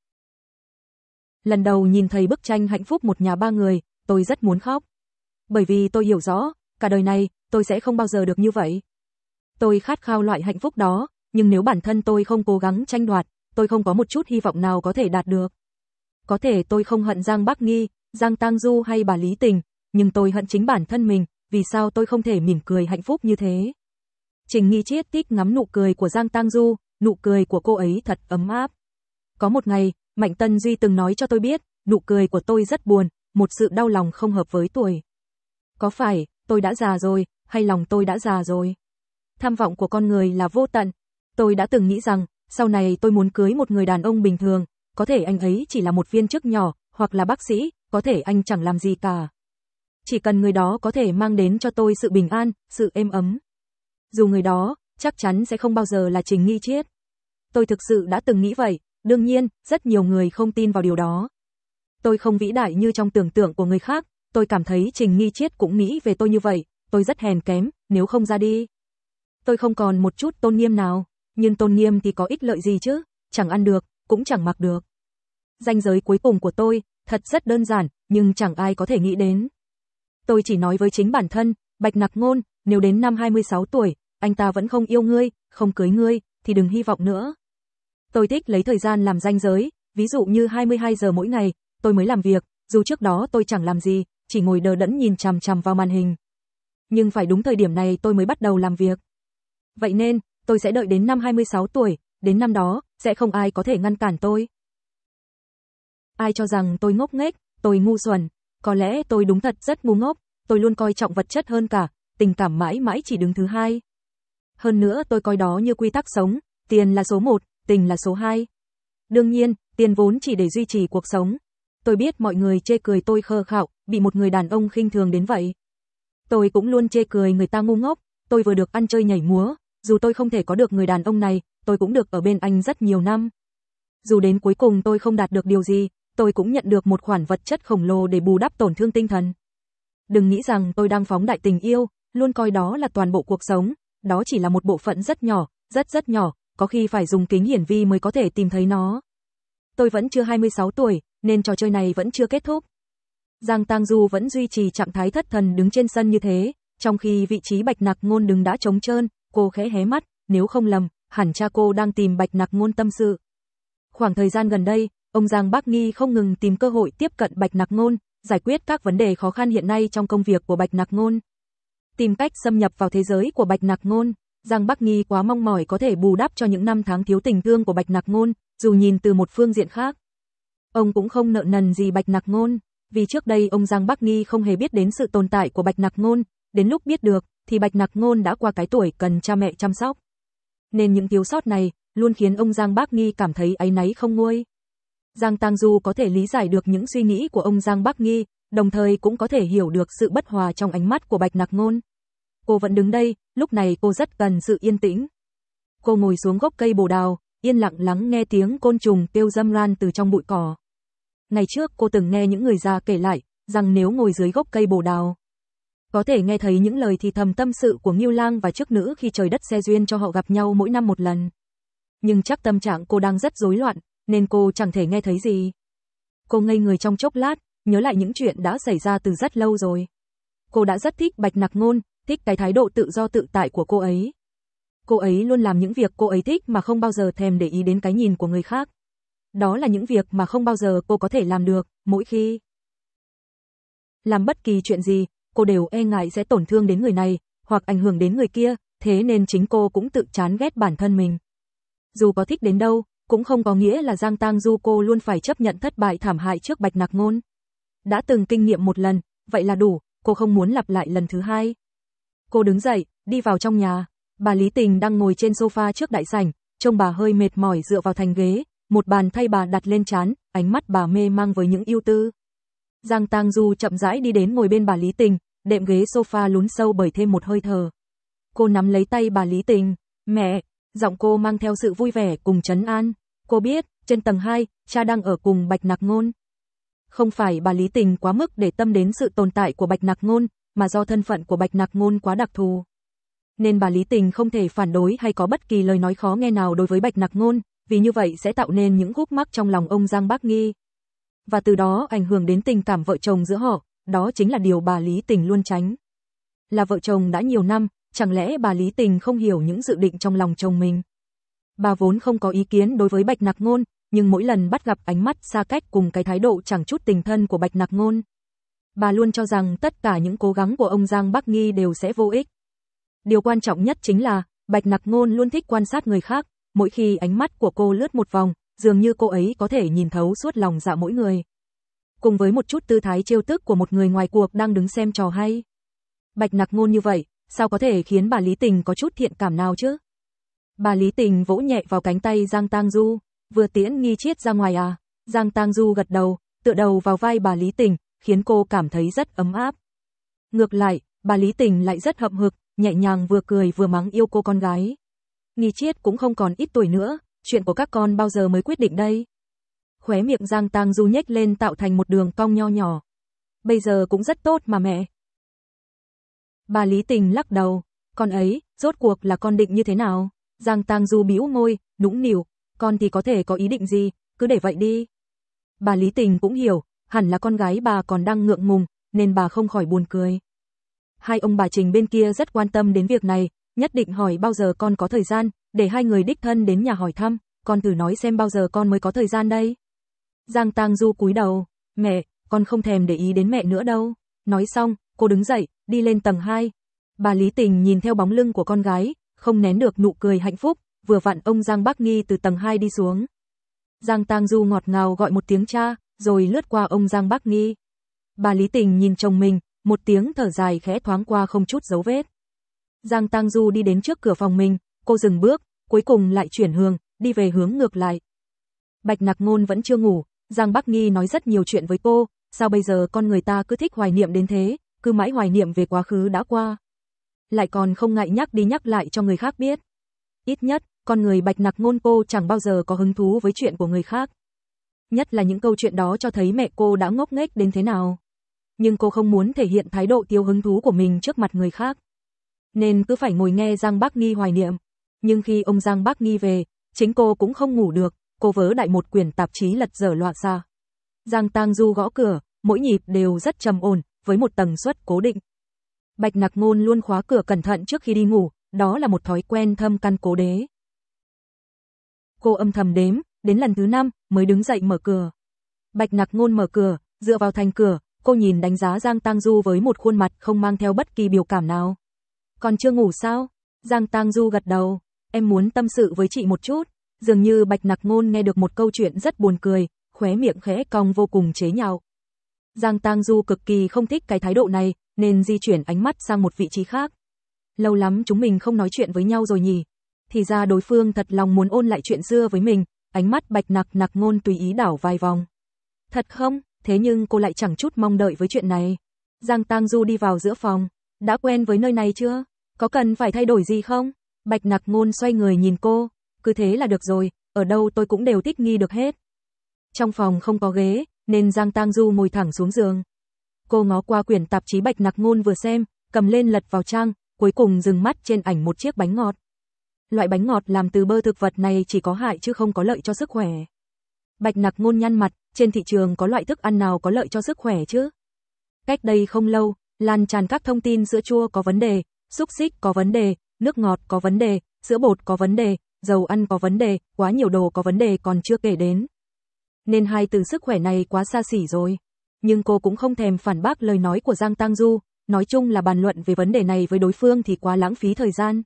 Lần đầu nhìn thấy bức tranh hạnh phúc một nhà ba người, tôi rất muốn khóc. Bởi vì tôi hiểu rõ, cả đời này, tôi sẽ không bao giờ được như vậy. Tôi khát khao loại hạnh phúc đó, nhưng nếu bản thân tôi không cố gắng tranh đoạt, tôi không có một chút hy vọng nào có thể đạt được. Có thể tôi không hận Giang Bắc Nghi, Giang Tang Du hay bà Lý Tình, nhưng tôi hận chính bản thân mình, vì sao tôi không thể mỉm cười hạnh phúc như thế. Trình Nghi Chiết thích ngắm nụ cười của Giang Tang Du, nụ cười của cô ấy thật ấm áp. Có một ngày, Mạnh Tân Duy từng nói cho tôi biết, nụ cười của tôi rất buồn, một sự đau lòng không hợp với tuổi. Có phải, tôi đã già rồi, hay lòng tôi đã già rồi? Tham vọng của con người là vô tận. Tôi đã từng nghĩ rằng, sau này tôi muốn cưới một người đàn ông bình thường, có thể anh ấy chỉ là một viên chức nhỏ, hoặc là bác sĩ, có thể anh chẳng làm gì cả. Chỉ cần người đó có thể mang đến cho tôi sự bình an, sự êm ấm. Dù người đó, chắc chắn sẽ không bao giờ là Trình Nghi Chiết. Tôi thực sự đã từng nghĩ vậy, đương nhiên, rất nhiều người không tin vào điều đó. Tôi không vĩ đại như trong tưởng tượng của người khác, tôi cảm thấy Trình Nghi Chiết cũng nghĩ về tôi như vậy, tôi rất hèn kém, nếu không ra đi. Tôi không còn một chút tôn nghiêm nào, nhưng tôn nghiêm thì có ích lợi gì chứ, chẳng ăn được, cũng chẳng mặc được. Ranh giới cuối cùng của tôi, thật rất đơn giản, nhưng chẳng ai có thể nghĩ đến. Tôi chỉ nói với chính bản thân, Bạch Nặc Ngôn, nếu đến năm hai mươi sáu tuổi, anh ta vẫn không yêu ngươi, không cưới ngươi, thì đừng hy vọng nữa. Tôi thích lấy thời gian làm ranh giới, ví dụ như hai mươi hai giờ mỗi ngày, tôi mới làm việc, dù trước đó tôi chẳng làm gì, chỉ ngồi đờ đẫn nhìn chằm chằm vào màn hình. Nhưng phải đúng thời điểm này tôi mới bắt đầu làm việc. Vậy nên, tôi sẽ đợi đến năm hai mươi sáu tuổi, đến năm đó, sẽ không ai có thể ngăn cản tôi. Ai cho rằng tôi ngốc nghếch, tôi ngu xuẩn, có lẽ tôi đúng thật rất ngu ngốc, tôi luôn coi trọng vật chất hơn cả, tình cảm mãi mãi chỉ đứng thứ hai. Hơn nữa tôi coi đó như quy tắc sống, tiền là số một, tình là số hai. Đương nhiên, tiền vốn chỉ để duy trì cuộc sống. Tôi biết mọi người chê cười tôi khờ khạo, bị một người đàn ông khinh thường đến vậy. Tôi cũng luôn chê cười người ta ngu ngốc, tôi vừa được ăn chơi nhảy múa, dù tôi không thể có được người đàn ông này, tôi cũng được ở bên anh rất nhiều năm. Dù đến cuối cùng tôi không đạt được điều gì, tôi cũng nhận được một khoản vật chất khổng lồ để bù đắp tổn thương tinh thần. Đừng nghĩ rằng tôi đang phóng đại tình yêu, luôn coi đó là toàn bộ cuộc sống, đó chỉ là một bộ phận rất nhỏ, rất rất nhỏ, có khi phải dùng kính hiển vi mới có thể tìm thấy nó. Tôi vẫn chưa hai mươi sáu tuổi, nên trò chơi này vẫn chưa kết thúc. Giang Tang Du vẫn duy trì trạng thái thất thần đứng trên sân như thế, trong khi vị trí Bạch Nặc Ngôn đứng đã trống trơn, cô khẽ hé mắt, nếu không lầm, hẳn cha cô đang tìm Bạch Nặc Ngôn tâm sự. Khoảng thời gian gần đây, ông Giang Bắc Nghi không ngừng tìm cơ hội tiếp cận Bạch Nặc Ngôn, giải quyết các vấn đề khó khăn hiện nay trong công việc của Bạch Nặc Ngôn. Tìm cách xâm nhập vào thế giới của Bạch Nặc Ngôn, Giang Bắc Nghi quá mong mỏi có thể bù đắp cho những năm tháng thiếu tình thương của Bạch Nặc Ngôn, dù nhìn từ một phương diện khác. Ông cũng không nợ nần gì Bạch Nặc Ngôn, vì trước đây ông Giang Bắc Nghi không hề biết đến sự tồn tại của Bạch Nặc Ngôn, đến lúc biết được, thì Bạch Nặc Ngôn đã qua cái tuổi cần cha mẹ chăm sóc. Nên những thiếu sót này, luôn khiến ông Giang Bắc Nghi cảm thấy áy náy không nguôi. Giang Tang Du có thể lý giải được những suy nghĩ của ông Giang Bắc Nghi, đồng thời cũng có thể hiểu được sự bất hòa trong ánh mắt của Bạch Nặc Ngôn. Cô vẫn đứng đây, lúc này cô rất cần sự yên tĩnh. Cô ngồi xuống gốc cây bồ đào, yên lặng lắng nghe tiếng côn trùng kêu râm ran từ trong bụi cỏ. Ngày trước cô từng nghe những người già kể lại, rằng nếu ngồi dưới gốc cây bồ đào, có thể nghe thấy những lời thì thầm tâm sự của Ngưu Lang và Chức Nữ khi trời đất xe duyên cho họ gặp nhau mỗi năm một lần. Nhưng chắc tâm trạng cô đang rất rối loạn, nên cô chẳng thể nghe thấy gì. Cô ngây người trong chốc lát, nhớ lại những chuyện đã xảy ra từ rất lâu rồi. Cô đã rất thích Bạch Nặc Ngôn, thích cái thái độ tự do tự tại của cô ấy. Cô ấy luôn làm những việc cô ấy thích mà không bao giờ thèm để ý đến cái nhìn của người khác. Đó là những việc mà không bao giờ cô có thể làm được, mỗi khi làm bất kỳ chuyện gì, cô đều e ngại sẽ tổn thương đến người này, hoặc ảnh hưởng đến người kia, thế nên chính cô cũng tự chán ghét bản thân mình. Dù có thích đến đâu, cũng không có nghĩa là Giang Tang Du cô luôn phải chấp nhận thất bại thảm hại trước Bạch Nặc Ngôn. Đã từng kinh nghiệm một lần, vậy là đủ, cô không muốn lặp lại lần thứ hai. Cô đứng dậy, đi vào trong nhà. Bà Lý Tình đang ngồi trên sofa trước đại sảnh, trông bà hơi mệt mỏi dựa vào thành ghế, một bàn thay bà đặt lên trán, ánh mắt bà mê mang với những ưu tư. Giang Tang Du chậm rãi đi đến ngồi bên bà Lý Tình, đệm ghế sofa lún sâu bởi thêm một hơi thở. Cô nắm lấy tay bà Lý Tình, "Mẹ", giọng cô mang theo sự vui vẻ cùng trấn an. Cô biết, trên tầng hai, cha đang ở cùng Bạch Nặc Ngôn. Không phải bà Lý Tình quá mức để tâm đến sự tồn tại của Bạch Nặc Ngôn, mà do thân phận của Bạch Nặc Ngôn quá đặc thù. Nên bà Lý Tình không thể phản đối hay có bất kỳ lời nói khó nghe nào đối với Bạch Nặc Ngôn, vì như vậy sẽ tạo nên những khúc mắc trong lòng ông Giang Bắc Nghi. Và từ đó ảnh hưởng đến tình cảm vợ chồng giữa họ, đó chính là điều bà Lý Tình luôn tránh. Là vợ chồng đã nhiều năm, chẳng lẽ bà Lý Tình không hiểu những dự định trong lòng chồng mình? Bà vốn không có ý kiến đối với Bạch Nặc Ngôn, nhưng mỗi lần bắt gặp ánh mắt xa cách cùng cái thái độ chẳng chút tình thân của Bạch Nặc Ngôn, Bà luôn cho rằng tất cả những cố gắng của ông Giang Bắc Nghi đều sẽ vô ích. Điều quan trọng nhất chính là, Bạch Nặc Ngôn luôn thích quan sát người khác, mỗi khi ánh mắt của cô lướt một vòng, dường như cô ấy có thể nhìn thấu suốt lòng dạ mỗi người. Cùng với một chút tư thái trêu tức của một người ngoài cuộc đang đứng xem trò hay. Bạch Nặc Ngôn như vậy, sao có thể khiến bà Lý Tình có chút thiện cảm nào chứ? Bà Lý Tình vỗ nhẹ vào cánh tay Giang Tang Du, vừa tiễn Nghi Chiết ra ngoài à? Giang Tang Du gật đầu, tựa đầu vào vai bà Lý Tình, khiến cô cảm thấy rất ấm áp. Ngược lại, bà Lý Tình lại rất hậm hực, nhẹ nhàng vừa cười vừa mắng yêu cô con gái. Nghi Chiết cũng không còn ít tuổi nữa, chuyện của các con bao giờ mới quyết định đây? Khóe miệng Giang Tang Du nhếch lên tạo thành một đường cong nho nhỏ. Bây giờ cũng rất tốt mà mẹ. Bà Lý Tình lắc đầu, con ấy, rốt cuộc là con định như thế nào? Giang Tang Du bĩu môi, nũng nịu, con thì có thể có ý định gì, cứ để vậy đi. Bà Lý Tình cũng hiểu, hẳn là con gái bà còn đang ngượng ngùng, nên bà không khỏi buồn cười. Hai ông bà Trình bên kia rất quan tâm đến việc này, nhất định hỏi bao giờ con có thời gian, để hai người đích thân đến nhà hỏi thăm, con thử nói xem bao giờ con mới có thời gian đây. Giang Tang Du cúi đầu, mẹ, con không thèm để ý đến mẹ nữa đâu. Nói xong, cô đứng dậy, đi lên tầng hai. Bà Lý Tình nhìn theo bóng lưng của con gái, không nén được nụ cười hạnh phúc, vừa vặn ông Giang Bắc Nghi từ tầng hai đi xuống. Giang Tang Du ngọt ngào gọi một tiếng cha, rồi lướt qua ông Giang Bắc Nghi. Bà Lý Tình nhìn chồng mình, một tiếng thở dài khẽ thoáng qua không chút dấu vết. Giang Tang Du đi đến trước cửa phòng mình, cô dừng bước, cuối cùng lại chuyển hướng, đi về hướng ngược lại. Bạch Nặc Ngôn vẫn chưa ngủ, Giang Bắc Nghi nói rất nhiều chuyện với cô, sao bây giờ con người ta cứ thích hoài niệm đến thế, cứ mãi hoài niệm về quá khứ đã qua. Lại còn không ngại nhắc đi nhắc lại cho người khác biết. Ít nhất, con người Bạch Nặc Ngôn cô chẳng bao giờ có hứng thú với chuyện của người khác. Nhất là những câu chuyện đó cho thấy mẹ cô đã ngốc nghếch đến thế nào. Nhưng cô không muốn thể hiện thái độ thiếu hứng thú của mình trước mặt người khác. Nên cứ phải ngồi nghe Giang Bắc Nghi hoài niệm. Nhưng khi ông Giang Bắc Nghi về, chính cô cũng không ngủ được, cô vớ đại một quyển tạp chí lật dở loạn xạ. Giang Tang Du gõ cửa, mỗi nhịp đều rất trầm ổn, với một tần suất cố định. Bạch Nặc Ngôn luôn khóa cửa cẩn thận trước khi đi ngủ, đó là một thói quen thâm căn cố đế. Cô âm thầm đếm, đến lần thứ năm mới đứng dậy mở cửa. Bạch Nặc Ngôn mở cửa, dựa vào thành cửa, cô nhìn đánh giá Giang Tang Du với một khuôn mặt không mang theo bất kỳ biểu cảm nào. Còn chưa ngủ sao? Giang Tang Du gật đầu, em muốn tâm sự với chị một chút. Dường như Bạch Nặc Ngôn nghe được một câu chuyện rất buồn cười, khóe miệng khẽ cong vô cùng chế nhạo. Giang Tang Du cực kỳ không thích cái thái độ này, nên di chuyển ánh mắt sang một vị trí khác. Lâu lắm chúng mình không nói chuyện với nhau rồi nhỉ? Thì ra đối phương thật lòng muốn ôn lại chuyện xưa với mình, ánh mắt Bạch Nặc Nặc Ngôn tùy ý đảo vài vòng. Thật không? Thế nhưng cô lại chẳng chút mong đợi với chuyện này. Giang Tang Du đi vào giữa phòng, đã quen với nơi này chưa? Có cần phải thay đổi gì không? Bạch Nặc Ngôn xoay người nhìn cô, cứ thế là được rồi, ở đâu tôi cũng đều thích nghi được hết. Trong phòng không có ghế, nên Giang Tang Du ngồi thẳng xuống giường. Cô ngó qua quyển tạp chí Bạch Nặc Ngôn vừa xem, cầm lên lật vào trang, cuối cùng dừng mắt trên ảnh một chiếc bánh ngọt. Loại bánh ngọt làm từ bơ thực vật này chỉ có hại chứ không có lợi cho sức khỏe. Bạch Nặc Ngôn nhăn mặt, trên thị trường có loại thức ăn nào có lợi cho sức khỏe chứ? Cách đây không lâu, lan tràn các thông tin sữa chua có vấn đề, xúc xích có vấn đề, nước ngọt có vấn đề, sữa bột có vấn đề, dầu ăn có vấn đề, quá nhiều đồ có vấn đề còn chưa kể đến. Nên hai từ sức khỏe này quá xa xỉ rồi. Nhưng cô cũng không thèm phản bác lời nói của Giang Tang Du, nói chung là bàn luận về vấn đề này với đối phương thì quá lãng phí thời gian.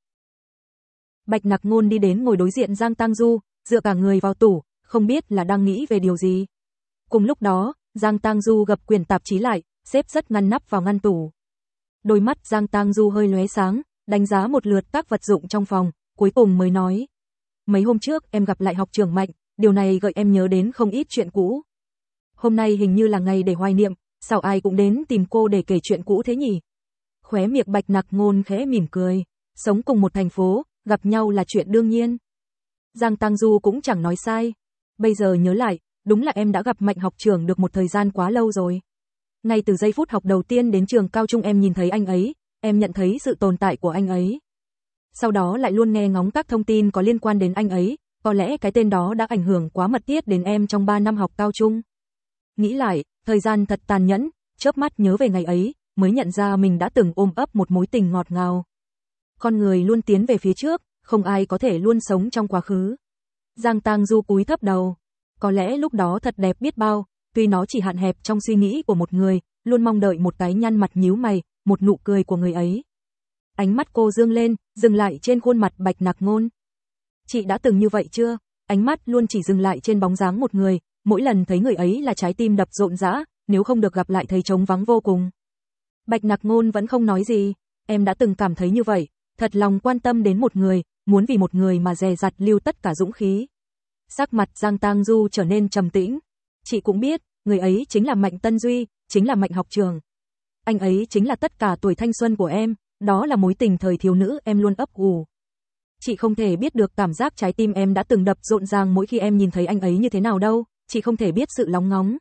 Bạch Nặc Ngôn đi đến ngồi đối diện Giang Tang Du, dựa cả người vào tủ, không biết là đang nghĩ về điều gì. Cùng lúc đó, Giang Tang Du gập quyển tạp chí lại, xếp rất ngăn nắp vào ngăn tủ. Đôi mắt Giang Tang Du hơi lóe sáng, đánh giá một lượt các vật dụng trong phòng, cuối cùng mới nói. Mấy hôm trước em gặp lại học trưởng Mạnh, điều này gợi em nhớ đến không ít chuyện cũ. Hôm nay hình như là ngày để hoài niệm, sao ai cũng đến tìm cô để kể chuyện cũ thế nhỉ? Khóe miệng Bạch Nặc Ngôn khẽ mỉm cười, sống cùng một thành phố, gặp nhau là chuyện đương nhiên. Giang Tang Du cũng chẳng nói sai. Bây giờ nhớ lại, đúng là em đã gặp Mạnh học trưởng được một thời gian quá lâu rồi. Ngay từ giây phút học đầu tiên đến trường cao trung em nhìn thấy anh ấy, em nhận thấy sự tồn tại của anh ấy. Sau đó lại luôn nghe ngóng các thông tin có liên quan đến anh ấy, có lẽ cái tên đó đã ảnh hưởng quá mật thiết đến em trong ba năm học cao trung. Nghĩ lại, thời gian thật tàn nhẫn, chớp mắt nhớ về ngày ấy, mới nhận ra mình đã từng ôm ấp một mối tình ngọt ngào. Con người luôn tiến về phía trước, không ai có thể luôn sống trong quá khứ. Giang Tang Du cúi thấp đầu. Có lẽ lúc đó thật đẹp biết bao, tuy nó chỉ hạn hẹp trong suy nghĩ của một người, luôn mong đợi một cái nhăn mặt nhíu mày, một nụ cười của người ấy. Ánh mắt cô dương lên, dừng lại trên khuôn mặt Bạch Nặc Ngôn. Chị đã từng như vậy chưa? Ánh mắt luôn chỉ dừng lại trên bóng dáng một người, mỗi lần thấy người ấy là trái tim đập rộn rã, nếu không được gặp lại thấy trống vắng vô cùng. Bạch Nặc Ngôn vẫn không nói gì, em đã từng cảm thấy như vậy, thật lòng quan tâm đến một người, muốn vì một người mà dè dặt lưu tất cả dũng khí. Sắc mặt Giang Tang Du trở nên trầm tĩnh. Chị cũng biết, người ấy chính là Mạnh Tân Duy, chính là Mạnh học trường. Anh ấy chính là tất cả tuổi thanh xuân của em, đó là mối tình thời thiếu nữ em luôn ấp ủ. Chị không thể biết được cảm giác trái tim em đã từng đập rộn ràng mỗi khi em nhìn thấy anh ấy như thế nào đâu, chị không thể biết sự lóng ngóng.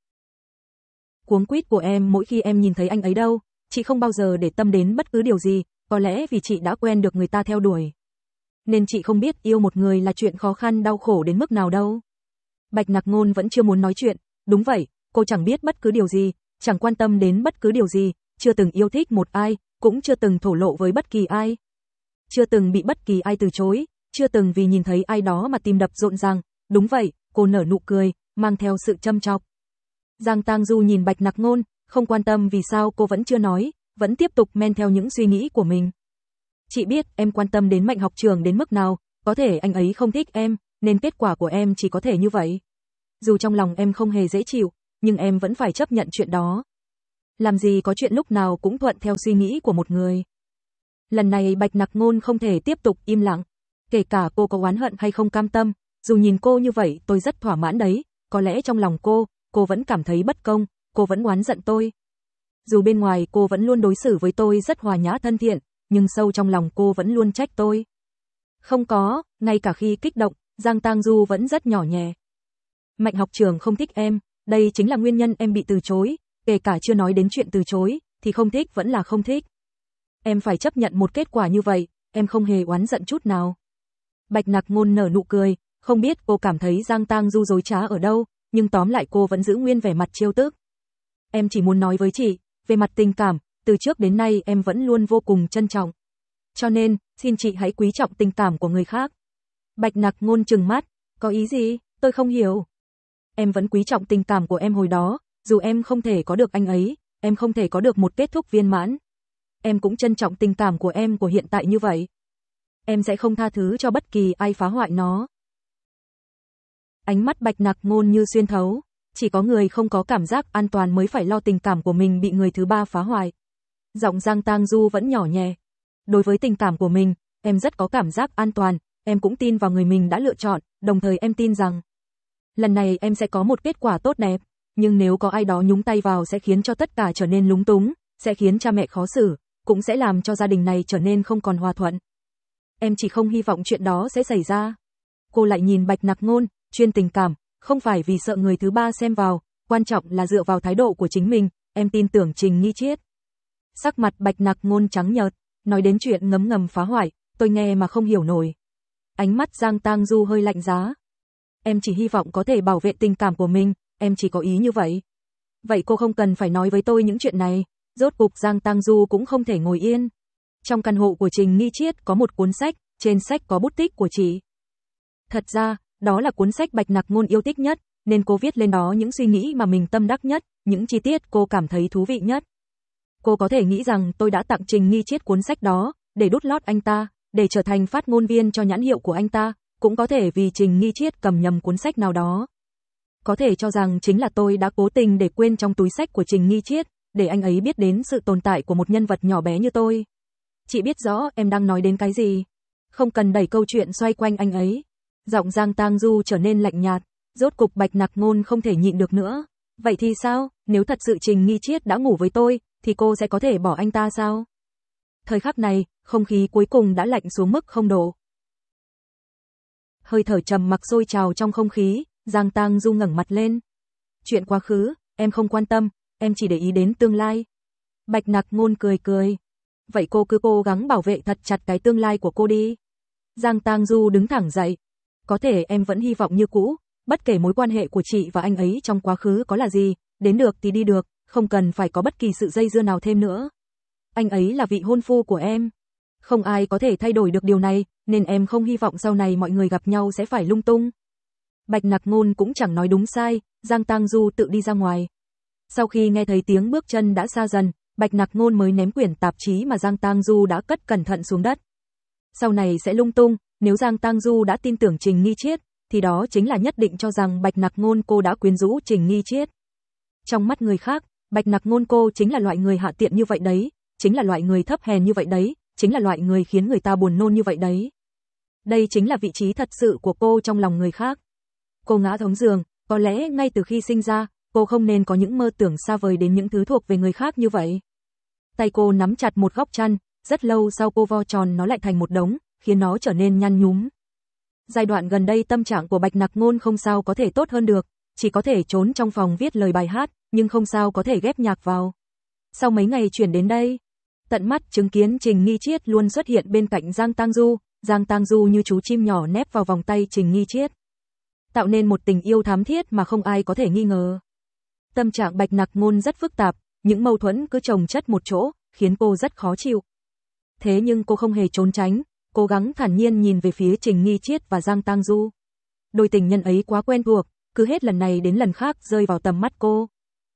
Cuống quýt của em mỗi khi em nhìn thấy anh ấy đâu, chị không bao giờ để tâm đến bất cứ điều gì, có lẽ vì chị đã quen được người ta theo đuổi. Nên chị không biết yêu một người là chuyện khó khăn đau khổ đến mức nào đâu. Bạch Nặc Ngôn vẫn chưa muốn nói chuyện, đúng vậy, cô chẳng biết bất cứ điều gì, chẳng quan tâm đến bất cứ điều gì, chưa từng yêu thích một ai, cũng chưa từng thổ lộ với bất kỳ ai. Chưa từng bị bất kỳ ai từ chối, chưa từng vì nhìn thấy ai đó mà tim đập rộn ràng, đúng vậy, cô nở nụ cười, mang theo sự châm chọc. Giang Tang Du nhìn Bạch Nặc Ngôn, không quan tâm vì sao cô vẫn chưa nói, vẫn tiếp tục men theo những suy nghĩ của mình. Chị biết em quan tâm đến Mạnh học trường đến mức nào, có thể anh ấy không thích em, nên kết quả của em chỉ có thể như vậy. Dù trong lòng em không hề dễ chịu, nhưng em vẫn phải chấp nhận chuyện đó. Làm gì có chuyện lúc nào cũng thuận theo suy nghĩ của một người. Lần này Bạch Nặc Ngôn không thể tiếp tục im lặng, kể cả cô có oán hận hay không cam tâm, dù nhìn cô như vậy tôi rất thỏa mãn đấy, có lẽ trong lòng cô, cô vẫn cảm thấy bất công, cô vẫn oán giận tôi. Dù bên ngoài cô vẫn luôn đối xử với tôi rất hòa nhã thân thiện, nhưng sâu trong lòng cô vẫn luôn trách tôi. Không có, ngay cả khi kích động, Giang Tang Du vẫn rất nhỏ nhẹ. Mạnh học trường không thích em, đây chính là nguyên nhân em bị từ chối, kể cả chưa nói đến chuyện từ chối, thì không thích vẫn là không thích. Em phải chấp nhận một kết quả như vậy, em không hề oán giận chút nào. Bạch Nặc Ngôn nở nụ cười, không biết cô cảm thấy Giang Tang Du dối trá ở đâu, nhưng tóm lại cô vẫn giữ nguyên vẻ mặt trêu tức. Em chỉ muốn nói với chị, về mặt tình cảm, từ trước đến nay em vẫn luôn vô cùng trân trọng. Cho nên, xin chị hãy quý trọng tình cảm của người khác. Bạch Nặc Ngôn trừng mắt, có ý gì, tôi không hiểu. Em vẫn quý trọng tình cảm của em hồi đó, dù em không thể có được anh ấy, em không thể có được một kết thúc viên mãn. Em cũng trân trọng tình cảm của em của hiện tại như vậy. Em sẽ không tha thứ cho bất kỳ ai phá hoại nó. Ánh mắt Bạch Nặc Ngôn như xuyên thấu, chỉ có người không có cảm giác an toàn mới phải lo tình cảm của mình bị người thứ ba phá hoại. Giọng Giang Tang Du vẫn nhỏ nhẹ. Đối với tình cảm của mình, em rất có cảm giác an toàn, em cũng tin vào người mình đã lựa chọn, đồng thời em tin rằng lần này em sẽ có một kết quả tốt đẹp, nhưng nếu có ai đó nhúng tay vào sẽ khiến cho tất cả trở nên lúng túng, sẽ khiến cha mẹ khó xử, cũng sẽ làm cho gia đình này trở nên không còn hòa thuận. Em chỉ không hy vọng chuyện đó sẽ xảy ra. Cô lại nhìn Bạch Nặc Ngôn, chuyên tình cảm, không phải vì sợ người thứ ba xem vào, quan trọng là dựa vào thái độ của chính mình, em tin tưởng Trình Nghi Triết. Sắc mặt Bạch Nặc Ngôn trắng nhợt, nói đến chuyện ngấm ngầm phá hoại, tôi nghe mà không hiểu nổi. Ánh mắt Giang Tang Du hơi lạnh giá. Em chỉ hy vọng có thể bảo vệ tình cảm của mình, em chỉ có ý như vậy. Vậy cô không cần phải nói với tôi những chuyện này, rốt cuộc Giang Tang Du cũng không thể ngồi yên. Trong căn hộ của Trình Nghi Triết có một cuốn sách, trên sách có bút tích của chị. Thật ra, đó là cuốn sách Bạch Nặc Ngôn yêu thích nhất, nên cô viết lên đó những suy nghĩ mà mình tâm đắc nhất, những chi tiết cô cảm thấy thú vị nhất. Cô có thể nghĩ rằng tôi đã tặng Trình Nghi Triết cuốn sách đó, để đút lót anh ta, để trở thành phát ngôn viên cho nhãn hiệu của anh ta, cũng có thể vì Trình Nghi Triết cầm nhầm cuốn sách nào đó. Có thể cho rằng chính là tôi đã cố tình để quên trong túi sách của Trình Nghi Triết, để anh ấy biết đến sự tồn tại của một nhân vật nhỏ bé như tôi. Chị biết rõ em đang nói đến cái gì. Không cần đẩy câu chuyện xoay quanh anh ấy. Giọng Giang Tang Du trở nên lạnh nhạt, rốt cục Bạch Nặc Ngôn không thể nhịn được nữa. Vậy thì sao, nếu thật sự Trình Nghi Triết đã ngủ với tôi, thì cô sẽ có thể bỏ anh ta sao? Thời khắc này, không khí cuối cùng đã lạnh xuống mức không độ. Hơi thở trầm mặc sôi trào trong không khí, Giang Tang Du ngẩng mặt lên. Chuyện quá khứ, em không quan tâm, em chỉ để ý đến tương lai. Bạch Nặc Ngôn cười cười. Vậy cô cứ cố gắng bảo vệ thật chặt cái tương lai của cô đi. Giang Tang Du đứng thẳng dậy. Có thể em vẫn hy vọng như cũ, bất kể mối quan hệ của chị và anh ấy trong quá khứ có là gì, đến được thì đi được, không cần phải có bất kỳ sự dây dưa nào thêm nữa. Anh ấy là vị hôn phu của em. Không ai có thể thay đổi được điều này, nên em không hy vọng sau này mọi người gặp nhau sẽ phải lung tung. Bạch Nặc Ngôn cũng chẳng nói đúng sai, Giang Tang Du tự đi ra ngoài. Sau khi nghe thấy tiếng bước chân đã xa dần, Bạch Nặc Ngôn mới ném quyển tạp chí mà Giang Tang Du đã cất cẩn thận xuống đất. Sau này sẽ lung tung, nếu Giang Tang Du đã tin tưởng Trình Nghi Triết, thì đó chính là nhất định cho rằng Bạch Nặc Ngôn cô đã quyến rũ Trình Nghi Triết. Trong mắt người khác, Bạch Nặc Ngôn cô chính là loại người hạ tiện như vậy đấy, chính là loại người thấp hèn như vậy đấy, chính là loại người khiến người ta buồn nôn như vậy đấy. Đây chính là vị trí thật sự của cô trong lòng người khác. Cô ngã thống giường, có lẽ ngay từ khi sinh ra, cô không nên có những mơ tưởng xa vời đến những thứ thuộc về người khác như vậy. Tay cô nắm chặt một góc chăn, rất lâu sau cô vo tròn nó lại thành một đống, khiến nó trở nên nhăn nhúm. Giai đoạn gần đây tâm trạng của Bạch Nặc Ngôn không sao có thể tốt hơn được, chỉ có thể trốn trong phòng viết lời bài hát, nhưng không sao có thể ghép nhạc vào. Sau mấy ngày chuyển đến đây, tận mắt chứng kiến Trình Nghi Triết luôn xuất hiện bên cạnh Giang Tang Du, Giang Tang Du như chú chim nhỏ nép vào vòng tay Trình Nghi Triết, tạo nên một tình yêu thám thiết mà không ai có thể nghi ngờ. Tâm trạng Bạch Nặc Ngôn rất phức tạp, những mâu thuẫn cứ chồng chất một chỗ, khiến cô rất khó chịu. Thế nhưng cô không hề trốn tránh, cố gắng thản nhiên nhìn về phía Trình Nghi Triết và Giang Tang Du. Đôi tình nhân ấy quá quen thuộc, cứ hết lần này đến lần khác rơi vào tầm mắt cô.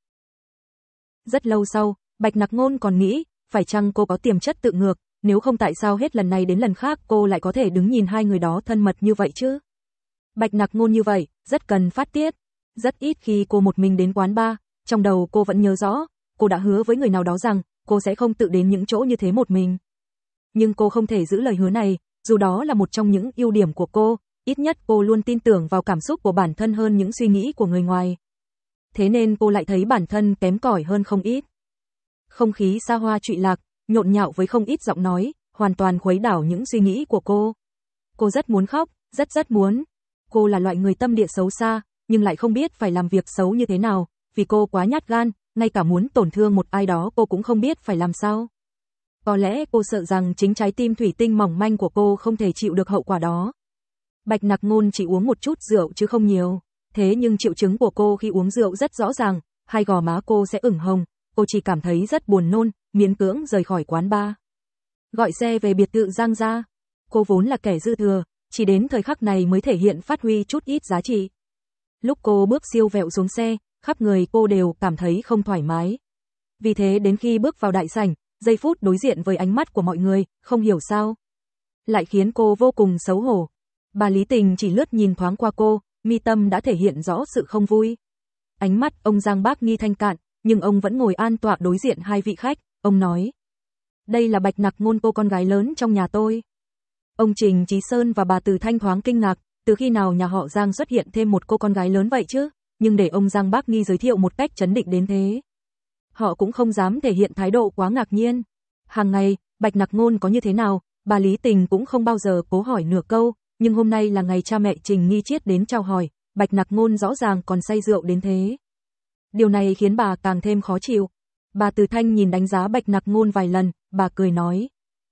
Rất lâu sau, Bạch Nặc Ngôn còn nghĩ, phải chăng cô có tiềm chất tự ngược, nếu không tại sao hết lần này đến lần khác cô lại có thể đứng nhìn hai người đó thân mật như vậy chứ? Bạch Nặc Ngôn như vậy, rất cần phát tiết. Rất ít khi cô một mình đến quán bar, trong đầu cô vẫn nhớ rõ, cô đã hứa với người nào đó rằng, cô sẽ không tự đến những chỗ như thế một mình. Nhưng cô không thể giữ lời hứa này, dù đó là một trong những ưu điểm của cô, ít nhất cô luôn tin tưởng vào cảm xúc của bản thân hơn những suy nghĩ của người ngoài. Thế nên cô lại thấy bản thân kém cỏi hơn không ít. Không khí xa hoa trụy lạc, nhộn nhạo với không ít giọng nói, hoàn toàn khuấy đảo những suy nghĩ của cô. Cô rất muốn khóc, rất rất muốn. Cô là loại người tâm địa xấu xa, nhưng lại không biết phải làm việc xấu như thế nào, vì cô quá nhát gan, ngay cả muốn tổn thương một ai đó cô cũng không biết phải làm sao. Có lẽ cô sợ rằng chính trái tim thủy tinh mỏng manh của cô không thể chịu được hậu quả đó. Bạch Nặc Ngôn chỉ uống một chút rượu chứ không nhiều, thế nhưng triệu chứng của cô khi uống rượu rất rõ ràng, hai gò má cô sẽ ửng hồng, cô chỉ cảm thấy rất buồn nôn, miễn cưỡng rời khỏi quán bar. Gọi xe về biệt thự Giang gia. Cô vốn là kẻ dư thừa, chỉ đến thời khắc này mới thể hiện phát huy chút ít giá trị. Lúc cô bước siêu vẹo xuống xe, khắp người cô đều cảm thấy không thoải mái. Vì thế đến khi bước vào đại sảnh, giây phút đối diện với ánh mắt của mọi người, không hiểu sao, lại khiến cô vô cùng xấu hổ. Bà Lý Tình chỉ lướt nhìn thoáng qua cô, mi tâm đã thể hiện rõ sự không vui. Ánh mắt ông Giang Bác Nghi thanh cạn, nhưng ông vẫn ngồi an tọa đối diện hai vị khách, ông nói: "Đây là Bạch Nặc Ngôn, cô con gái lớn trong nhà tôi." Ông Trình Chí Sơn và bà Từ Thanh thoáng kinh ngạc, từ khi nào nhà họ Giang xuất hiện thêm một cô con gái lớn vậy chứ, nhưng để ông Giang Bác Nghi giới thiệu một cách trấn định đến thế, họ cũng không dám thể hiện thái độ quá ngạc nhiên. Hàng ngày, Bạch Nặc Ngôn có như thế nào, bà Lý Tình cũng không bao giờ cố hỏi nửa câu, nhưng hôm nay là ngày cha mẹ Trình Nghi Triết đến chào hỏi, Bạch Nặc Ngôn rõ ràng còn say rượu đến thế. Điều này khiến bà càng thêm khó chịu. Bà Từ Thanh nhìn đánh giá Bạch Nặc Ngôn vài lần, bà cười nói: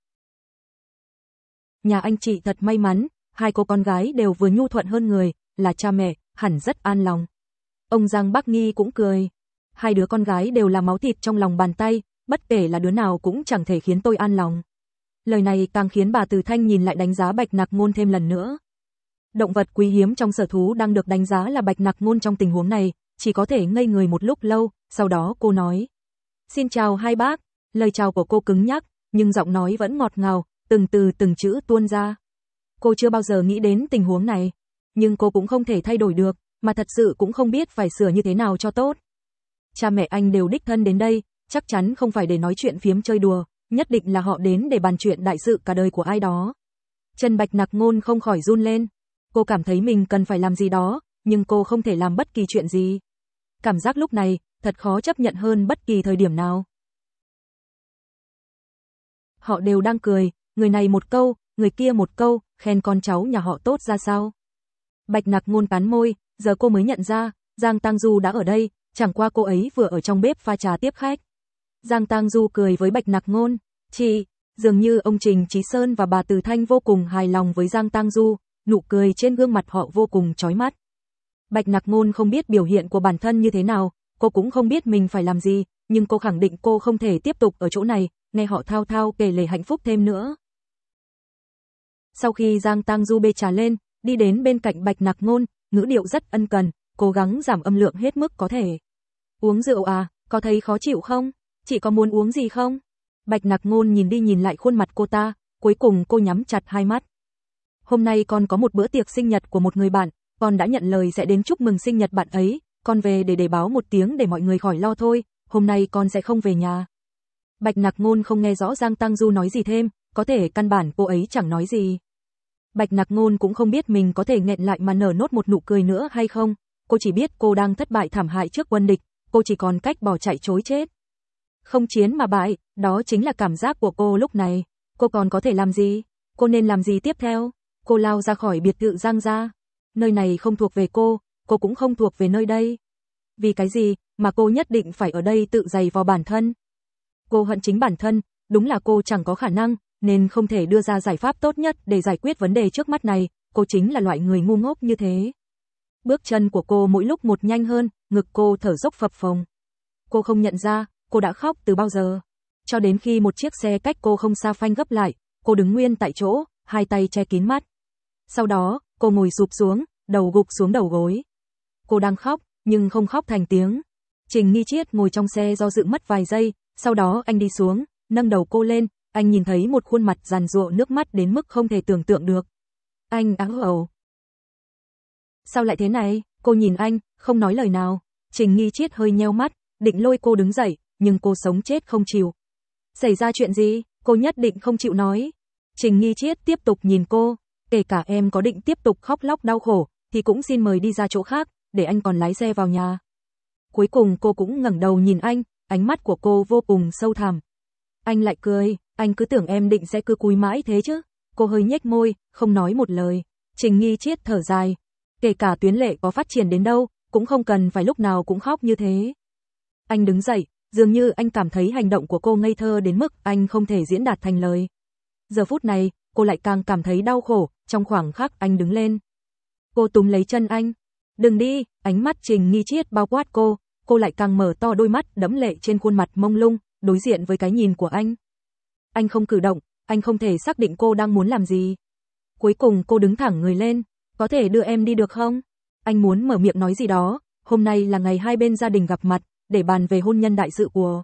"Nhà anh chị thật may mắn, hai cô con gái đều vừa nhu thuận hơn người, là cha mẹ, hẳn rất an lòng." Ông Giang Bác Nghi cũng cười: "Hai đứa con gái đều là máu thịt trong lòng bàn tay, bất kể là đứa nào cũng chẳng thể khiến tôi an lòng." Lời này càng khiến bà Từ Thanh nhìn lại đánh giá Bạch Nặc Ngôn thêm lần nữa. Động vật quý hiếm trong sở thú đang được đánh giá là Bạch Nặc Ngôn trong tình huống này, chỉ có thể ngây người một lúc lâu, sau đó cô nói: "Xin chào hai bác." Lời chào của cô cứng nhắc, nhưng giọng nói vẫn ngọt ngào, từng từ từng chữ tuôn ra. Cô chưa bao giờ nghĩ đến tình huống này, nhưng cô cũng không thể thay đổi được, mà thật sự cũng không biết phải sửa như thế nào cho tốt. Cha mẹ anh đều đích thân đến đây, chắc chắn không phải để nói chuyện phiếm chơi đùa, nhất định là họ đến để bàn chuyện đại sự cả đời của ai đó. Chân Bạch Nặc Ngôn không khỏi run lên. Cô cảm thấy mình cần phải làm gì đó, nhưng cô không thể làm bất kỳ chuyện gì. Cảm giác lúc này, thật khó chấp nhận hơn bất kỳ thời điểm nào. Họ đều đang cười, người này một câu, người kia một câu, khen con cháu nhà họ tốt ra sao. Bạch Nặc Ngôn cắn môi, giờ cô mới nhận ra, Giang Tang Du đã ở đây, chẳng qua cô ấy vừa ở trong bếp pha trà tiếp khách. Giang Tang Du cười với Bạch Nặc Ngôn: "Chị." Dường như ông Trình Chí Sơn và bà Từ Thanh vô cùng hài lòng với Giang Tang Du, nụ cười trên gương mặt họ vô cùng chói mắt. Bạch Nặc Ngôn không biết biểu hiện của bản thân như thế nào, cô cũng không biết mình phải làm gì, nhưng cô khẳng định cô không thể tiếp tục ở chỗ này, nghe họ thao thao kể lể hạnh phúc thêm nữa. Sau khi Giang Tang Du bê trà lên, đi đến bên cạnh Bạch Nặc Ngôn, ngữ điệu rất ân cần, cố gắng giảm âm lượng hết mức có thể. Uống rượu à, có thấy khó chịu không? Chị có muốn uống gì không? Bạch Nặc Ngôn nhìn đi nhìn lại khuôn mặt cô ta, cuối cùng cô nhắm chặt hai mắt. Hôm nay con có một bữa tiệc sinh nhật của một người bạn, con đã nhận lời sẽ đến chúc mừng sinh nhật bạn ấy, con về để để báo một tiếng để mọi người khỏi lo thôi, hôm nay con sẽ không về nhà. Bạch Nặc Ngôn không nghe rõ Giang Tăng Du nói gì thêm, có thể căn bản cô ấy chẳng nói gì. Bạch Nặc Ngôn cũng không biết mình có thể nghẹn lại mà nở nốt một nụ cười nữa hay không, cô chỉ biết cô đang thất bại thảm hại trước quân địch, cô chỉ còn cách bỏ chạy trối chết. Không chiến mà bại, đó chính là cảm giác của cô lúc này, cô còn có thể làm gì? Cô nên làm gì tiếp theo? Cô lao ra khỏi biệt thự Giang gia. Nơi này không thuộc về cô, cô cũng không thuộc về nơi đây. Vì cái gì mà cô nhất định phải ở đây tự giày vò bản thân? Cô hận chính bản thân, đúng là cô chẳng có khả năng, nên không thể đưa ra giải pháp tốt nhất để giải quyết vấn đề trước mắt này, cô chính là loại người ngu ngốc như thế. Bước chân của cô mỗi lúc một nhanh hơn, ngực cô thở dốc phập phồng. Cô không nhận ra, cô đã khóc từ bao giờ. Cho đến khi một chiếc xe cách cô không xa phanh gấp lại, cô đứng nguyên tại chỗ, hai tay che kín mắt. Sau đó, cô ngồi sụp xuống, đầu gục xuống đầu gối. Cô đang khóc, nhưng không khóc thành tiếng. Trình Nghi Triết ngồi trong xe do dự mất vài giây, sau đó anh đi xuống, nâng đầu cô lên, anh nhìn thấy một khuôn mặt giàn giụa nước mắt đến mức không thể tưởng tượng được. Anh áo ẩu. Sao lại thế này? Cô nhìn anh, không nói lời nào. Trình Nghi Triết hơi nheo mắt, định lôi cô đứng dậy, nhưng cô sống chết không chịu. Xảy ra chuyện gì? Cô nhất định không chịu nói. Trình Nghi Triết tiếp tục nhìn cô, kể cả em có định tiếp tục khóc lóc đau khổ, thì cũng xin mời đi ra chỗ khác, để anh còn lái xe vào nhà. Cuối cùng cô cũng ngẩng đầu nhìn anh, ánh mắt của cô vô cùng sâu thẳm. Anh lại cười, anh cứ tưởng em định sẽ cứ cúi mãi thế chứ. Cô hơi nhếch môi, không nói một lời. Trình Nghi Triết thở dài, kể cả Tuyến Lệ có phát triển đến đâu, cũng không cần phải lúc nào cũng khóc như thế. Anh đứng dậy, dường như anh cảm thấy hành động của cô ngây thơ đến mức anh không thể diễn đạt thành lời. Giờ phút này, cô lại càng cảm thấy đau khổ, trong khoảng khắc anh đứng lên. Cô túm lấy chân anh. Đừng đi, ánh mắt Trình Nghi Triết bao quát cô, cô lại càng mở to đôi mắt đẫm lệ trên khuôn mặt mông lung, đối diện với cái nhìn của anh. Anh không cử động, anh không thể xác định cô đang muốn làm gì. Cuối cùng cô đứng thẳng người lên, có thể đưa em đi được không? Anh muốn mở miệng nói gì đó, hôm nay là ngày hai bên gia đình gặp mặt, để bàn về hôn nhân đại sự của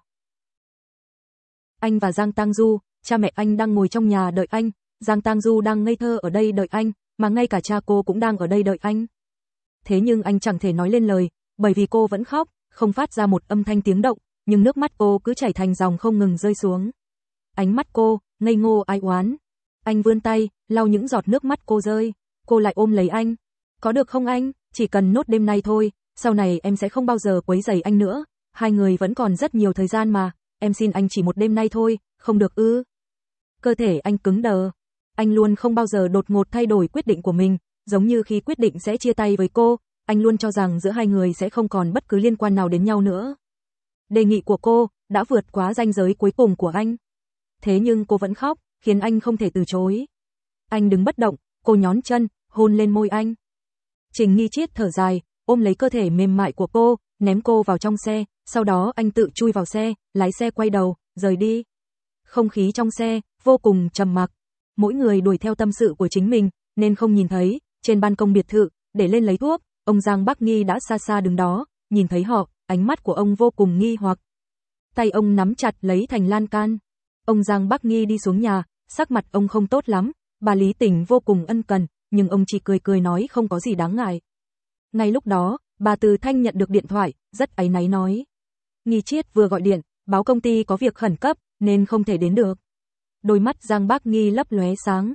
anh và Giang Tăng Du, cha mẹ anh đang ngồi trong nhà đợi anh, Giang Tăng Du đang ngây thơ ở đây đợi anh, mà ngay cả cha cô cũng đang ở đây đợi anh. Thế nhưng anh chẳng thể nói lên lời, bởi vì cô vẫn khóc, không phát ra một âm thanh tiếng động, nhưng nước mắt cô cứ chảy thành dòng không ngừng rơi xuống. Ánh mắt cô, ngây ngô ai oán. Anh vươn tay, lau những giọt nước mắt cô rơi, cô lại ôm lấy anh. Có được không anh, chỉ cần nốt đêm nay thôi, sau này em sẽ không bao giờ quấy rầy anh nữa, hai người vẫn còn rất nhiều thời gian mà, em xin anh chỉ một đêm nay thôi, không được ư? Cơ thể anh cứng đờ, anh luôn không bao giờ đột ngột thay đổi quyết định của mình, giống như khi quyết định sẽ chia tay với cô, anh luôn cho rằng giữa hai người sẽ không còn bất cứ liên quan nào đến nhau nữa. Đề nghị của cô đã vượt quá ranh giới cuối cùng của anh. Thế nhưng cô vẫn khóc, khiến anh không thể từ chối. Anh đứng bất động, cô nhón chân, hôn lên môi anh. Trình Nghi Triết thở dài, ôm lấy cơ thể mềm mại của cô, ném cô vào trong xe, sau đó anh tự chui vào xe, lái xe quay đầu, rời đi. Không khí trong xe vô cùng trầm mặc. Mỗi người đuổi theo tâm sự của chính mình, nên không nhìn thấy. Trên ban công biệt thự, để lên lấy thuốc, ông Giang Bắc Nghi đã xa xa đứng đó, nhìn thấy họ, ánh mắt của ông vô cùng nghi hoặc. Tay ông nắm chặt lấy thành lan can. Ông Giang Bắc Nghi đi xuống nhà, sắc mặt ông không tốt lắm, bà Lý Tình vô cùng ân cần, nhưng ông chỉ cười cười nói không có gì đáng ngại. Ngay lúc đó, bà Từ Thanh nhận được điện thoại, rất áy náy nói. Nghi Triết vừa gọi điện, báo công ty có việc khẩn cấp, nên không thể đến được. Đôi mắt Giang Bắc Nghi lấp lóe sáng.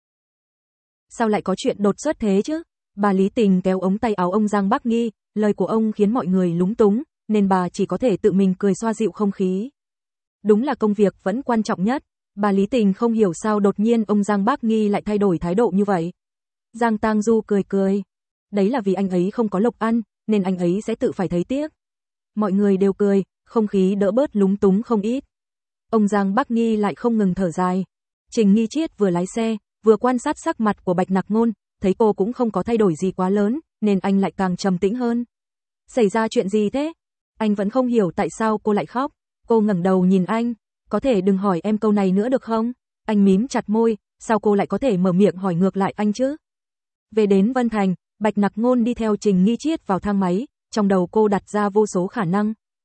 Sao lại có chuyện đột xuất thế chứ? Bà Lý Tình kéo ống tay áo ông Giang Bắc Nghi, lời của ông khiến mọi người lúng túng, nên bà chỉ có thể tự mình cười xoa dịu không khí. Đúng là công việc vẫn quan trọng nhất, bà Lý Tình không hiểu sao đột nhiên ông Giang Bắc Nghi lại thay đổi thái độ như vậy. Giang Tăng Du cười cười. Đấy là vì anh ấy không có lộc ăn, nên anh ấy sẽ tự phải thấy tiếc. Mọi người đều cười, không khí đỡ bớt lúng túng không ít. Ông Giang Bắc Nghi lại không ngừng thở dài. Trình Nghi Triết vừa lái xe, vừa quan sát sắc mặt của Bạch Nặc Ngôn, thấy cô cũng không có thay đổi gì quá lớn, nên anh lại càng trầm tĩnh hơn. Xảy ra chuyện gì thế? Anh vẫn không hiểu tại sao cô lại khóc. Cô ngẩng đầu nhìn anh, có thể đừng hỏi em câu này nữa được không? Anh mím chặt môi, sao cô lại có thể mở miệng hỏi ngược lại anh chứ? Về đến Vân Thành, Bạch Nặc Ngôn đi theo Trình Nghi Triết vào thang máy, trong đầu cô đặt ra vô số khả năng.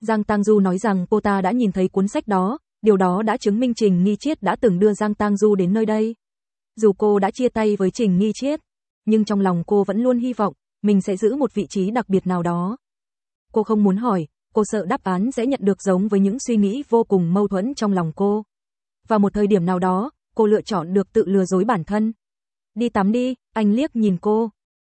Giang Tang Du nói rằng cô ta đã nhìn thấy cuốn sách đó, điều đó đã chứng minh Trình Nghi Chiết đã từng đưa Giang Tang Du đến nơi đây. Dù cô đã chia tay với Trình Nghi Chiết, nhưng trong lòng cô vẫn luôn hy vọng mình sẽ giữ một vị trí đặc biệt nào đó. Cô không muốn hỏi, cô sợ đáp án sẽ nhận được giống với những suy nghĩ vô cùng mâu thuẫn trong lòng cô. Vào một thời điểm nào đó, cô lựa chọn được tự lừa dối bản thân. Đi tắm đi, anh liếc nhìn cô.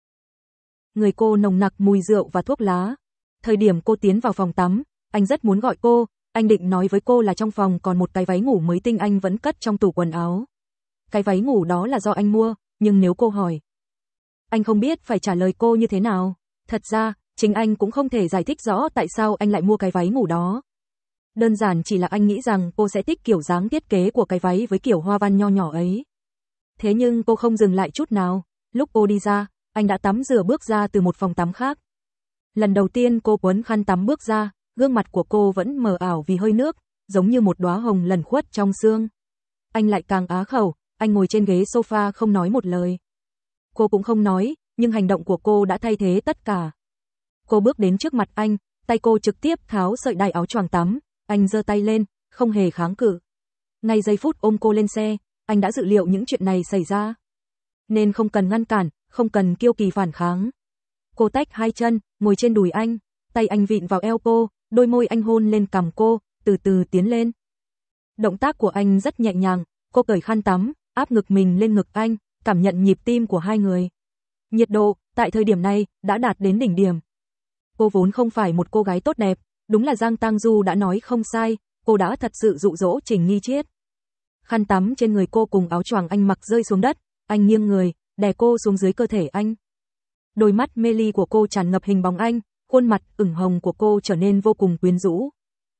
Người cô nồng nặc mùi rượu và thuốc lá. Thời điểm cô tiến vào phòng tắm, anh rất muốn gọi cô, anh định nói với cô là trong phòng còn một cái váy ngủ mới tinh anh vẫn cất trong tủ quần áo. Cái váy ngủ đó là do anh mua, nhưng nếu cô hỏi, anh không biết phải trả lời cô như thế nào. Thật ra, chính anh cũng không thể giải thích rõ tại sao anh lại mua cái váy ngủ đó. Đơn giản chỉ là anh nghĩ rằng cô sẽ thích kiểu dáng thiết kế của cái váy với kiểu hoa văn nho nhỏ ấy. Thế nhưng cô không dừng lại chút nào, lúc cô đi ra, anh đã tắm rửa bước ra từ một phòng tắm khác. Lần đầu tiên cô quấn khăn tắm bước ra, gương mặt của cô vẫn mờ ảo vì hơi nước, giống như một đóa hồng lẩn khuất trong sương. Anh lại càng á khẩu, anh ngồi trên ghế sofa không nói một lời. Cô cũng không nói, nhưng hành động của cô đã thay thế tất cả. Cô bước đến trước mặt anh, tay cô trực tiếp tháo sợi đai áo choàng tắm, anh giơ tay lên, không hề kháng cự. Ngay giây phút ôm cô lên xe, anh đã dự liệu những chuyện này xảy ra. Nên không cần ngăn cản, không cần kiêu kỳ phản kháng. Cô tách hai chân, ngồi trên đùi anh, tay anh vịn vào eo cô, đôi môi anh hôn lên cằm cô, từ từ tiến lên. Động tác của anh rất nhẹ nhàng, cô cởi khăn tắm, áp ngực mình lên ngực anh, cảm nhận nhịp tim của hai người. Nhiệt độ, tại thời điểm này, đã đạt đến đỉnh điểm. Cô vốn không phải một cô gái tốt đẹp, đúng là Giang Tang Du đã nói không sai, cô đã thật sự dụ dỗ Trình Nghi Chiết. Khăn tắm trên người cô cùng áo choàng anh mặc rơi xuống đất, anh nghiêng người, đè cô xuống dưới cơ thể anh. Đôi mắt mê ly của cô tràn ngập hình bóng anh, khuôn mặt ửng hồng của cô trở nên vô cùng quyến rũ.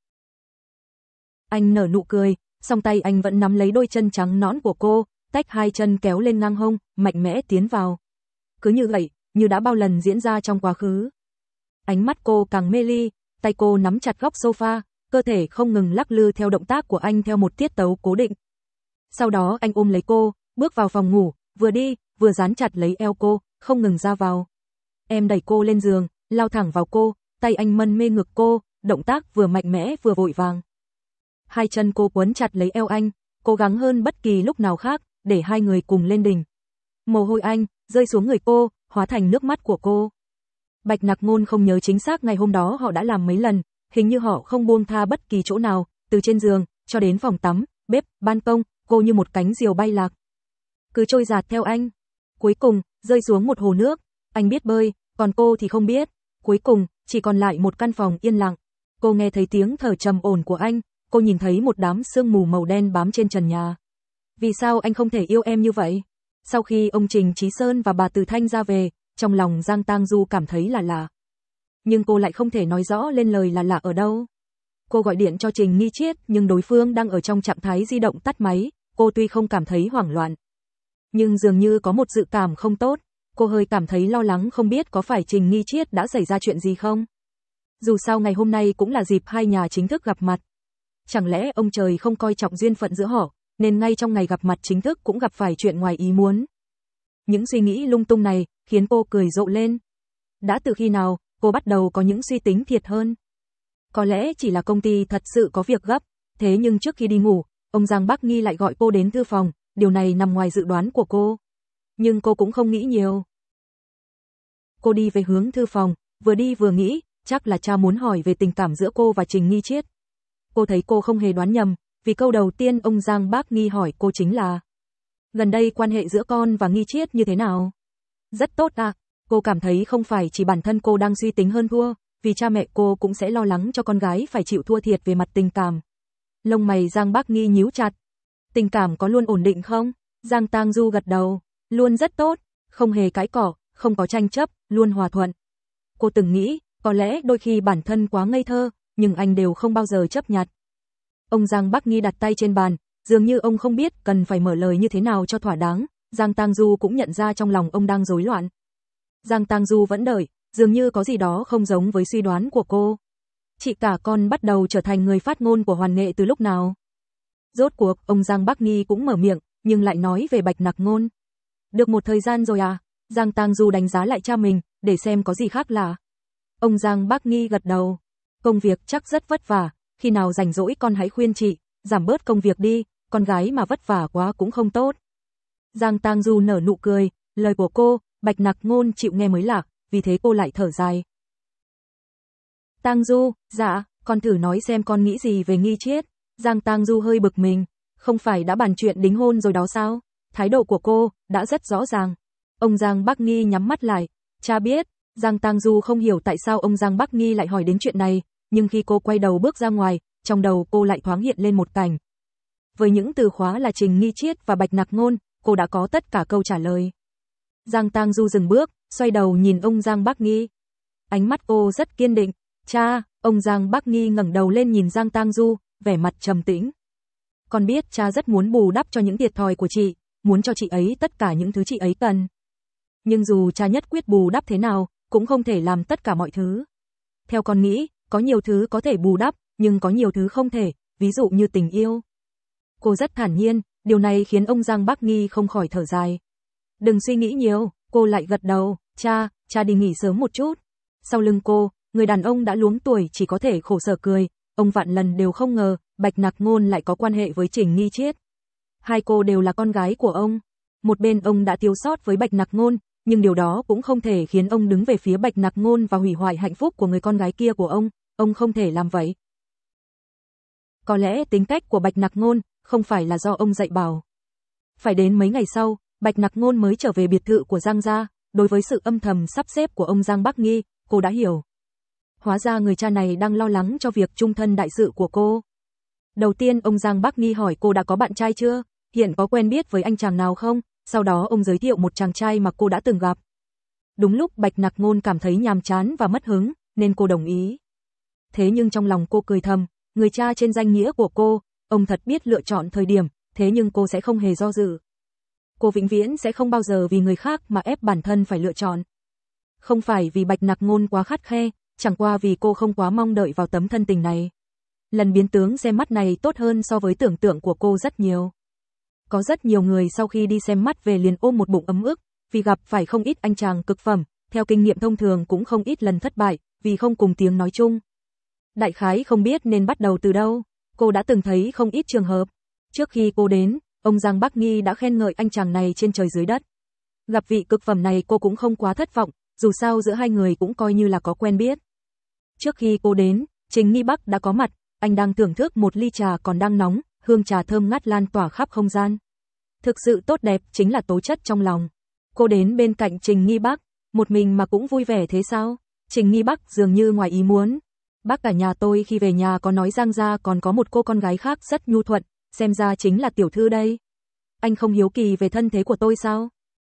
Anh nở nụ cười, song tay anh vẫn nắm lấy đôi chân trắng nõn của cô, tách hai chân kéo lên ngang hông, mạnh mẽ tiến vào. Cứ như vậy, như đã bao lần diễn ra trong quá khứ. Ánh mắt cô càng mê ly, tay cô nắm chặt góc sofa, cơ thể không ngừng lắc lư theo động tác của anh theo một tiết tấu cố định. Sau đó anh ôm lấy cô, bước vào phòng ngủ, vừa đi, vừa dán chặt lấy eo cô, không ngừng ra vào. Em đẩy cô lên giường, lao thẳng vào cô, tay anh mân mê ngực cô, động tác vừa mạnh mẽ vừa vội vàng. Hai chân cô quấn chặt lấy eo anh, cố gắng hơn bất kỳ lúc nào khác, để hai người cùng lên đỉnh. Mồ hôi anh rơi xuống người cô, hóa thành nước mắt của cô. Bạch Nặc Ngôn không nhớ chính xác ngày hôm đó họ đã làm mấy lần, hình như họ không buông tha bất kỳ chỗ nào, từ trên giường cho đến phòng tắm, bếp, ban công, cô như một cánh diều bay lạc. Cứ trôi dạt theo anh. Cuối cùng, rơi xuống một hồ nước, anh biết bơi, còn cô thì không biết. Cuối cùng, chỉ còn lại một căn phòng yên lặng. Cô nghe thấy tiếng thở trầm ổn của anh, cô nhìn thấy một đám sương mù màu đen bám trên trần nhà. Vì sao anh không thể yêu em như vậy? Sau khi ông Trình Chí Sơn và bà Từ Thanh ra về, trong lòng Giang Tang Du cảm thấy là lạ. Nhưng cô lại không thể nói rõ lên lời là lạ ở đâu. Cô gọi điện cho Trình Nghi Chiết, nhưng đối phương đang ở trong trạng thái di động tắt máy, cô tuy không cảm thấy hoảng loạn. Nhưng dường như có một dự cảm không tốt, cô hơi cảm thấy lo lắng không biết có phải Trình Nghi Chiết đã xảy ra chuyện gì không. Dù sao ngày hôm nay cũng là dịp hai nhà chính thức gặp mặt. Chẳng lẽ ông trời không coi trọng duyên phận giữa họ, nên ngay trong ngày gặp mặt chính thức cũng gặp phải chuyện ngoài ý muốn. Những suy nghĩ lung tung này khiến cô cười rộ lên. Đã từ khi nào, cô bắt đầu có những suy tính thiệt hơn. Có lẽ chỉ là công ty thật sự có việc gấp, thế nhưng trước khi đi ngủ, ông Giang Bắc Nghi lại gọi cô đến thư phòng, điều này nằm ngoài dự đoán của cô. Nhưng cô cũng không nghĩ nhiều. Cô đi về hướng thư phòng, vừa đi vừa nghĩ, chắc là cha muốn hỏi về tình cảm giữa cô và Trình Nghi Chiết. Cô thấy cô không hề đoán nhầm, vì câu đầu tiên ông Giang Bắc Nghi hỏi cô chính là: gần đây quan hệ giữa con và Nghi Chiết như thế nào? Rất tốt à, cô cảm thấy không phải chỉ bản thân cô đang suy tính hơn thua, vì cha mẹ cô cũng sẽ lo lắng cho con gái phải chịu thua thiệt về mặt tình cảm. Lông mày Giang Bắc Nghi nhíu chặt. Tình cảm có luôn ổn định không? Giang Tang Du gật đầu, luôn rất tốt, không hề cãi cỏ, không có tranh chấp, luôn hòa thuận. Cô từng nghĩ, có lẽ đôi khi bản thân quá ngây thơ, nhưng anh đều không bao giờ chấp nhặt. Ông Giang Bắc Nghi đặt tay trên bàn, dường như ông không biết cần phải mở lời như thế nào cho thỏa đáng. Giang Tang Du cũng nhận ra trong lòng ông đang rối loạn. Giang Tang Du vẫn đợi, dường như có gì đó không giống với suy đoán của cô. Chị cả con bắt đầu trở thành người phát ngôn của Hoàn Nghệ từ lúc nào? Rốt cuộc, ông Giang Bắc Nghi cũng mở miệng, nhưng lại nói về Bạch Nặc Ngôn. Được một thời gian rồi à? Giang Tang Du đánh giá lại cha mình, để xem có gì khác lạ. Ông Giang Bắc Nghi gật đầu. Câu công việc chắc rất vất vả, khi nào rảnh rỗi con hãy khuyên chị, giảm bớt công việc đi, con gái mà vất vả quá cũng không tốt. Giang Tang Du nở nụ cười, lời của cô, Bạch Nặc Ngôn chịu nghe mới lạ, vì thế cô lại thở dài. Tang Du, dạ, con thử nói xem con nghĩ gì về Nghi Triết. Giang Tang Du hơi bực mình, không phải đã bàn chuyện đính hôn rồi đó sao? Thái độ của cô đã rất rõ ràng. Ông Giang Bắc Nghi nhắm mắt lại, cha biết. Giang Tang Du không hiểu tại sao ông Giang Bắc Nghi lại hỏi đến chuyện này, nhưng khi cô quay đầu bước ra ngoài, trong đầu cô lại thoáng hiện lên một cảnh. Với những từ khóa là Trình Nghi Triết và Bạch Nặc Ngôn, cô đã có tất cả câu trả lời. Giang Tang Du dừng bước, xoay đầu nhìn ông Giang Bắc Nghi. Ánh mắt cô rất kiên định. Cha, ông Giang Bắc Nghi ngẩng đầu lên nhìn Giang Tang Du, vẻ mặt trầm tĩnh. Con biết cha rất muốn bù đắp cho những thiệt thòi của chị, muốn cho chị ấy tất cả những thứ chị ấy cần. Nhưng dù cha nhất quyết bù đắp thế nào, cũng không thể làm tất cả mọi thứ. Theo con nghĩ, có nhiều thứ có thể bù đắp, nhưng có nhiều thứ không thể, ví dụ như tình yêu. Cô rất thản nhiên, điều này khiến ông Giang Bắc Nghi không khỏi thở dài. Đừng suy nghĩ nhiều, cô lại gật đầu, cha, cha đi nghỉ sớm một chút. Sau lưng cô, người đàn ông đã luống tuổi chỉ có thể khổ sở cười, ông vạn lần đều không ngờ, Bạch Nặc Ngôn lại có quan hệ với Trình Nghi Triết. Hai cô đều là con gái của ông. Một bên ông đã thiếu sót với Bạch Nặc Ngôn, nhưng điều đó cũng không thể khiến ông đứng về phía Bạch Nặc Ngôn và hủy hoại hạnh phúc của người con gái kia của ông, ông không thể làm vậy. Có lẽ tính cách của Bạch Nặc Ngôn không phải là do ông dạy bảo. Phải đến mấy ngày sau, Bạch Nặc Ngôn mới trở về biệt thự của Giang gia, đối với sự âm thầm sắp xếp của ông Giang Bắc Nghi, cô đã hiểu. Hóa ra người cha này đang lo lắng cho việc chung thân đại sự của cô. Đầu tiên ông Giang Bắc Nghi hỏi cô đã có bạn trai chưa, hiện có quen biết với anh chàng nào không, sau đó ông giới thiệu một chàng trai mà cô đã từng gặp. Đúng lúc Bạch Nặc Ngôn cảm thấy nhàm chán và mất hứng, nên cô đồng ý. Thế nhưng trong lòng cô cười thầm, người cha trên danh nghĩa của cô, ông thật biết lựa chọn thời điểm, thế nhưng cô sẽ không hề do dự. Cô vĩnh viễn sẽ không bao giờ vì người khác mà ép bản thân phải lựa chọn. Không phải vì Bạch Nặc Ngôn quá khắt khe, chẳng qua vì cô không quá mong đợi vào tấm thân tình này. Lần biến tướng xem mắt này tốt hơn so với tưởng tượng của cô rất nhiều. Có rất nhiều người sau khi đi xem mắt về liền ôm một bụng ấm ức, vì gặp phải không ít anh chàng cực phẩm, theo kinh nghiệm thông thường cũng không ít lần thất bại, vì không cùng tiếng nói chung. Đại khái không biết nên bắt đầu từ đâu, cô đã từng thấy không ít trường hợp. Trước khi cô đến, ông Giang Bắc Nghi đã khen ngợi anh chàng này trên trời dưới đất. Gặp vị cực phẩm này cô cũng không quá thất vọng, dù sao giữa hai người cũng coi như là có quen biết. Trước khi cô đến, Trình Nghi Bắc đã có mặt, anh đang thưởng thức một ly trà còn đang nóng, hương trà thơm ngát lan tỏa khắp không gian. Thực sự tốt đẹp chính là tố chất trong lòng. Cô đến bên cạnh Trình Nghi Bắc, một mình mà cũng vui vẻ thế sao? Trình Nghi Bắc dường như ngoài ý muốn. Bác cả nhà tôi khi về nhà có nói Giang gia còn có một cô con gái khác rất nhu thuận, xem ra chính là tiểu thư đây. Anh không hiếu kỳ về thân thế của tôi sao?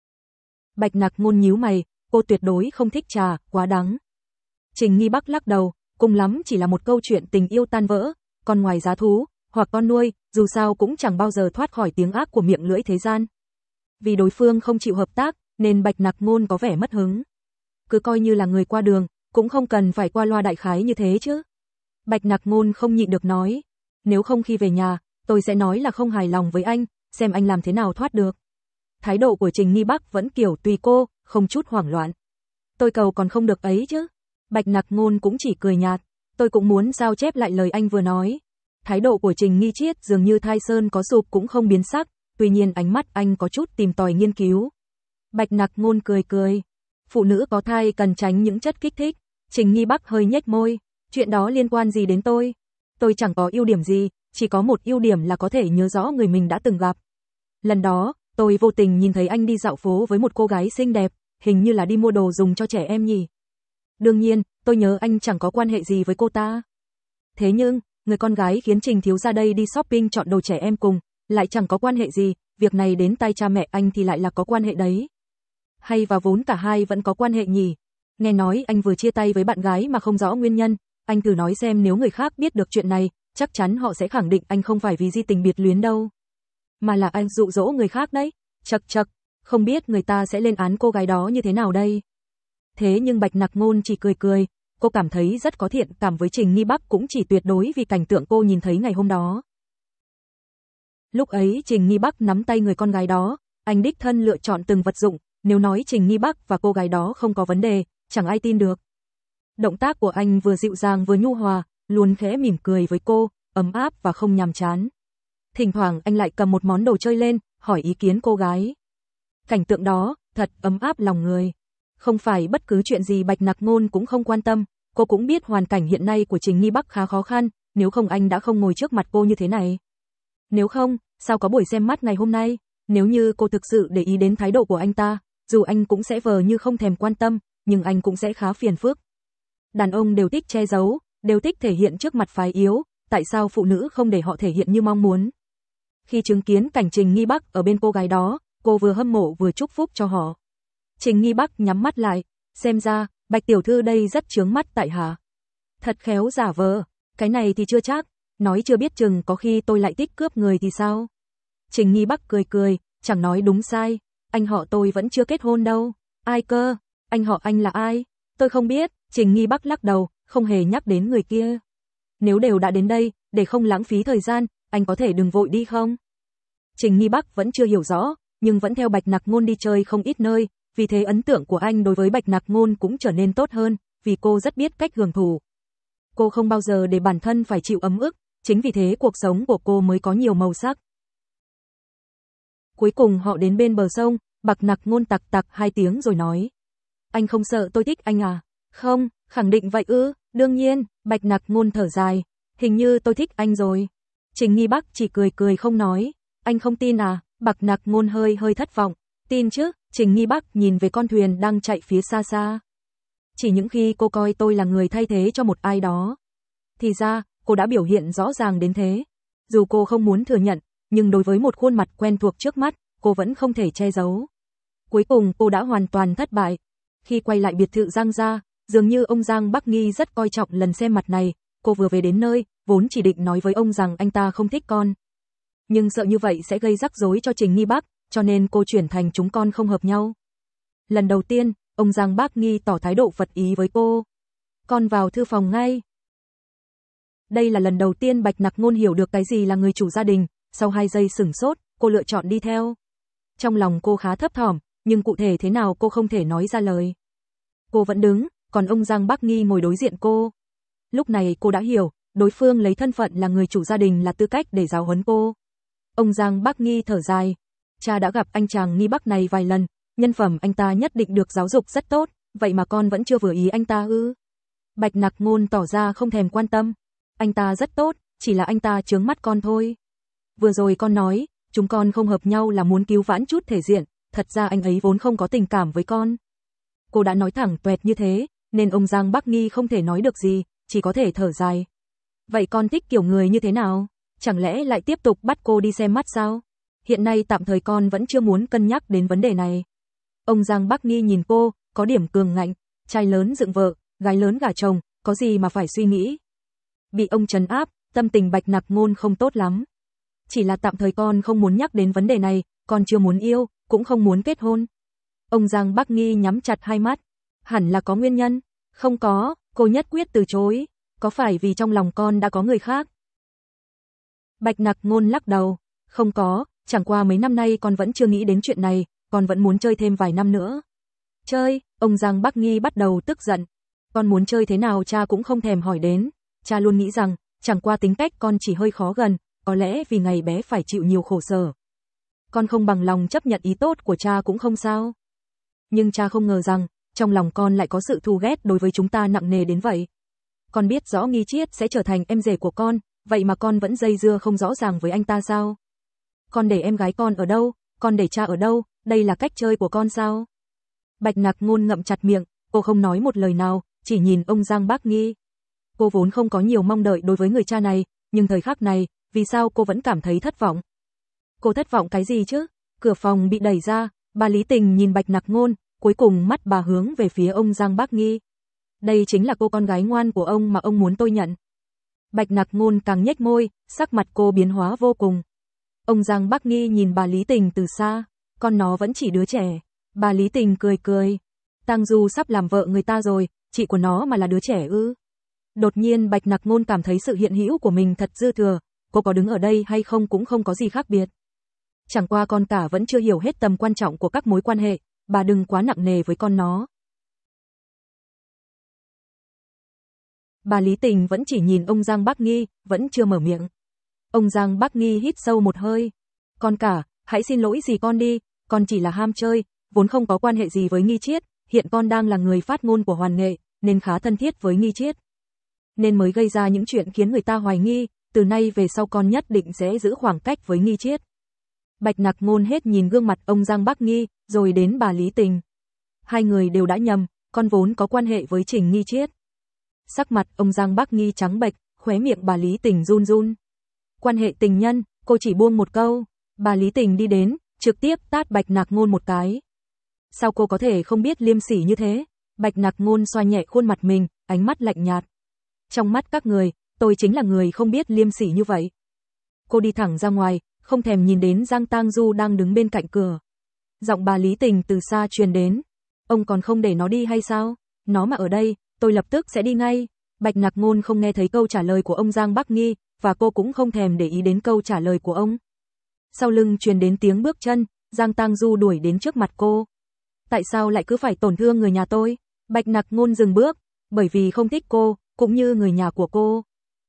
Bạch Nặc Ngôn nhíu mày, cô tuyệt đối không thích trà, quá đắng. Trình Nghi Bắc lắc đầu, cùng lắm chỉ là một câu chuyện tình yêu tan vỡ, còn ngoài giá thú, hoặc con nuôi, dù sao cũng chẳng bao giờ thoát khỏi tiếng ác của miệng lưỡi thế gian. Vì đối phương không chịu hợp tác, nên Bạch Nặc Ngôn có vẻ mất hứng. Cứ coi như là người qua đường, cũng không cần phải qua loa đại khái như thế chứ. Bạch Nặc Ngôn không nhịn được nói, nếu không khi về nhà, tôi sẽ nói là không hài lòng với anh, xem anh làm thế nào thoát được. Thái độ của Trình Nghi Bắc vẫn kiểu tùy cô, không chút hoảng loạn. Tôi cầu còn không được ấy chứ. Bạch Nặc Ngôn cũng chỉ cười nhạt, tôi cũng muốn sao chép lại lời anh vừa nói. Thái độ của Trình Nghi Triết dường như thai sơn có sụp cũng không biến sắc, tuy nhiên ánh mắt anh có chút tìm tòi nghiên cứu. Bạch Nặc Ngôn cười cười, phụ nữ có thai cần tránh những chất kích thích. Trình Nghi Bắc hơi nhếch môi, chuyện đó liên quan gì đến tôi? Tôi chẳng có ưu điểm gì, chỉ có một ưu điểm là có thể nhớ rõ người mình đã từng gặp. Lần đó, tôi vô tình nhìn thấy anh đi dạo phố với một cô gái xinh đẹp, hình như là đi mua đồ dùng cho trẻ em nhỉ. Đương nhiên, tôi nhớ anh chẳng có quan hệ gì với cô ta. Thế nhưng, người con gái khiến Trình thiếu gia đây đi shopping chọn đồ trẻ em cùng, lại chẳng có quan hệ gì, việc này đến tai cha mẹ anh thì lại là có quan hệ đấy. Hay và vốn cả hai vẫn có quan hệ nhỉ? Nghe nói anh vừa chia tay với bạn gái mà không rõ nguyên nhân, anh thử nói xem nếu người khác biết được chuyện này, chắc chắn họ sẽ khẳng định anh không phải vì di tình biệt luyến đâu. Mà là anh dụ dỗ người khác đấy, chậc chậc, không biết người ta sẽ lên án cô gái đó như thế nào đây. Thế nhưng Bạch Nặc Ngôn chỉ cười cười, cô cảm thấy rất có thiện cảm với Trình Nghi Bắc cũng chỉ tuyệt đối vì cảnh tượng cô nhìn thấy ngày hôm đó. Lúc ấy Trình Nghi Bắc nắm tay người con gái đó, anh đích thân lựa chọn từng vật dụng, nếu nói Trình Nghi Bắc và cô gái đó không có vấn đề, chẳng ai tin được. Động tác của anh vừa dịu dàng vừa nhu hòa, luôn khẽ mỉm cười với cô, ấm áp và không nhàm chán. Thỉnh thoảng anh lại cầm một món đồ chơi lên, hỏi ý kiến cô gái. Cảnh tượng đó, thật ấm áp lòng người. Không phải bất cứ chuyện gì Bạch Nặc Ngôn cũng không quan tâm, cô cũng biết hoàn cảnh hiện nay của Trình Nghi Bắc khá khó khăn, nếu không anh đã không ngồi trước mặt cô như thế này. Nếu không, sao có buổi xem mắt ngày hôm nay, nếu như cô thực sự để ý đến thái độ của anh ta, dù anh cũng sẽ vờ như không thèm quan tâm, nhưng anh cũng sẽ khá phiền phức. Đàn ông đều thích che giấu, đều thích thể hiện trước mặt phái yếu, tại sao phụ nữ không để họ thể hiện như mong muốn? Khi chứng kiến cảnh Trình Nghi Bắc ở bên cô gái đó, cô vừa hâm mộ vừa chúc phúc cho họ. Trình Nghi Bắc nhắm mắt lại, xem ra, Bạch tiểu thư đây rất chướng mắt tại hạ. Thật khéo giả vờ, cái này thì chưa chắc, nói chưa biết chừng có khi tôi lại thích cướp người thì sao? Trình Nghi Bắc cười cười, chẳng nói đúng sai, anh họ tôi vẫn chưa kết hôn đâu. Ai cơ? Anh họ anh là ai? Tôi không biết. Trình Nghi Bắc lắc đầu, không hề nhắc đến người kia. Nếu đều đã đến đây, để không lãng phí thời gian, anh có thể đừng vội đi không? Trình Nghi Bắc vẫn chưa hiểu rõ, nhưng vẫn theo Bạch Nặc Ngôn đi chơi không ít nơi, vì thế ấn tượng của anh đối với Bạch Nặc Ngôn cũng trở nên tốt hơn, vì cô rất biết cách hưởng thụ. Cô không bao giờ để bản thân phải chịu ấm ức, chính vì thế cuộc sống của cô mới có nhiều màu sắc. Cuối cùng họ đến bên bờ sông, Bạch Nặc Ngôn tặc tặc hai tiếng rồi nói. Anh không sợ tôi thích anh à? Không, khẳng định vậy ư, đương nhiên, Bạch Nặc Ngôn thở dài, hình như tôi thích anh rồi. Trình Nghi Bắc chỉ cười cười không nói, anh không tin à? Bạch Nặc Ngôn hơi hơi thất vọng, tin chứ. Trình Nghi Bắc nhìn về con thuyền đang chạy phía xa xa. Chỉ những khi cô coi tôi là người thay thế cho một ai đó, thì ra, cô đã biểu hiện rõ ràng đến thế. Dù cô không muốn thừa nhận, nhưng đối với một khuôn mặt quen thuộc trước mắt, cô vẫn không thể che giấu. Cuối cùng cô đã hoàn toàn thất bại. Khi quay lại biệt thự Giang gia, dường như ông Giang Bắc Nghi rất coi trọng lần xem mặt này, cô vừa về đến nơi, vốn chỉ định nói với ông rằng anh ta không thích con. Nhưng sợ như vậy sẽ gây rắc rối cho Trình Nghi Bắc, cho nên cô chuyển thành chúng con không hợp nhau. Lần đầu tiên, ông Giang Bắc Nghi tỏ thái độ phật ý với cô. Con vào thư phòng ngay. Đây là lần đầu tiên Bạch Nặc Ngôn hiểu được cái gì là người chủ gia đình, sau hai giây sửng sốt, cô lựa chọn đi theo. Trong lòng cô khá thấp thỏm, nhưng cụ thể thế nào cô không thể nói ra lời. Cô vẫn đứng, còn ông Giang Bắc Nghi ngồi đối diện cô. Lúc này cô đã hiểu, đối phương lấy thân phận là người chủ gia đình là tư cách để giáo huấn cô. Ông Giang Bắc Nghi thở dài, cha đã gặp anh chàng Nghi Bắc này vài lần, nhân phẩm anh ta nhất định được giáo dục rất tốt, vậy mà con vẫn chưa vừa ý anh ta ư? Bạch Nặc Ngôn tỏ ra không thèm quan tâm. Anh ta rất tốt, chỉ là anh ta chướng mắt con thôi. Vừa rồi con nói, chúng con không hợp nhau là muốn cứu vãn chút thể diện, thật ra anh ấy vốn không có tình cảm với con. Cô đã nói thẳng toẹt như thế, nên ông Giang Bắc Nghi không thể nói được gì, chỉ có thể thở dài. Vậy con thích kiểu người như thế nào? Chẳng lẽ lại tiếp tục bắt cô đi xem mắt sao? Hiện nay tạm thời con vẫn chưa muốn cân nhắc đến vấn đề này. Ông Giang Bắc Nghi nhìn cô, có điểm cường ngạnh, trai lớn dựng vợ, gái lớn gả chồng, có gì mà phải suy nghĩ. Bị ông trấn áp, tâm tình Bạch Nặc Ngôn không tốt lắm. Chỉ là tạm thời con không muốn nhắc đến vấn đề này, con chưa muốn yêu, cũng không muốn kết hôn. Ông Giang Bắc Nghi nhắm chặt hai mắt, hẳn là có nguyên nhân. Không có, cô nhất quyết từ chối. Có phải vì trong lòng con đã có người khác? Bạch Nặc Ngôn lắc đầu, không có, chẳng qua mấy năm nay con vẫn chưa nghĩ đến chuyện này, con vẫn muốn chơi thêm vài năm nữa. Chơi? Ông Giang Bắc Nghi bắt đầu tức giận. Con muốn chơi thế nào cha cũng không thèm hỏi đến. Cha luôn nghĩ rằng, chẳng qua tính cách con chỉ hơi khó gần, có lẽ vì ngày bé phải chịu nhiều khổ sở. Con không bằng lòng chấp nhận ý tốt của cha cũng không sao. Nhưng cha không ngờ rằng, trong lòng con lại có sự thù ghét đối với chúng ta nặng nề đến vậy. Con biết rõ Nghi Chiết sẽ trở thành em rể của con, vậy mà con vẫn dây dưa không rõ ràng với anh ta sao? Con để em gái con ở đâu? Con để cha ở đâu? Đây là cách chơi của con sao? Bạch Nặc Ngôn ngậm chặt miệng, cô không nói một lời nào, chỉ nhìn ông Giang Bắc Nghi. Cô vốn không có nhiều mong đợi đối với người cha này, nhưng thời khắc này, vì sao cô vẫn cảm thấy thất vọng? Cô thất vọng cái gì chứ? Cửa phòng bị đẩy ra, bà Lý Tình nhìn Bạch Nặc Ngôn, cuối cùng mắt bà hướng về phía ông Giang Bắc Nghi. Đây chính là cô con gái ngoan của ông mà ông muốn tôi nhận. Bạch Nặc Ngôn càng nhếch môi, sắc mặt cô biến hóa vô cùng. Ông Giang Bắc Nghi nhìn bà Lý Tình từ xa, con nó vẫn chỉ đứa trẻ. Bà Lý Tình cười cười. Tang Du sắp làm vợ người ta rồi, chị của nó mà là đứa trẻ ư? Đột nhiên Bạch Nặc Ngôn cảm thấy sự hiện hữu của mình thật dư thừa, cô có đứng ở đây hay không cũng không có gì khác biệt. Chẳng qua con cả vẫn chưa hiểu hết tầm quan trọng của các mối quan hệ, bà đừng quá nặng nề với con nó. Bà Lý Tình vẫn chỉ nhìn ông Giang Bắc Nghi, vẫn chưa mở miệng. Ông Giang Bắc Nghi hít sâu một hơi. Con cả, hãy xin lỗi dì con đi, con chỉ là ham chơi, vốn không có quan hệ gì với Nghi Triết, hiện con đang là người phát ngôn của Hoàn Nghệ, nên khá thân thiết với Nghi Triết. Nên mới gây ra những chuyện khiến người ta hoài nghi, từ nay về sau con nhất định sẽ giữ khoảng cách với Nghi Triết. Bạch Nặc Ngôn hết nhìn gương mặt ông Giang Bắc Nghi, rồi đến bà Lý Tình. Hai người đều đã nhầm, con vốn có quan hệ với Trình Nghi Triết. Sắc mặt ông Giang Bắc Nghi trắng bệch, khóe miệng bà Lý Tình run run. Quan hệ tình nhân, cô chỉ buông một câu. Bà Lý Tình đi đến, trực tiếp tát Bạch Nặc Ngôn một cái. Sao cô có thể không biết liêm sỉ như thế? Bạch Nặc Ngôn xoa nhẹ khuôn mặt mình, ánh mắt lạnh nhạt. Trong mắt các người, tôi chính là người không biết liêm sỉ như vậy. Cô đi thẳng ra ngoài, không thèm nhìn đến Giang Tang Du đang đứng bên cạnh cửa. Giọng bà Lý Tình từ xa truyền đến. Ông còn không để nó đi hay sao? Nó mà ở đây, tôi lập tức sẽ đi ngay. Bạch Nặc Ngôn không nghe thấy câu trả lời của ông Giang Bắc Nghi, và cô cũng không thèm để ý đến câu trả lời của ông. Sau lưng truyền đến tiếng bước chân, Giang Tang Du đuổi đến trước mặt cô. Tại sao lại cứ phải tổn thương người nhà tôi? Bạch Nặc Ngôn dừng bước, bởi vì không thích cô, cũng như người nhà của cô.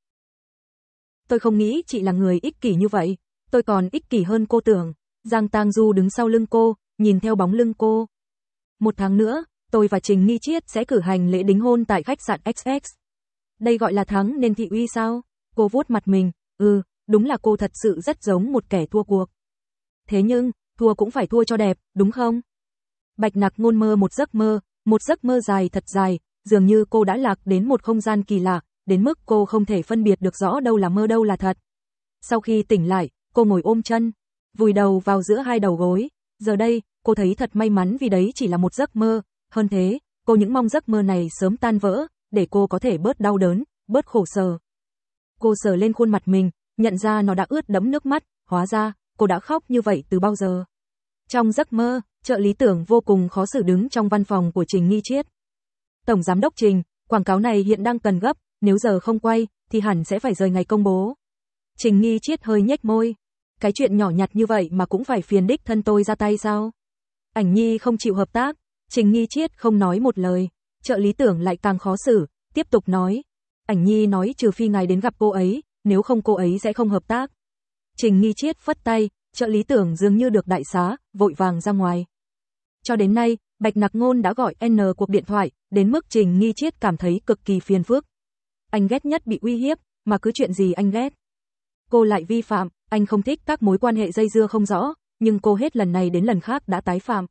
Tôi không nghĩ chị là người ích kỷ như vậy, tôi còn ích kỷ hơn cô tưởng. Giang Tang Du đứng sau lưng cô, nhìn theo bóng lưng cô. Một tháng nữa, tôi và Trình Nghi Triết sẽ cử hành lễ đính hôn tại khách sạn ích ích. Đây gọi là thắng nên thị uy sao? Cô vuốt mặt mình, ừ, đúng là cô thật sự rất giống một kẻ thua cuộc. Thế nhưng, thua cũng phải thua cho đẹp, đúng không? Bạch Nặc Ngôn mơ một giấc mơ, một giấc mơ dài thật dài, dường như cô đã lạc đến một không gian kỳ lạ, đến mức cô không thể phân biệt được rõ đâu là mơ đâu là thật. Sau khi tỉnh lại, cô ngồi ôm chân, vùi đầu vào giữa hai đầu gối. Giờ đây, cô thấy thật may mắn vì đấy chỉ là một giấc mơ. Hơn thế, cô những mong giấc mơ này sớm tan vỡ, để cô có thể bớt đau đớn, bớt khổ sở. Cô sờ lên khuôn mặt mình, nhận ra nó đã ướt đẫm nước mắt, hóa ra, cô đã khóc như vậy từ bao giờ. Trong giấc mơ, trợ lý Tưởng vô cùng khó xử đứng trong văn phòng của Trình Nghi Triết. Tổng giám đốc Trình, quảng cáo này hiện đang cần gấp, nếu giờ không quay, thì hẳn sẽ phải rời ngày công bố. Trình Nghi Triết hơi nhếch môi. Cái chuyện nhỏ nhặt như vậy mà cũng phải phiền đích thân tôi ra tay sao? Ảnh Nhi không chịu hợp tác, Trình Nghi Triết không nói một lời. Trợ lý Tưởng lại càng khó xử, tiếp tục nói. Ảnh Nhi nói trừ phi ngài đến gặp cô ấy, nếu không cô ấy sẽ không hợp tác. Trình Nghi Triết phất tay, trợ lý Tưởng dường như được đại xá, vội vàng ra ngoài. Cho đến nay, Bạch Nặc Ngôn đã gọi N cuộc điện thoại, đến mức Trình Nghi Triết cảm thấy cực kỳ phiền phức. Anh ghét nhất bị uy hiếp, mà cứ chuyện gì anh ghét. Cô lại vi phạm, anh không thích các mối quan hệ dây dưa không rõ, nhưng cô hết lần này đến lần khác đã tái phạm.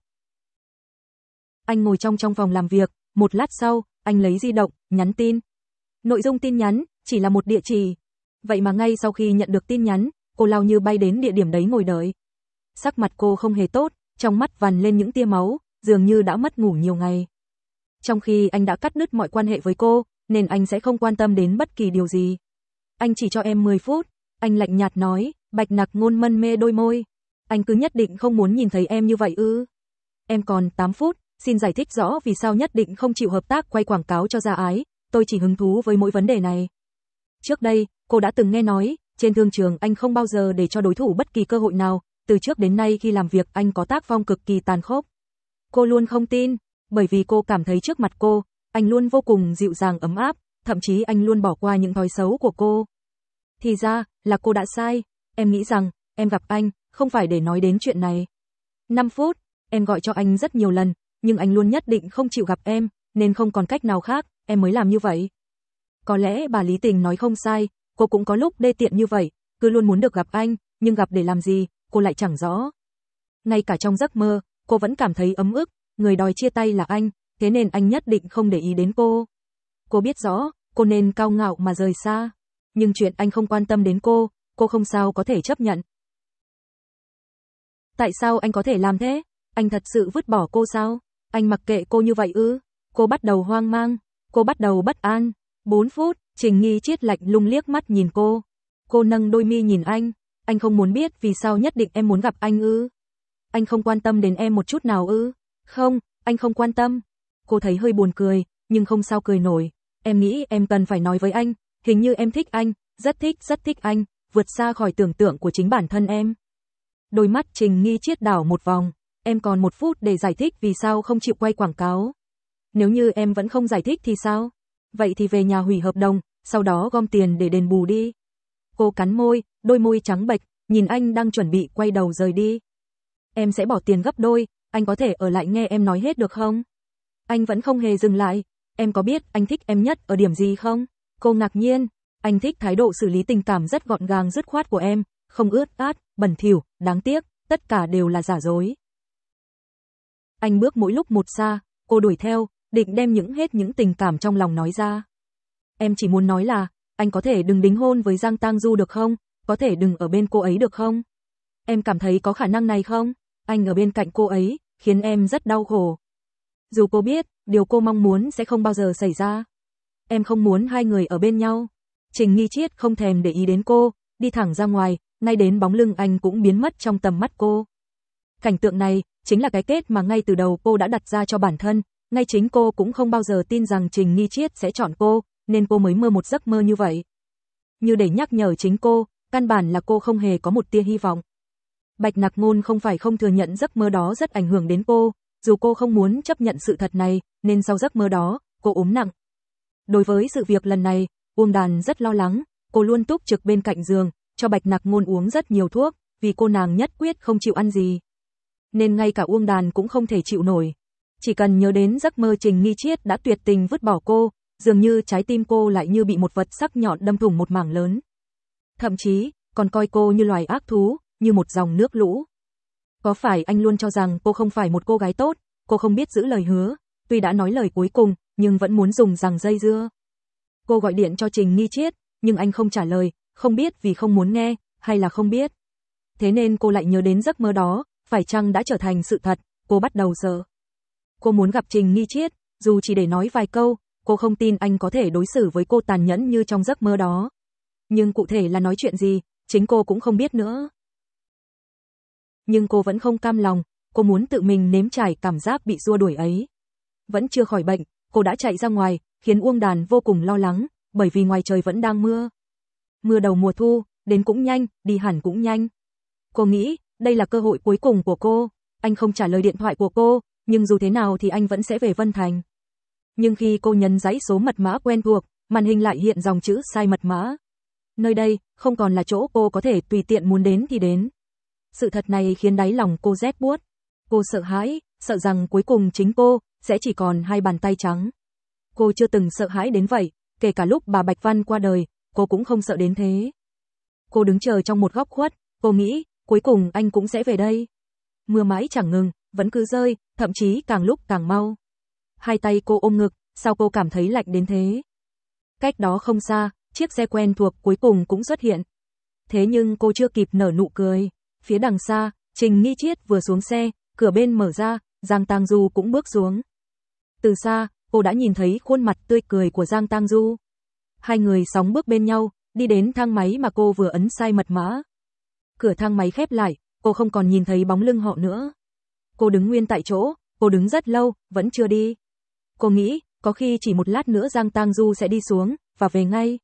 Anh ngồi trong trong phòng làm việc, một lát sau, anh lấy di động, nhắn tin. Nội dung tin nhắn, chỉ là một địa chỉ. Vậy mà ngay sau khi nhận được tin nhắn, cô lao như bay đến địa điểm đấy ngồi đợi. Sắc mặt cô không hề tốt, trong mắt vằn lên những tia máu, dường như đã mất ngủ nhiều ngày. Trong khi anh đã cắt đứt mọi quan hệ với cô, nên anh sẽ không quan tâm đến bất kỳ điều gì. Anh chỉ cho em mười phút, anh lạnh nhạt nói. Bạch Nặc Ngôn mân mê đôi môi. Anh cứ nhất định không muốn nhìn thấy em như vậy ư? Em còn tám phút, xin giải thích rõ vì sao nhất định không chịu hợp tác quay quảng cáo cho Gia Ái, tôi chỉ hứng thú với mỗi vấn đề này. Trước đây, cô đã từng nghe nói, trên thương trường anh không bao giờ để cho đối thủ bất kỳ cơ hội nào, từ trước đến nay khi làm việc anh có tác phong cực kỳ tàn khốc. Cô luôn không tin, bởi vì cô cảm thấy trước mặt cô, anh luôn vô cùng dịu dàng ấm áp, thậm chí anh luôn bỏ qua những thói xấu của cô. Thì ra, là cô đã sai, em nghĩ rằng, em gặp anh, không phải để nói đến chuyện này. năm phút, em gọi cho anh rất nhiều lần, nhưng anh luôn nhất định không chịu gặp em, nên không còn cách nào khác, em mới làm như vậy. Có lẽ bà Lý Tình nói không sai, cô cũng có lúc đê tiện như vậy, cứ luôn muốn được gặp anh, nhưng gặp để làm gì, cô lại chẳng rõ. Ngay cả trong giấc mơ, cô vẫn cảm thấy ấm ức, người đòi chia tay là anh, thế nên anh nhất định không để ý đến cô. Cô biết rõ, cô nên cao ngạo mà rời xa, nhưng chuyện anh không quan tâm đến cô, cô không sao có thể chấp nhận. Tại sao anh có thể làm thế? Anh thật sự vứt bỏ cô sao? Anh mặc kệ cô như vậy ư? Cô bắt đầu hoang mang, cô bắt đầu bất an. bốn phút, Trình Nghi Triết lạnh lùng liếc mắt nhìn cô. Cô nâng đôi mi nhìn anh, anh không muốn biết vì sao nhất định em muốn gặp anh ư? Anh không quan tâm đến em một chút nào ư? Không, anh không quan tâm. Cô thấy hơi buồn cười, nhưng không sao cười nổi. Em nghĩ em cần phải nói với anh, hình như em thích anh, rất thích rất thích anh, vượt xa khỏi tưởng tượng của chính bản thân em. Đôi mắt Trình Nghi Triết đảo một vòng, em còn một phút để giải thích vì sao không chịu quay quảng cáo. Nếu như em vẫn không giải thích thì sao? Vậy thì về nhà hủy hợp đồng, sau đó gom tiền để đền bù đi. Cô cắn môi, đôi môi trắng bệch, nhìn anh đang chuẩn bị quay đầu rời đi. Em sẽ bỏ tiền gấp đôi, anh có thể ở lại nghe em nói hết được không? Anh vẫn không hề dừng lại. Em có biết anh thích em nhất ở điểm gì không? Cô ngạc nhiên. Anh thích thái độ xử lý tình cảm rất gọn gàng dứt khoát của em, không ướt át, bẩn thỉu, đáng tiếc, tất cả đều là giả dối. Anh bước mỗi lúc một xa, cô đuổi theo, định đem những hết những tình cảm trong lòng nói ra. Em chỉ muốn nói là, anh có thể đừng đính hôn với Giang Tang Du được không? Có thể đừng ở bên cô ấy được không? Em cảm thấy có khả năng này không? Anh ở bên cạnh cô ấy, khiến em rất đau khổ. Dù cô biết, điều cô mong muốn sẽ không bao giờ xảy ra. Em không muốn hai người ở bên nhau. Trình Nghi Triết không thèm để ý đến cô, đi thẳng ra ngoài, ngay đến bóng lưng anh cũng biến mất trong tầm mắt cô. Cảnh tượng này, chính là cái kết mà ngay từ đầu cô đã đặt ra cho bản thân, ngay chính cô cũng không bao giờ tin rằng Trình Nghi Triết sẽ chọn cô, nên cô mới mơ một giấc mơ như vậy. Như để nhắc nhở chính cô, căn bản là cô không hề có một tia hy vọng. Bạch Nặc Ngôn không phải không thừa nhận giấc mơ đó rất ảnh hưởng đến cô, dù cô không muốn chấp nhận sự thật này, nên sau giấc mơ đó, cô ốm nặng. Đối với sự việc lần này, Uông Đàn rất lo lắng, cô luôn túc trực bên cạnh giường, cho Bạch Nặc Ngôn uống rất nhiều thuốc, vì cô nàng nhất quyết không chịu ăn gì. Nên ngay cả Uông Đàn cũng không thể chịu nổi. Chỉ cần nhớ đến giấc mơ Trình Nghi Triết đã tuyệt tình vứt bỏ cô, dường như trái tim cô lại như bị một vật sắc nhọn đâm thủng một mảng lớn. Thậm chí, còn coi cô như loài ác thú, như một dòng nước lũ. Có phải anh luôn cho rằng cô không phải một cô gái tốt, cô không biết giữ lời hứa, tuy đã nói lời cuối cùng, nhưng vẫn muốn dùng rằng dây dưa. Cô gọi điện cho Trình Nghi Triết, nhưng anh không trả lời, không biết vì không muốn nghe, hay là không biết. Thế nên cô lại nhớ đến giấc mơ đó, phải chăng đã trở thành sự thật, cô bắt đầu sợ. Cô muốn gặp Trình Nghi Triết, dù chỉ để nói vài câu, cô không tin anh có thể đối xử với cô tàn nhẫn như trong giấc mơ đó. Nhưng cụ thể là nói chuyện gì, chính cô cũng không biết nữa. Nhưng cô vẫn không cam lòng, cô muốn tự mình nếm trải cảm giác bị xua đuổi ấy. Vẫn chưa khỏi bệnh, cô đã chạy ra ngoài, khiến Uông Đàn vô cùng lo lắng, bởi vì ngoài trời vẫn đang mưa. Mưa đầu mùa thu, đến cũng nhanh, đi hẳn cũng nhanh. Cô nghĩ, đây là cơ hội cuối cùng của cô, anh không trả lời điện thoại của cô, nhưng dù thế nào thì anh vẫn sẽ về Vân Thành. Nhưng khi cô nhấn dãy số mật mã quen thuộc, màn hình lại hiện dòng chữ sai mật mã. Nơi đây, không còn là chỗ cô có thể tùy tiện muốn đến thì đến. Sự thật này khiến đáy lòng cô rét buốt. Cô sợ hãi, sợ rằng cuối cùng chính cô sẽ chỉ còn hai bàn tay trắng. Cô chưa từng sợ hãi đến vậy, kể cả lúc bà Bạch Văn qua đời, cô cũng không sợ đến thế. Cô đứng chờ trong một góc khuất, cô nghĩ, cuối cùng anh cũng sẽ về đây. Mưa mãi chẳng ngừng, vẫn cứ rơi, thậm chí càng lúc càng mau. Hai tay cô ôm ngực, sao cô cảm thấy lạnh đến thế? Cách đó không xa, chiếc xe quen thuộc cuối cùng cũng xuất hiện. Thế nhưng cô chưa kịp nở nụ cười. Phía đằng xa, Trình Nghi Triết vừa xuống xe, cửa bên mở ra, Giang Tang Du cũng bước xuống. Từ xa, cô đã nhìn thấy khuôn mặt tươi cười của Giang Tang Du. Hai người sóng bước bên nhau, đi đến thang máy mà cô vừa ấn sai mật mã. Cửa thang máy khép lại, cô không còn nhìn thấy bóng lưng họ nữa. Cô đứng nguyên tại chỗ, cô đứng rất lâu, vẫn chưa đi. Cô nghĩ, có khi chỉ một lát nữa Giang Tang Du sẽ đi xuống, và về ngay.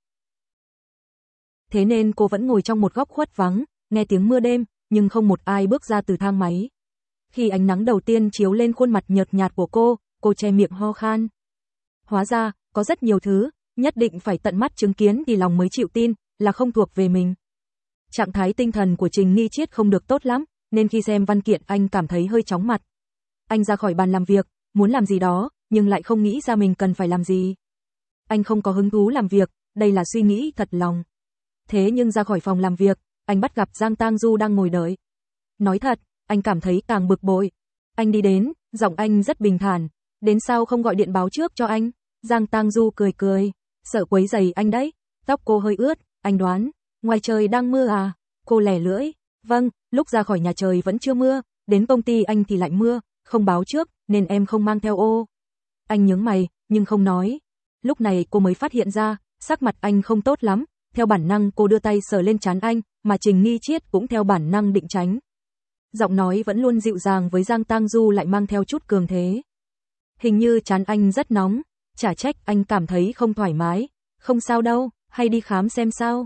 Thế nên cô vẫn ngồi trong một góc khuất vắng, nghe tiếng mưa đêm, nhưng không một ai bước ra từ thang máy. Khi ánh nắng đầu tiên chiếu lên khuôn mặt nhợt nhạt của cô, cô che miệng ho khan. Hóa ra, có rất nhiều thứ, nhất định phải tận mắt chứng kiến thì lòng mới chịu tin, là không thuộc về mình. Trạng thái tinh thần của Trình Nghi Triết không được tốt lắm, nên khi xem văn kiện anh cảm thấy hơi chóng mặt. Anh ra khỏi bàn làm việc, muốn làm gì đó, nhưng lại không nghĩ ra mình cần phải làm gì. Anh không có hứng thú làm việc, đây là suy nghĩ thật lòng. Thế nhưng ra khỏi phòng làm việc, anh bắt gặp Giang Tang Du đang ngồi đợi. Nói thật, anh cảm thấy càng bực bội. Anh đi đến, giọng anh rất bình thản. Đến sao không gọi điện báo trước cho anh? Giang Tang Du cười cười. Sợ quấy rầy anh đấy. Tóc cô hơi ướt, anh đoán. Ngoài trời đang mưa à? Cô lẻ lưỡi. Vâng, lúc ra khỏi nhà trời vẫn chưa mưa. Đến công ty anh thì lại mưa. Không báo trước, nên em không mang theo ô. Anh nhướng mày, nhưng không nói. Lúc này cô mới phát hiện ra, sắc mặt anh không tốt lắm. Theo bản năng cô đưa tay sờ lên trán anh, mà Trình Nghi Triết cũng theo bản năng định tránh. Giọng nói vẫn luôn dịu dàng với Giang Tang Du lại mang theo chút cường thế. Hình như trán anh rất nóng, chả trách anh cảm thấy không thoải mái. Không sao đâu, hay đi khám xem sao.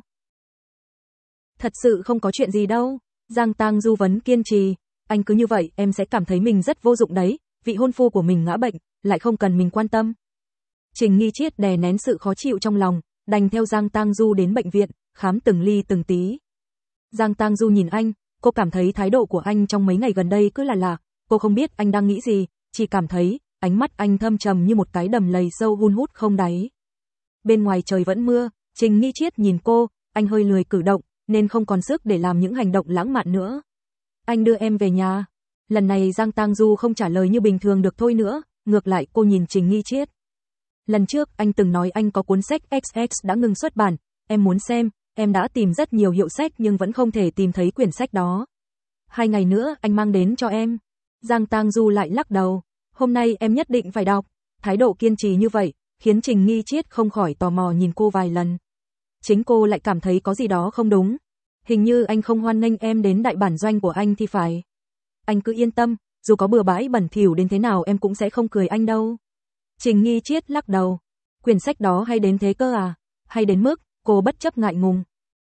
Thật sự không có chuyện gì đâu. Giang Tang Du vẫn kiên trì. Anh cứ như vậy em sẽ cảm thấy mình rất vô dụng đấy. Vị hôn phu của mình ngã bệnh, lại không cần mình quan tâm. Trình Nghi Triết đè nén sự khó chịu trong lòng, đành theo Giang Tang Du đến bệnh viện, khám từng ly từng tí. Giang Tang Du nhìn anh, cô cảm thấy thái độ của anh trong mấy ngày gần đây cứ là lạ, cô không biết anh đang nghĩ gì, chỉ cảm thấy ánh mắt anh thâm trầm như một cái đầm lầy sâu hun hút không đáy. Bên ngoài trời vẫn mưa, Trình Nghi Triết nhìn cô, anh hơi lười cử động, nên không còn sức để làm những hành động lãng mạn nữa. Anh đưa em về nhà. Lần này Giang Tang Du không trả lời như bình thường được thôi nữa, ngược lại cô nhìn Trình Nghi Triết. Lần trước anh từng nói anh có cuốn sách ích ích đã ngừng xuất bản, em muốn xem, em đã tìm rất nhiều hiệu sách nhưng vẫn không thể tìm thấy quyển sách đó. Hai ngày nữa anh mang đến cho em. Giang Tang Du lại lắc đầu, hôm nay em nhất định phải đọc. Thái độ kiên trì như vậy, khiến Trình Nghi Triết không khỏi tò mò nhìn cô vài lần. Chính cô lại cảm thấy có gì đó không đúng. Hình như anh không hoan nghênh em đến đại bản doanh của anh thì phải. Anh cứ yên tâm, dù có bừa bãi bẩn thỉu đến thế nào em cũng sẽ không cười anh đâu. Trình Nghi Triết lắc đầu. Quyển sách đó hay đến thế cơ à? Hay đến mức, cô bất chấp ngại ngùng.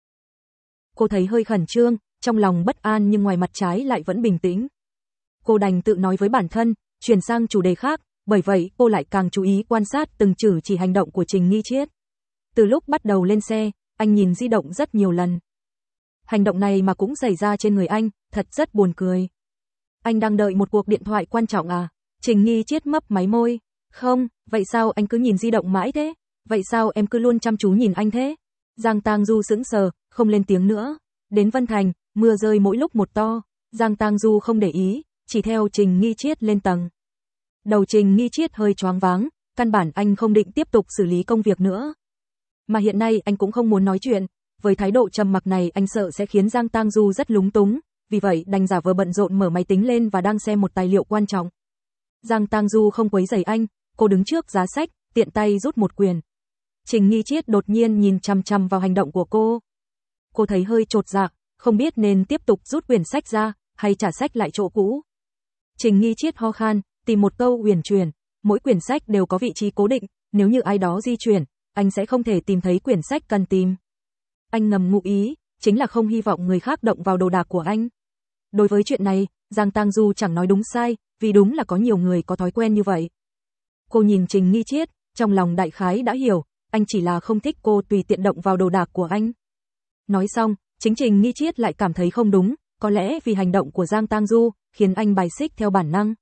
Cô thấy hơi khẩn trương, trong lòng bất an nhưng ngoài mặt trái lại vẫn bình tĩnh. Cô đành tự nói với bản thân, chuyển sang chủ đề khác, bởi vậy cô lại càng chú ý quan sát từng cử chỉ hành động của Trình Nghi Triết. Từ lúc bắt đầu lên xe, anh nhìn di động rất nhiều lần. Hành động này mà cũng xảy ra trên người anh, thật rất buồn cười. Anh đang đợi một cuộc điện thoại quan trọng à? Trình Nghi Triết mấp máy môi. Không, vậy sao anh cứ nhìn di động mãi thế? Vậy sao em cứ luôn chăm chú nhìn anh thế? Giang Tang Du sững sờ, không lên tiếng nữa. Đến Vân Thành, mưa rơi mỗi lúc một to. Giang Tang Du không để ý, chỉ theo Trình Nghi Triết lên tầng. Đầu Trình Nghi Triết hơi choáng váng, căn bản anh không định tiếp tục xử lý công việc nữa. Mà hiện nay anh cũng không muốn nói chuyện, với thái độ trầm mặc này anh sợ sẽ khiến Giang Tang Du rất lúng túng, vì vậy đành giả vờ bận rộn mở máy tính lên và đang xem một tài liệu quan trọng. Giang Tang Du không quấy rầy anh, cô đứng trước giá sách, tiện tay rút một quyển. Trình Nghi Triết đột nhiên nhìn chằm chằm vào hành động của cô. Cô thấy hơi chột dạ, không biết nên tiếp tục rút quyển sách ra, hay trả sách lại chỗ cũ. Trình Nghi Triết ho khan, tìm một câu uyển chuyển, mỗi quyển sách đều có vị trí cố định, nếu như ai đó di chuyển, anh sẽ không thể tìm thấy quyển sách cần tìm. Anh ngầm ngụ ý, chính là không hy vọng người khác động vào đồ đạc của anh. Đối với chuyện này, Giang Tang Du chẳng nói đúng sai, vì đúng là có nhiều người có thói quen như vậy. Cô nhìn Trình Nghi Triết, trong lòng đại khái đã hiểu, anh chỉ là không thích cô tùy tiện động vào đồ đạc của anh. Nói xong, chính Trình Nghi Triết lại cảm thấy không đúng, có lẽ vì hành động của Giang Tang Du, khiến anh bài xích theo bản năng.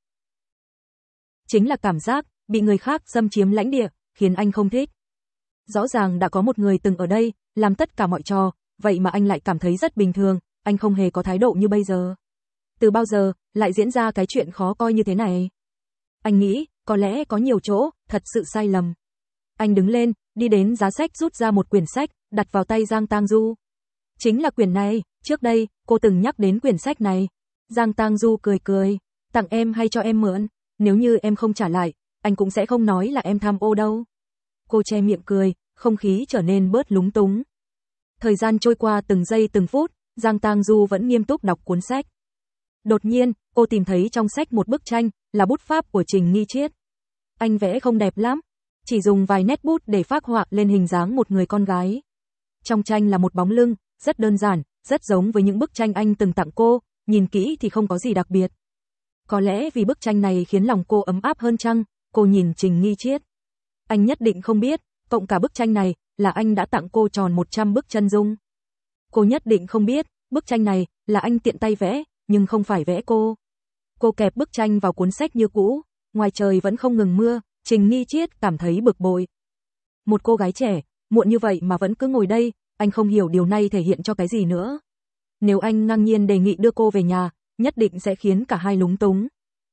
Chính là cảm giác, bị người khác xâm chiếm lãnh địa, khiến anh không thích. Rõ ràng đã có một người từng ở đây, làm tất cả mọi trò, vậy mà anh lại cảm thấy rất bình thường, anh không hề có thái độ như bây giờ. Từ bao giờ, lại diễn ra cái chuyện khó coi như thế này? Anh nghĩ, có lẽ có nhiều chỗ, thật sự sai lầm. Anh đứng lên, đi đến giá sách rút ra một quyển sách, đặt vào tay Giang Tang Du. Chính là quyển này, trước đây, cô từng nhắc đến quyển sách này. Giang Tang Du cười cười, tặng em hay cho em mượn, nếu như em không trả lại, anh cũng sẽ không nói là em tham ô đâu. Cô che miệng cười, không khí trở nên bớt lúng túng. Thời gian trôi qua từng giây từng phút, Giang Tang Du vẫn nghiêm túc đọc cuốn sách. Đột nhiên, cô tìm thấy trong sách một bức tranh, là bút pháp của Trình Nghi Triết. Anh vẽ không đẹp lắm, chỉ dùng vài nét bút để phác họa lên hình dáng một người con gái. Trong tranh là một bóng lưng, rất đơn giản, rất giống với những bức tranh anh từng tặng cô, nhìn kỹ thì không có gì đặc biệt. Có lẽ vì bức tranh này khiến lòng cô ấm áp hơn chăng? Cô nhìn Trình Nghi Triết. Anh nhất định không biết, cộng cả bức tranh này, là anh đã tặng cô tròn một trăm bức chân dung. Cô nhất định không biết, bức tranh này, là anh tiện tay vẽ, nhưng không phải vẽ cô. Cô kẹp bức tranh vào cuốn sách như cũ, ngoài trời vẫn không ngừng mưa, Trình Nghi Triết cảm thấy bực bội. Một cô gái trẻ, muộn như vậy mà vẫn cứ ngồi đây, anh không hiểu điều này thể hiện cho cái gì nữa. Nếu anh ngang nhiên đề nghị đưa cô về nhà, nhất định sẽ khiến cả hai lúng túng.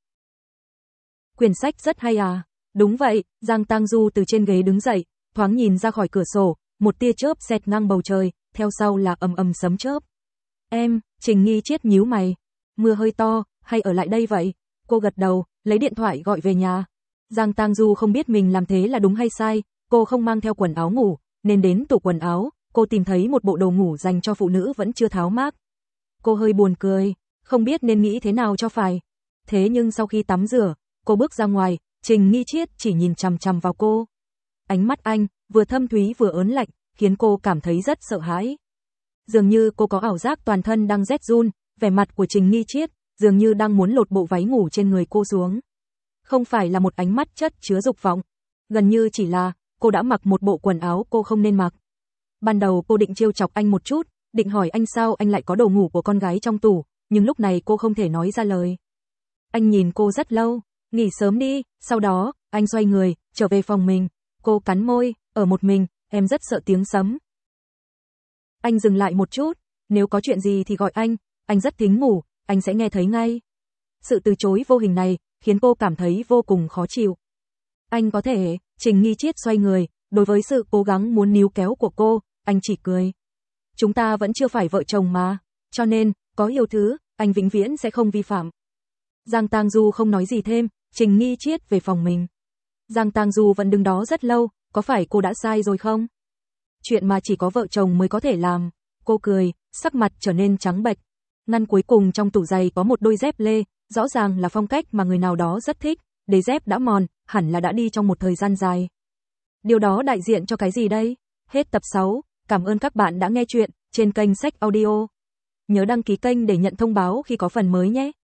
Quyển sách rất hay à? Đúng vậy, Giang Tang Du từ trên ghế đứng dậy, thoáng nhìn ra khỏi cửa sổ, một tia chớp xẹt ngang bầu trời, theo sau là ầm ầm sấm chớp. Em, Trình Nghi Triết nhíu mày, mưa hơi to, hay ở lại đây vậy? Cô gật đầu, lấy điện thoại gọi về nhà. Giang Tang Du không biết mình làm thế là đúng hay sai, cô không mang theo quần áo ngủ, nên đến tủ quần áo, cô tìm thấy một bộ đồ ngủ dành cho phụ nữ vẫn chưa tháo mác. Cô hơi buồn cười, không biết nên nghĩ thế nào cho phải. Thế nhưng sau khi tắm rửa, cô bước ra ngoài, Trình Nghi Triết chỉ nhìn chằm chằm vào cô. Ánh mắt anh, vừa thâm thúy vừa ớn lạnh, khiến cô cảm thấy rất sợ hãi. Dường như cô có ảo giác toàn thân đang rét run, vẻ mặt của Trình Nghi Triết, dường như đang muốn lột bộ váy ngủ trên người cô xuống. Không phải là một ánh mắt chất chứa dục vọng. Gần như chỉ là, cô đã mặc một bộ quần áo cô không nên mặc. Ban đầu cô định trêu chọc anh một chút, định hỏi anh sao anh lại có đồ ngủ của con gái trong tủ, nhưng lúc này cô không thể nói ra lời. Anh nhìn cô rất lâu, nghỉ sớm đi, sau đó, anh xoay người, trở về phòng mình. Cô cắn môi, ở một mình, em rất sợ tiếng sấm. Anh dừng lại một chút, nếu có chuyện gì thì gọi anh, anh rất thính ngủ, anh sẽ nghe thấy ngay. Sự từ chối vô hình này, khiến cô cảm thấy vô cùng khó chịu. Anh có thể, Trình Nghi Triết xoay người, đối với sự cố gắng muốn níu kéo của cô, anh chỉ cười. Chúng ta vẫn chưa phải vợ chồng mà, cho nên, có nhiều thứ, anh vĩnh viễn sẽ không vi phạm. Giang Tang Du không nói gì thêm, Trình Nghi Triết về phòng mình. Giang Tang Du vẫn đứng đó rất lâu, có phải cô đã sai rồi không? Chuyện mà chỉ có vợ chồng mới có thể làm. Cô cười, sắc mặt trở nên trắng bệch. Ngăn cuối cùng trong tủ giày có một đôi dép lê, rõ ràng là phong cách mà người nào đó rất thích, đế dép đã mòn, hẳn là đã đi trong một thời gian dài. Điều đó đại diện cho cái gì đây? Hết tập sáu, cảm ơn các bạn đã nghe chuyện trên kênh Sách Audio. Nhớ đăng ký kênh để nhận thông báo khi có phần mới nhé.